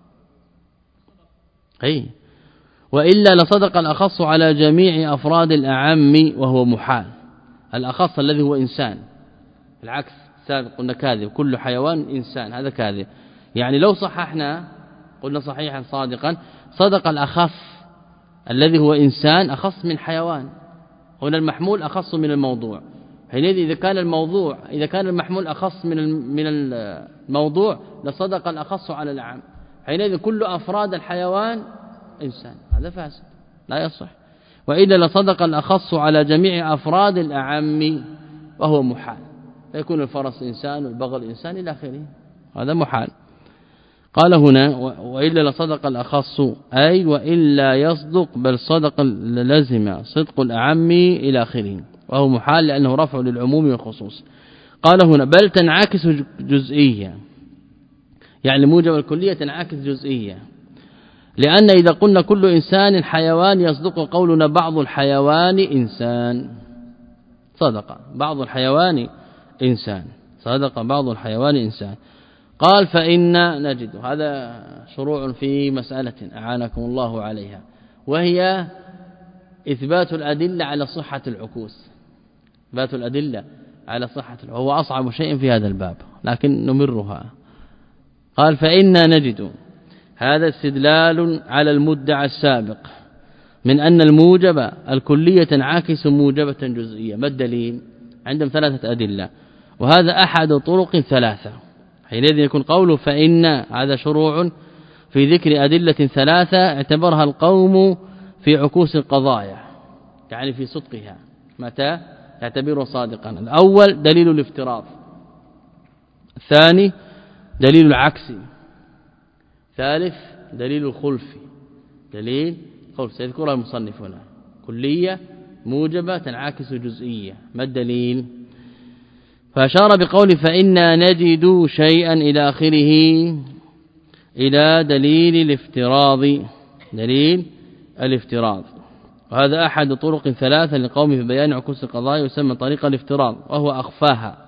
أي وإلا لصدق الأخص على جميع أفراد الأعم وهو محال. الأخص الذي هو إنسان، العكس سابق قلنا كاذب، كل حيوان إنسان هذا كاذب، يعني لو صححنا قلنا صحيحا صادقا صدق الأخص الذي هو إنسان أخص من حيوان، هنا المحمول أخص من الموضوع، حينئذ إذا كان الموضوع إذا كان المحمول أخص من من الموضوع لصدق الأخص على العام، حينئذ كل أفراد الحيوان إنسان، هذا فاسد لا يصح. وإلا لصدق الأخص على جميع أفراد الأعم وهو محال، فيكون الفرس إنسان والبغل إنسان إلى آخره، هذا محال. قال هنا وإلا لصدق الأخص أي وإلا يصدق بل صدق لزم صدق الأعم إلى آخره، وهو محال لأنه رفع للعموم والخصوص. قال هنا بل تنعكس جزئية، يعني موجب الكلية تنعكس جزئية، لأن إذا قلنا كل إنسان حيوان يصدق قولنا بعض الحيوان إنسان، صدق بعض الحيوان إنسان، صدق بعض الحيوان إنسان. قال فإن نجد، هذا شروع في مسألة أعانكم الله عليها، وهي إثبات الأدلة على صحة العكوس، إثبات الأدلة على صحة العكوس هو أصعب شيء في هذا الباب لكن نمرها. قال فإن نجد هذا استدلال على المدعى السابق من أن الموجب الكلية تنعكس موجبة جزئية. ما الدليل؟ عندهم ثلاثة أدلة، وهذا أحد طرق ثلاثة، حينئذ يكون قوله فإن هذا شروع في ذكر أدلة ثلاثة اعتبرها القوم في عكوس القضايا، يعني في صدقها متى يعتبره صادقا. الأول دليل الافتراض، الثاني دليل العكس، ثالث دليل الخلف، دليل خلف سيذكرها المصنف هنا، كلية موجبة تنعكس جزئية. ما الدليل؟ فأشار بقول فإنا نجد شيئا إلى آخره إلى دليل الافتراض، دليل الافتراض، وهذا أحد طرق ثلاثة للقوم في بيان عكوس القضايا، يسمى طريق الافتراض، وهو أخفاها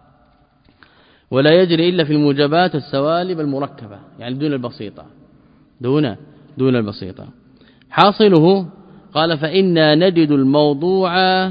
ولا يجري إلا في الموجبات السوالب المركبة، يعني دون البسيطة، دون دون البسيطة. حاصله قال فإنا نجد الموضوع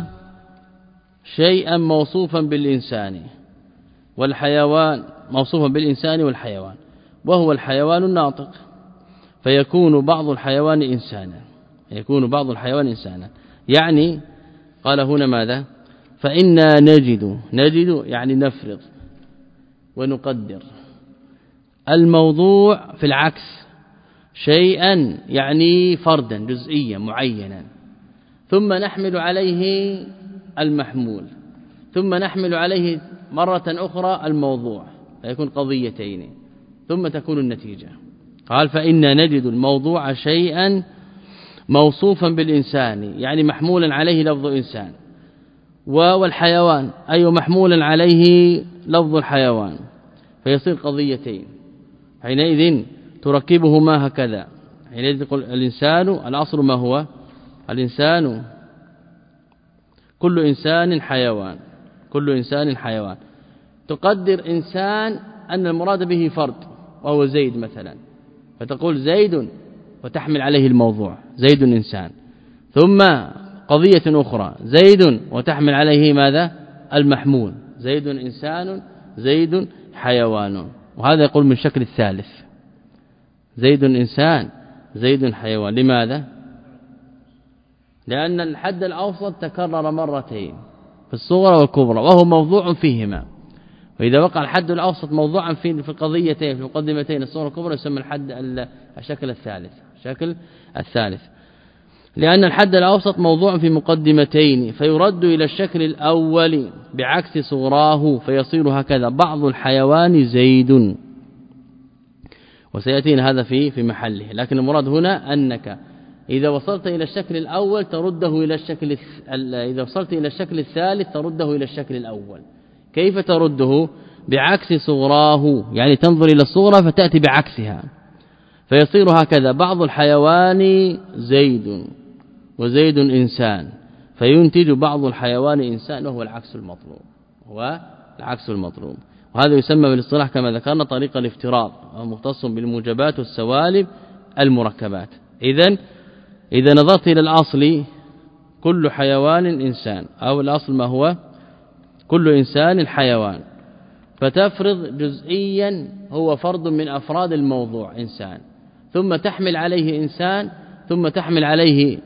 شيئا موصوفا بالإنسان والحيوان موصوفا بالإنسان والحيوان وهو الحيوان الناطق فيكون بعض الحيوان إنسانا يكون بعض الحيوان إنسانا يعني قال هنا ماذا فإنا نجد نجد يعني نفرض ونقدر الموضوع في العكس شيئا يعني فردا جزئيا معينا ثم نحمل عليه المحمول ثم نحمل عليه مرة أخرى الموضوع فيكون قضيتين ثم تكون النتيجة قال فإنا نجد الموضوع شيئا موصوفا بالإنسان يعني محمولا عليه لفظ إنسان والحيوان أي محمولا عليه لفظ الحيوان فيصير قضيتين حينئذ تركبهما هكذا حينئذ تقول الإنسان الأصل ما هو الإنسان كل إنسان حيوان كل إنسان حيوان تقدر إنسان أن المراد به فرد وهو زيد مثلا فتقول زيد وتحمل عليه الموضوع زيد إنسان ثم قضية أخرى زيد وتحمل عليه ماذا المحمول زيد إنسان زيد حيوان وهذا يقول من شكل الثالث زيد إنسان زيد حيوان لماذا لأن الحد الأوسط تكرر مرتين في الصغرى والكبرى وهو موضوع فيهما وإذا وقع الحد الأوسط موضوعا في في القضيتين في المقدمتين الصغرى والكبرى يسمى الحد الشكل الثالث شكل الثالث لأن الحد الأوسط موضوع في مقدمتين فيرد إلى الشكل الأول بعكس صغراه فيصير هكذا بعض الحيوان زيد وسيأتينا هذا في في محله لكن المراد هنا أنك إذا وصلت إلى الشكل الأول ترده إلى الشكل إذا وصلت إلى الشكل الثالث ترده إلى الشكل الأول كيف ترده بعكس صغراه يعني تنظر إلى الصغرى فتأتي بعكسها فيصير هكذا بعض الحيوان زيد وزيد إنسان فينتج بعض الحيوان إنسان وهو العكس المطلوب هو العكس المطلوب وهذا يسمى بالاصطلاح كما ذكرنا طريق الافتراض وهو مختص بالموجبات والسوالب المركبات إذن إذا نظرت إلى الأصل كل حيوان إنسان أو الأصل ما هو كل إنسان حيوان فتفرض جزئيا هو فرد من أفراد الموضوع إنسان ثم تحمل عليه إنسان ثم تحمل عليه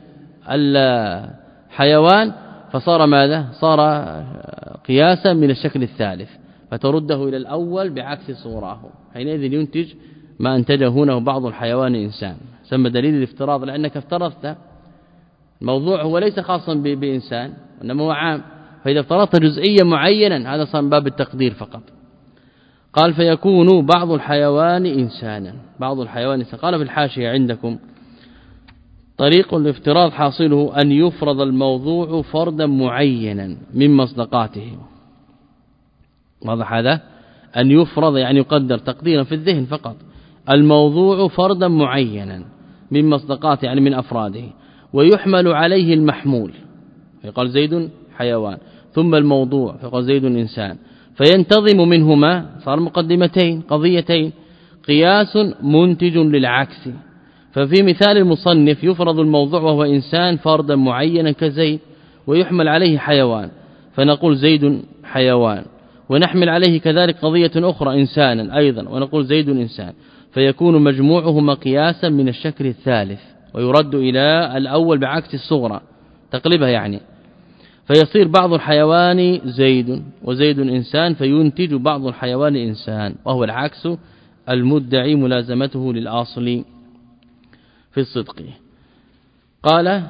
الحيوان فصار ماذا صار قياسا من الشكل الثالث فترده إلى الأول بعكس صوراه حينئذ ينتج ما انتجه هنا بعض الحيوان إنسان سمى دليل الافتراض لأنك افترضت الموضوع هو ليس خاصا بإنسان وإنما هو عام فإذا افترضت جزئيا معينا هذا صار باب التقدير فقط قال فيكون بعض الحيوان إنسانا بعض الحيوان إنسان قال في الحاشية عندكم طريق الافتراض حاصله أن يفرض الموضوع فردا معينا من مصداقاته واضح هذا أن يفرض يعني يقدر تقديرا في الذهن فقط الموضوع فردا معينا من مصداقاته يعني من أفراده ويحمل عليه المحمول فيقال زيد حيوان ثم الموضوع فيقال زيد إنسان فينتظم منهما صار مقدمتين قضيتين قياس منتج للعكس ففي مثال المصنف يفرض الموضوع وهو إنسان فردا معينا كزيد ويحمل عليه حيوان فنقول زيد حيوان ونحمل عليه كذلك قضية أخرى إنسانا أيضا ونقول زيد إنسان فيكون مجموعهما قياسا من الشكل الثالث ويرد إلى الأول بعكس الصغرى تقلبها يعني فيصير بعض الحيوان زيد وزيد إنسان فينتج بعض الحيوان إنسان وهو العكس المدعي ملازمته للأصل في الصدق قال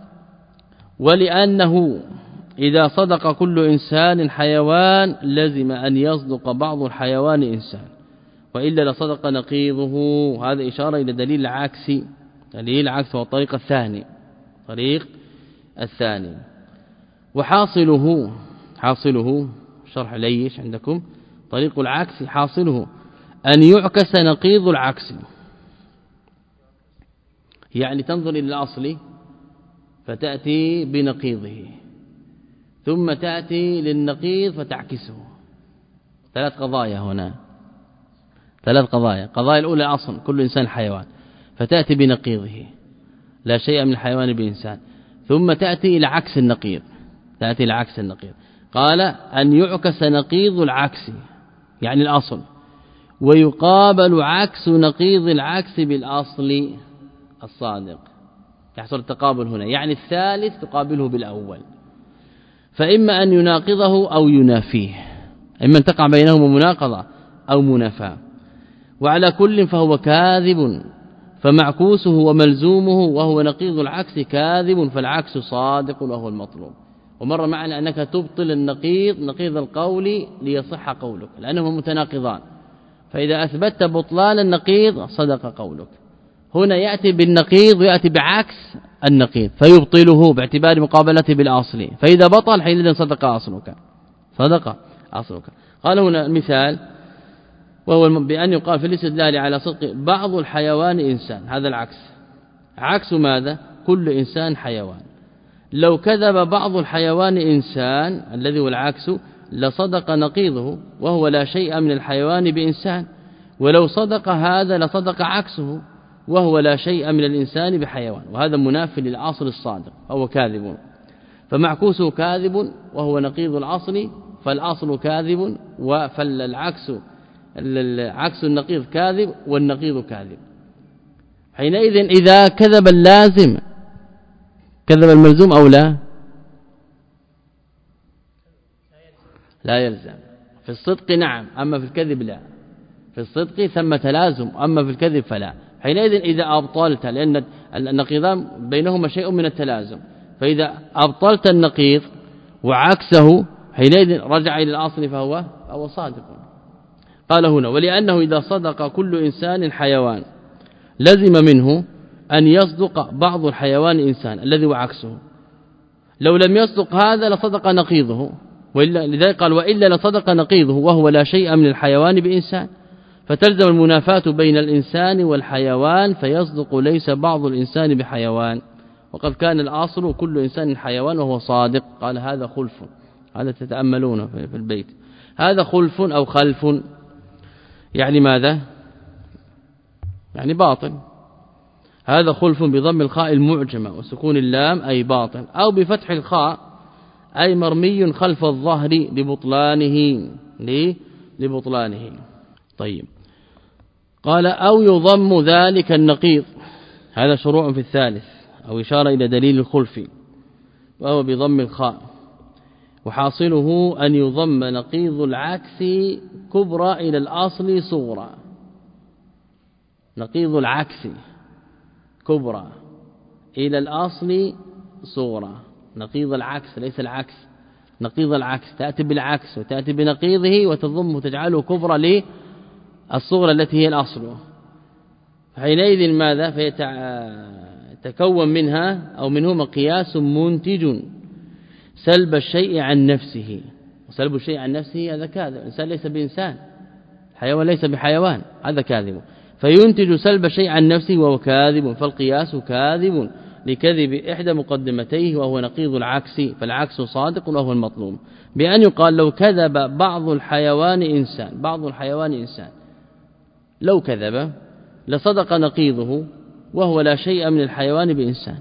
ولأنه إذا صدق كل إنسان حيوان لزم أن يصدق بعض الحيوان إنسان وإلا لصدق نقيضه هذا إشارة إلى دليل العكس دليل العكس هو الطريق الثاني طريق الثاني وحاصله حاصله شرح ليش عندكم طريق العكس حاصله أن يعكس نقيض العكس يعني تنظر إلى الأصل فتأتي بنقيضه ثم تأتي للنقيض فتعكسه ثلاث قضايا هنا ثلاث قضايا قضايا الأولى أصل كل إنسان حيوان فتأتي بنقيضه لا شيء من الحيوان بإنسان ثم تأتي إلى عكس النقيض تأتي إلى عكس النقيض قال أن يعكس نقيض العكس يعني الأصل ويقابل عكس نقيض العكس بالأصل الصادق يحصل التقابل هنا يعني الثالث تقابله بالأول فإما أن يناقضه أو ينافيه إما أن تقع بينهما مناقضة أو منافاة وعلى كل فهو كاذب فمعكوسه وملزومه وهو نقيض العكس كاذب فالعكس صادق وهو المطلوب ومر معنا أنك تبطل النقيض نقيض القول ليصح قولك لأنهما متناقضان فإذا أثبتت بطلان النقيض صدق قولك هنا يأتي بالنقيض ويأتي بعكس النقيض فيبطله باعتبار مقابلته بالأصل فإذا بطل حينئذ صدق أصلك صدق أصلك قال هنا المثال وهو بأن يقال في الاستدلال على صدق بعض الحيوان إنسان هذا العكس عكس ماذا كل إنسان حيوان لو كذب بعض الحيوان إنسان الذي هو العكس لصدق نقيضه وهو لا شيء من الحيوان بإنسان ولو صدق هذا لصدق عكسه وهو لا شيء من الإنسان بحيوان وهذا مناف للأصل الصادق هو كاذب فمعكوسه كاذب وهو نقيض الأصل فالأصل كاذب فالعكس عكس النقيض كاذب والنقيض كاذب حينئذ إذا كذب اللازم كذب الملزوم أو لا لا يلزم في الصدق نعم أما في الكذب لا في الصدق ثم تلازم أما في الكذب فلا حينئذ إذا أبطلت لأن النقيضان بينهما شيء من التلازم فإذا أبطلت النقيض وعكسه حينئذ رجع إلى الأصل فهو فهو صادق قال هنا ولأنه إذا صدق كل إنسان حيوان لزم منه أن يصدق بعض الحيوان إنسان الذي هو عكسه لو لم يصدق هذا لصدق نقيضه وإلا لذلك قال وإلا لصدق نقيضه وهو لا شيء من الحيوان بإنسان فتلزم المنافاة بين الإنسان والحيوان فيصدق ليس بعض الإنسان بحيوان وقد كان الأصل كل إنسان حيوان وهو صادق قال هذا خلف هذا تتأملون في البيت هذا خلف أو خلف يعني ماذا يعني باطل هذا خلف بضم الخاء المعجمة وسكون اللام أي باطل أو بفتح الخاء أي مرمي خلف الظهر لبطلانه لبطلانه طيب قال أو يضم ذلك النقيض هذا شروع في الثالث أو إشارة إلى دليل الخلف وهو بضم الخاء وحاصله أن يضم نقيض العكس كبرى إلى الأصل صغرى نقيض العكس كبرى إلى الأصل صغرى نقيض العكس ليس العكس نقيض العكس تأتي بالعكس وتأتي بنقيضه وتضم تجعله كبرى للصغرى التي هي الأصل حينئذ ماذا فيتكون منها أو منهما قياس منتج سلب الشيء عن نفسه وسلب الشيء عن نفسه هذا كاذب الإنسان ليس بإنسان حيوان ليس بحيوان هذا كاذب فينتج سلب الشيء عن نفسه وهو كاذب فالقياس كاذب لكذب إحدى مقدمتيه وهو نقيض العكس فالعكس صادق وهو المطلوب بأن يقال لو كذب بعض الحيوان إنسان بعض الحيوان إنسان لو كذب لصدق نقيضه وهو لا شيء من الحيوان بإنسان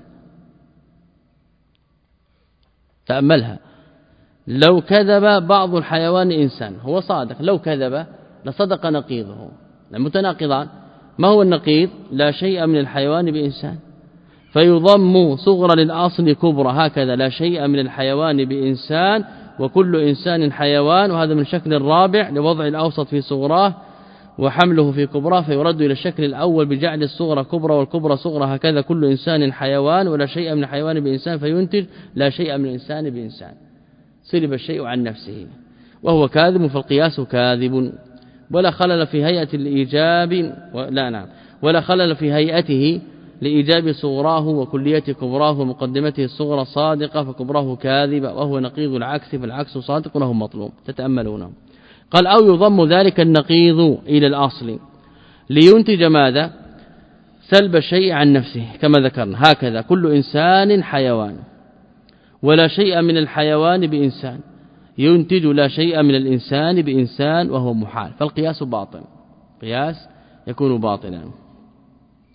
تأملها لو كذب بعض الحيوان إنسان هو صادق لو كذب لصدق نقيضه المتناقضان ما هو النقيض لا شيء من الحيوان بإنسان فيضم صغرى للأصل كبرى هكذا لا شيء من الحيوان بإنسان وكل إنسان حيوان وهذا من الشكل الرابع لوضع الأوسط في صغراه وحمله في كبرى فيرد إلى الشكل الأول بجعل الصغرى كبرى والكبرى صغرى هكذا كل إنسان حيوان ولا شيء من الحيوان بإنسان فينتج لا شيء من الإنسان بإنسان سلب الشيء عن نفسه وهو كاذب فالقياس كاذب ولا خلل في هيئة الإيجاب لا نعم ولا خلل في هيئته لإيجاب صغراه وكلية كبراه ومقدمته الصغرى صادقة فكبراه كاذبة وهو نقيض العكس فالعكس صادق وله مطلوب تتأملونه قال أو يضم ذلك النقيض إلى الأصل لينتج ماذا سلب الشيء عن نفسه كما ذكرنا هكذا كل إنسان حيوان ولا شيء من الحيوان بإنسان ينتج لا شيء من الإنسان بإنسان وهو محال فالقياس باطل قياس يكون باطلا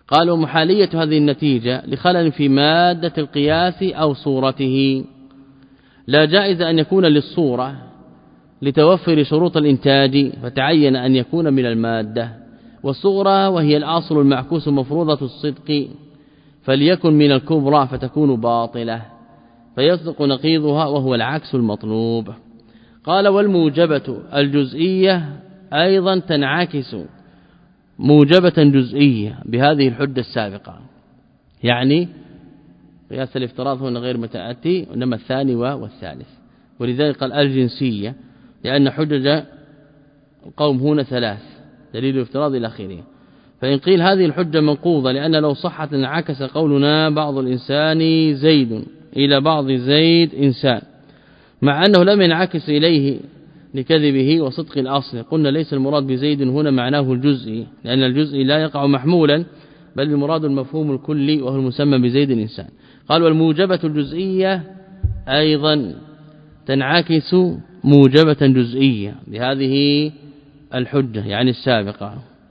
قالوا محالية هذه النتيجة لخلل في مادة القياس أو صورته، لا جائز أن يكون للصورة لتوفر شروط الإنتاج فتعين أن يكون من المادة، والصغرى وهي الأصل المعكوس مفروضة الصدق فليكن من الكبرى فتكون باطلة فيصدق نقيضها وهو العكس المطلوب. قال والموجبة الجزئية أيضا تنعكس موجبة جزئية بهذه الحجة السابقة، يعني قياس الافتراض هنا غير متأتي إنما الثاني والثالث، ولذلك قال الجنسية لأن حجج القوم هنا ثلاث دليل الافتراض إلى آخره. فإن قيل هذه الحجة منقوضة لأن لو صحت انعكس قولنا بعض الإنسان زيد إلى بعض زيد إنسان مع أنه لم ينعكس إليه لكذبه وصدق الأصل. قلنا ليس المراد بزيد هنا معناه الجزئي لأن الجزئي لا يقع محمولا بل المراد المفهوم الكلي وهو المسمى بزيد الإنسان. قال والموجبة الجزئية أيضا تنعكس موجبة جزئية بهذه الحجة يعني السابقة.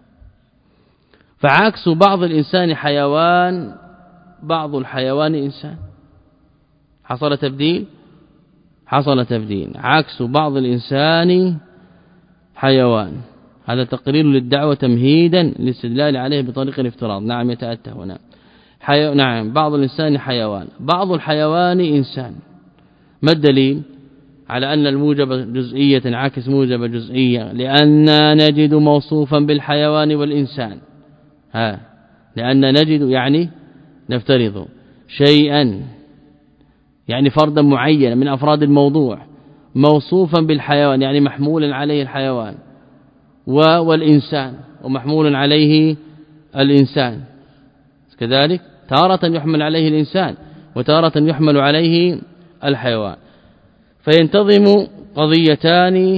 فعكس بعض الإنسان حيوان بعض الحيوان إنسان، حصل تبديل حصل تبديل عكس بعض الإنسان حيوان، هذا تقرير للدعوة تمهيدا للاستدلال عليه بطريق الافتراض. نعم يتأتى هنا حي... نعم بعض الإنسان حيوان بعض الحيوان إنسان. ما الدليل على أن الموجبة جزئية تنعكس موجبة جزئية؟ لأن نجد موصوفا بالحيوان والإنسان، ها لأن نجد يعني نفترض شيئا يعني فردا معينا من أفراد الموضوع موصوفا بالحيوان يعني محمولا عليه الحيوان والإنسان ومحمول عليه الإنسان كذلك، تارة يحمل عليه الإنسان وتارة يحمل عليه الحيوان. فينتظم قضيتان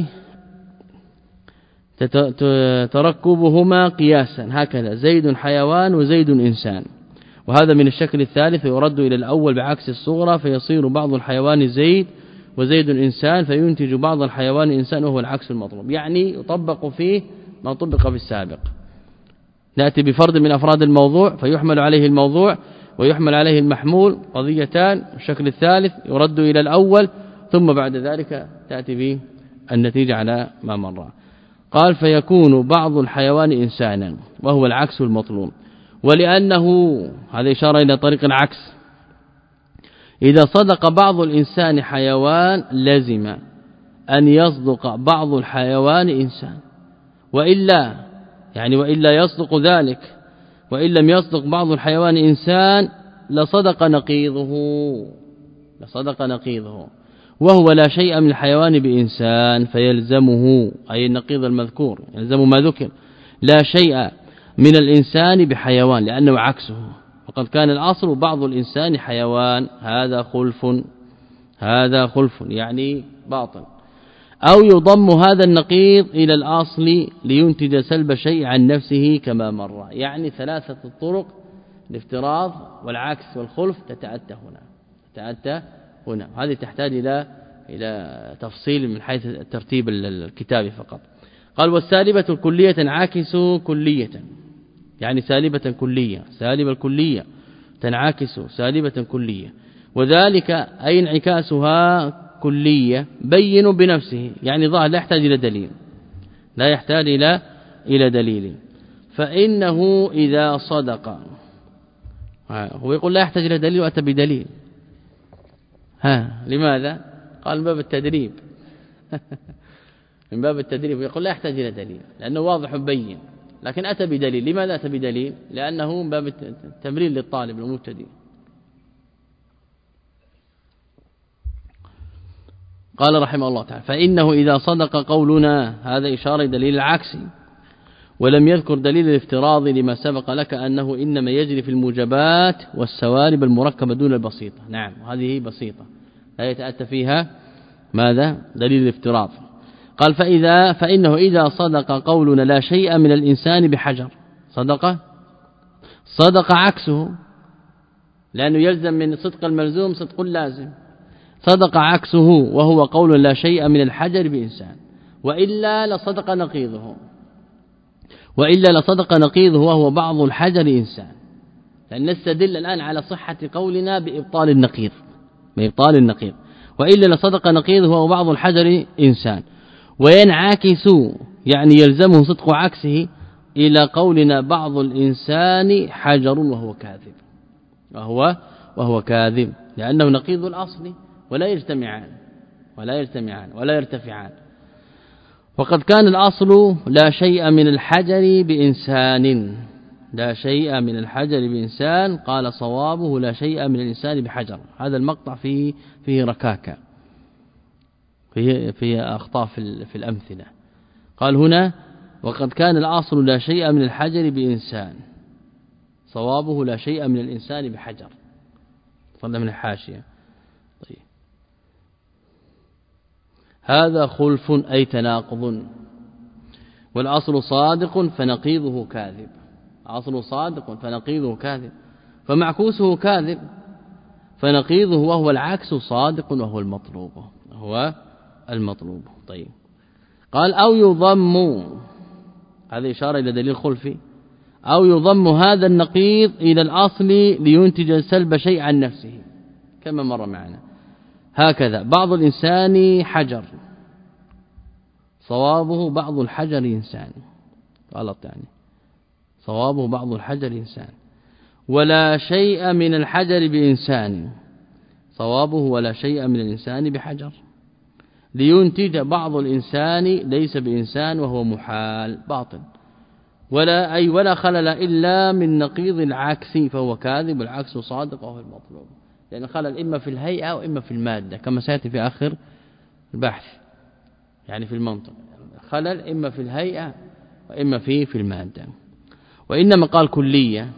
تركبهما قياسا هكذا زيد حيوان وزيد إنسان، وهذا من الشكل الثالث يرد إلى الأول بعكس الصغرى فيصير بعض الحيوان زيد وزيد إنسان فينتج بعض الحيوان إنسان وهو العكس المطلوب، يعني يطبق فيه ما طبق في السابق. نأتي بفرد من أفراد الموضوع فيحمل عليه الموضوع ويحمل عليه المحمول قضيتان، الشكل الثالث يرد إلى الأول ثم بعد ذلك تأتي به النتيجة على ما مر. قال فيكون بعض الحيوان إنسانا وهو العكس المطلوب، ولأنه هذا إشارة إلى طريق العكس إذا صدق بعض الإنسان حيوان لزم أن يصدق بعض الحيوان إنسان، وإلا يعني وإلا يصدق ذلك وإن لم يصدق بعض الحيوان إنسان لصدق نقيضه لصدق نقيضه وهو لا شيء من الحيوان بإنسان فيلزمه أي النقيض المذكور يلزم ما ذكر لا شيء من الإنسان بحيوان لأنه عكسه، وقد كان الأصل بعض الإنسان حيوان هذا خلف هذا خلف يعني باطل، أو يضم هذا النقيض إلى الأصل لينتج سلب شيء عن نفسه كما مر. يعني ثلاثة الطرق الافتراض والعكس والخلف تتأتى هنا تتأتى هنا هذه تحتاج إلى إلى تفصيل من حيث الترتيب الكتابي فقط. قال والسالبة الكلية تنعكس كلية يعني سالبة كلية سالبة الكلية تنعكس سالبة كلية، وذلك أي انعكاسها كلية بين بنفسه يعني ظاهر لا يحتاج إلى دليل لا يحتاج إلى إلى دليل. فإنه إذا صدق هو يقول لا يحتاج إلى دليل وأتى بدليل، ها لماذا؟ قال من باب التدريب من باب التدريب يقول لا يحتاج إلى دليل لأنه واضح بين، لكن أتى بدليل. لماذا أتى بدليل؟ لأنه من باب التمرين للطالب المبتدئ. قال رحمه الله تعالى فإنه إذا صدق قولنا هذا إشارة دليل العكس ولم يذكر دليل الافتراض لما سبق لك أنه إنما يجري في الموجبات والسوالب المركبة دون البسيطة. نعم هذه بسيطة لا يتأتى فيها ماذا دليل الافتراض. قال فإذا فإنه إذا صدق قولنا لا شيء من الإنسان بحجر صدق صدق عكسه لأنه يلزم من صدق الملزوم صدق اللازم، صدق عكسه وهو قول لا شيء من الحجر بإنسان، وإلا لصدق نقيضه وإلا لصدق نقيضه وهو بعض الحجر إنسان. لأن نستدل الآن على صحة قولنا بإبطال النقيض بإبطال النقيض وإلا لصدق نقيضه هو بعض الحجر إنسان وينعكس يعني يلزمه صدق عكسه إلى قولنا بعض الإنسان حجر وهو كاذب وهو وهو كاذب لأنه نقيض الأصل ولا يجتمعان ولا يجتمعان ولا يرتفعان. وقد كان الأصل لا شيء من الحجر بإنسان لا شيء من الحجر بإنسان قال صوابه لا شيء من الإنسان بحجر. هذا المقطع فيه فيه ركاكة فيه فيه أخطاء في في الأمثلة. قال هنا وقد كان الأصل لا شيء من الحجر بإنسان صوابه لا شيء من الإنسان بحجر. صلى من الحاشية. طيب هذا خلف أي تناقض والأصل صادق فنقيضه كاذب. أصل صادق فنقيضه كاذب فمعكوسه كاذب فنقيضه وهو العكس صادق وهو المطلوب هو المطلوب. طيب قال أو يضم هذه إشارة إلى دليل خلفي أو يضم هذا النقيض إلى الأصل لينتج سلب شيء عن نفسه كما مر معنا. هكذا بعض الإنسان حجر صوابه بعض الحجر إنسان غلط يعني صوابه بعض الحجر إنسان ولا شيء من الحجر بإنسان صوابه ولا شيء من الإنسان بحجر لينتج بعض الإنسان ليس بإنسان وهو محال باطل ولا أي ولا خلل إلا من نقيض العكس فهو كاذب والعكس صادق وهو المطلوب لأن خلل إما في الهيئة وإما في المادة كما سيأتي في آخر البحث يعني في المنطق خلل إما في الهيئة وإما في في المادة. وإنما قال كلية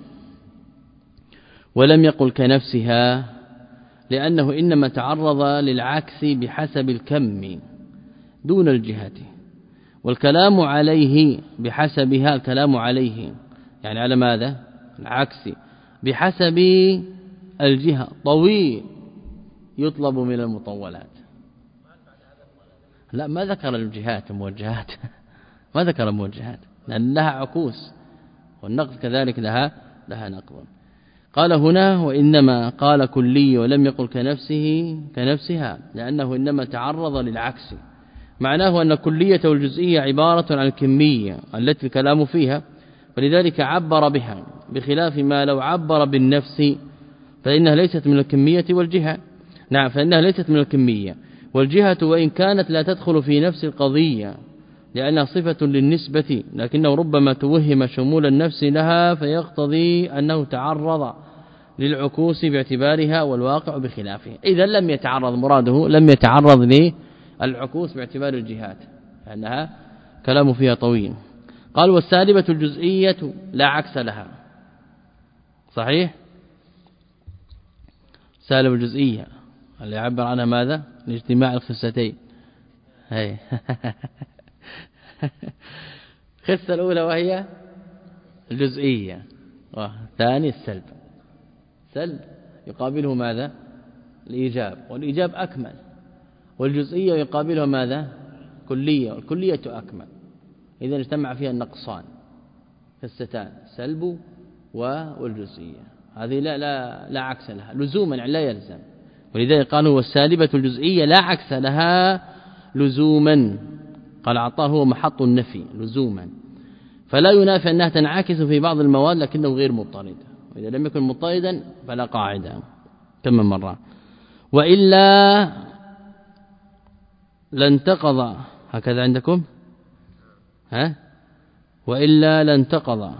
ولم يقل كنفسها لأنه إنما تعرض للعكس بحسب الكم دون الجهة والكلام عليه بحسبها الكلام عليه يعني على ماذا العكس بحسب الجهة طويل يطلب من المطولات. لا ما ذكر الجهات الموجهات ما ذكر الموجهات لأن لها عكوس والنقد كذلك لها لها نقض. قال هنا وإنما قال كلي ولم يقل كنفسه كنفسها لأنه إنما تعرض للعكس معناه أن الكلية والجزئية عبارة عن الكمية التي الكلام فيها فلذلك عبر بها بخلاف ما لو عبر بالنفس فإنها ليست من الكمية والجهة. نعم فإنها ليست من الكمية والجهة وإن كانت لا تدخل في نفس القضية لأنها صفة للنسبة لكنه ربما توهم شمول النفس لها فيقتضي أنه تعرض للعكوس باعتبارها والواقع بخلافه. إذا لم يتعرض مراده لم يتعرض للعكوس باعتبار الجهات لأنها كلام فيها طويل. قال والسالبة الجزئية لا عكس لها صحيح سالب الجزئية اللي يعبر عنها ماذا الاجتماع الخستين هي الخسة الأولى وهي الجزئية والثاني السلب سلب يقابله ماذا الإيجاب والإيجاب أكمل والجزئية يقابلها ماذا كلية والكلية أكمل إذا اجتمع فيها النقصان خستان سلب والجزئية هذه لا لا لا عكس لها لزوما يعني لا يلزم ولذلك قالوا والسالبة الجزئية لا عكس لها لزوما قال عطاه هو محط النفي لزوما فلا ينافي أنها تنعكس في بعض المواد لكنه غير مضطرد وإذا لم يكن مضطردا فلا قاعدة كم مرة وإلا لانتقض هكذا عندكم ها وإلا لانتقض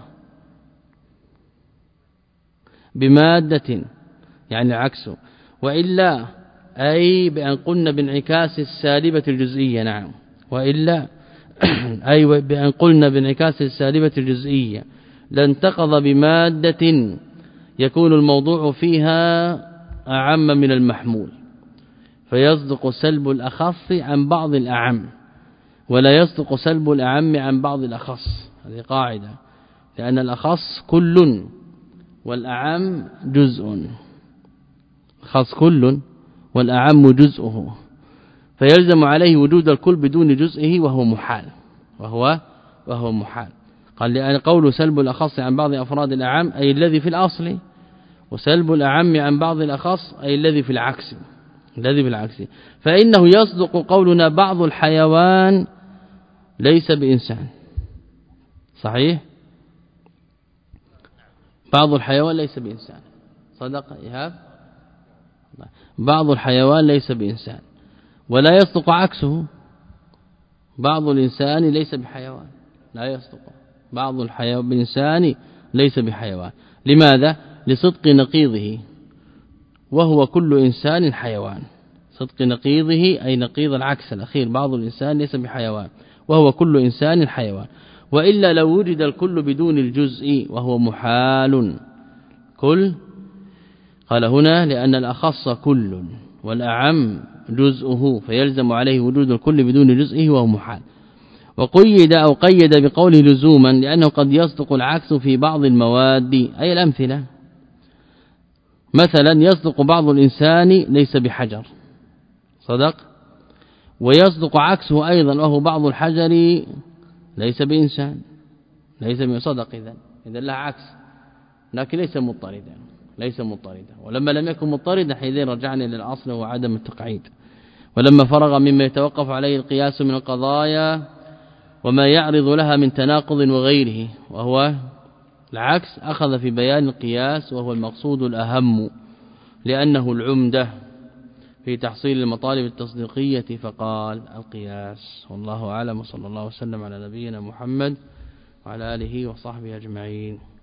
بمادة يعني عكسه وإلا أي بأن قلنا بانعكاس السالبة الجزئية نعم وإلا أي بأن قلنا بانعكاس السالبة الجزئية لانتقض بمادة يكون الموضوع فيها أعم من المحمول فيصدق سلب الأخص عن بعض الأعم ولا يصدق سلب الأعم عن بعض الأخص هذه قاعدة لأن الأخص كل والأعم جزء خاص كل والأعم جزءه فيلزم عليه وجود الكل بدون جزئه وهو محال وهو وهو محال. قال لأن قول سلب الأخص عن بعض أفراد الأعم أي الذي في الأصل وسلب الأعم عن بعض الأخص أي الذي في العكس الذي في العكس فإنه يصدق قولنا بعض الحيوان ليس بإنسان صحيح بعض الحيوان ليس بإنسان صدق إيهاب بعض الحيوان ليس بإنسان ولا يصدق عكسه بعض الإنسان ليس بحيوان لا يصدق بعض الحيوان بالإنسان ليس بحيوان لماذا لصدق نقيضه وهو كل إنسان حيوان صدق نقيضه أي نقيض العكس الأخير بعض الإنسان ليس بحيوان وهو كل إنسان حيوان وإلا لو وجد الكل بدون الجزء وهو محال كل قال هنا لأن الأخص كل والأعم جزءه فيلزم عليه وجود الكل بدون جزئه وهو محال وقيد أو قيد بقوله لزوما لأنه قد يصدق العكس في بعض المواد أي الأمثلة مثلا يصدق بعض الإنسان ليس بحجر صدق ويصدق عكسه أيضا وهو بعض الحجر ليس بإنسان ليس بصدق إذن إذن له عكس لكن ليس مضطردا ليس مضطردا ولما لم يكن مضطردا حينئذ رجعنا للأصل وهو عدم التقعيد ولما فرغ مما يتوقف عليه القياس من القضايا وما يعرض لها من تناقض وغيره وهو العكس أخذ في بيان القياس وهو المقصود الأهم لأنه العمدة في تحصيل المطالب التصديقية فقال القياس والله أعلم وصلى الله وسلم على نبينا محمد وعلى آله وصحبه أجمعين.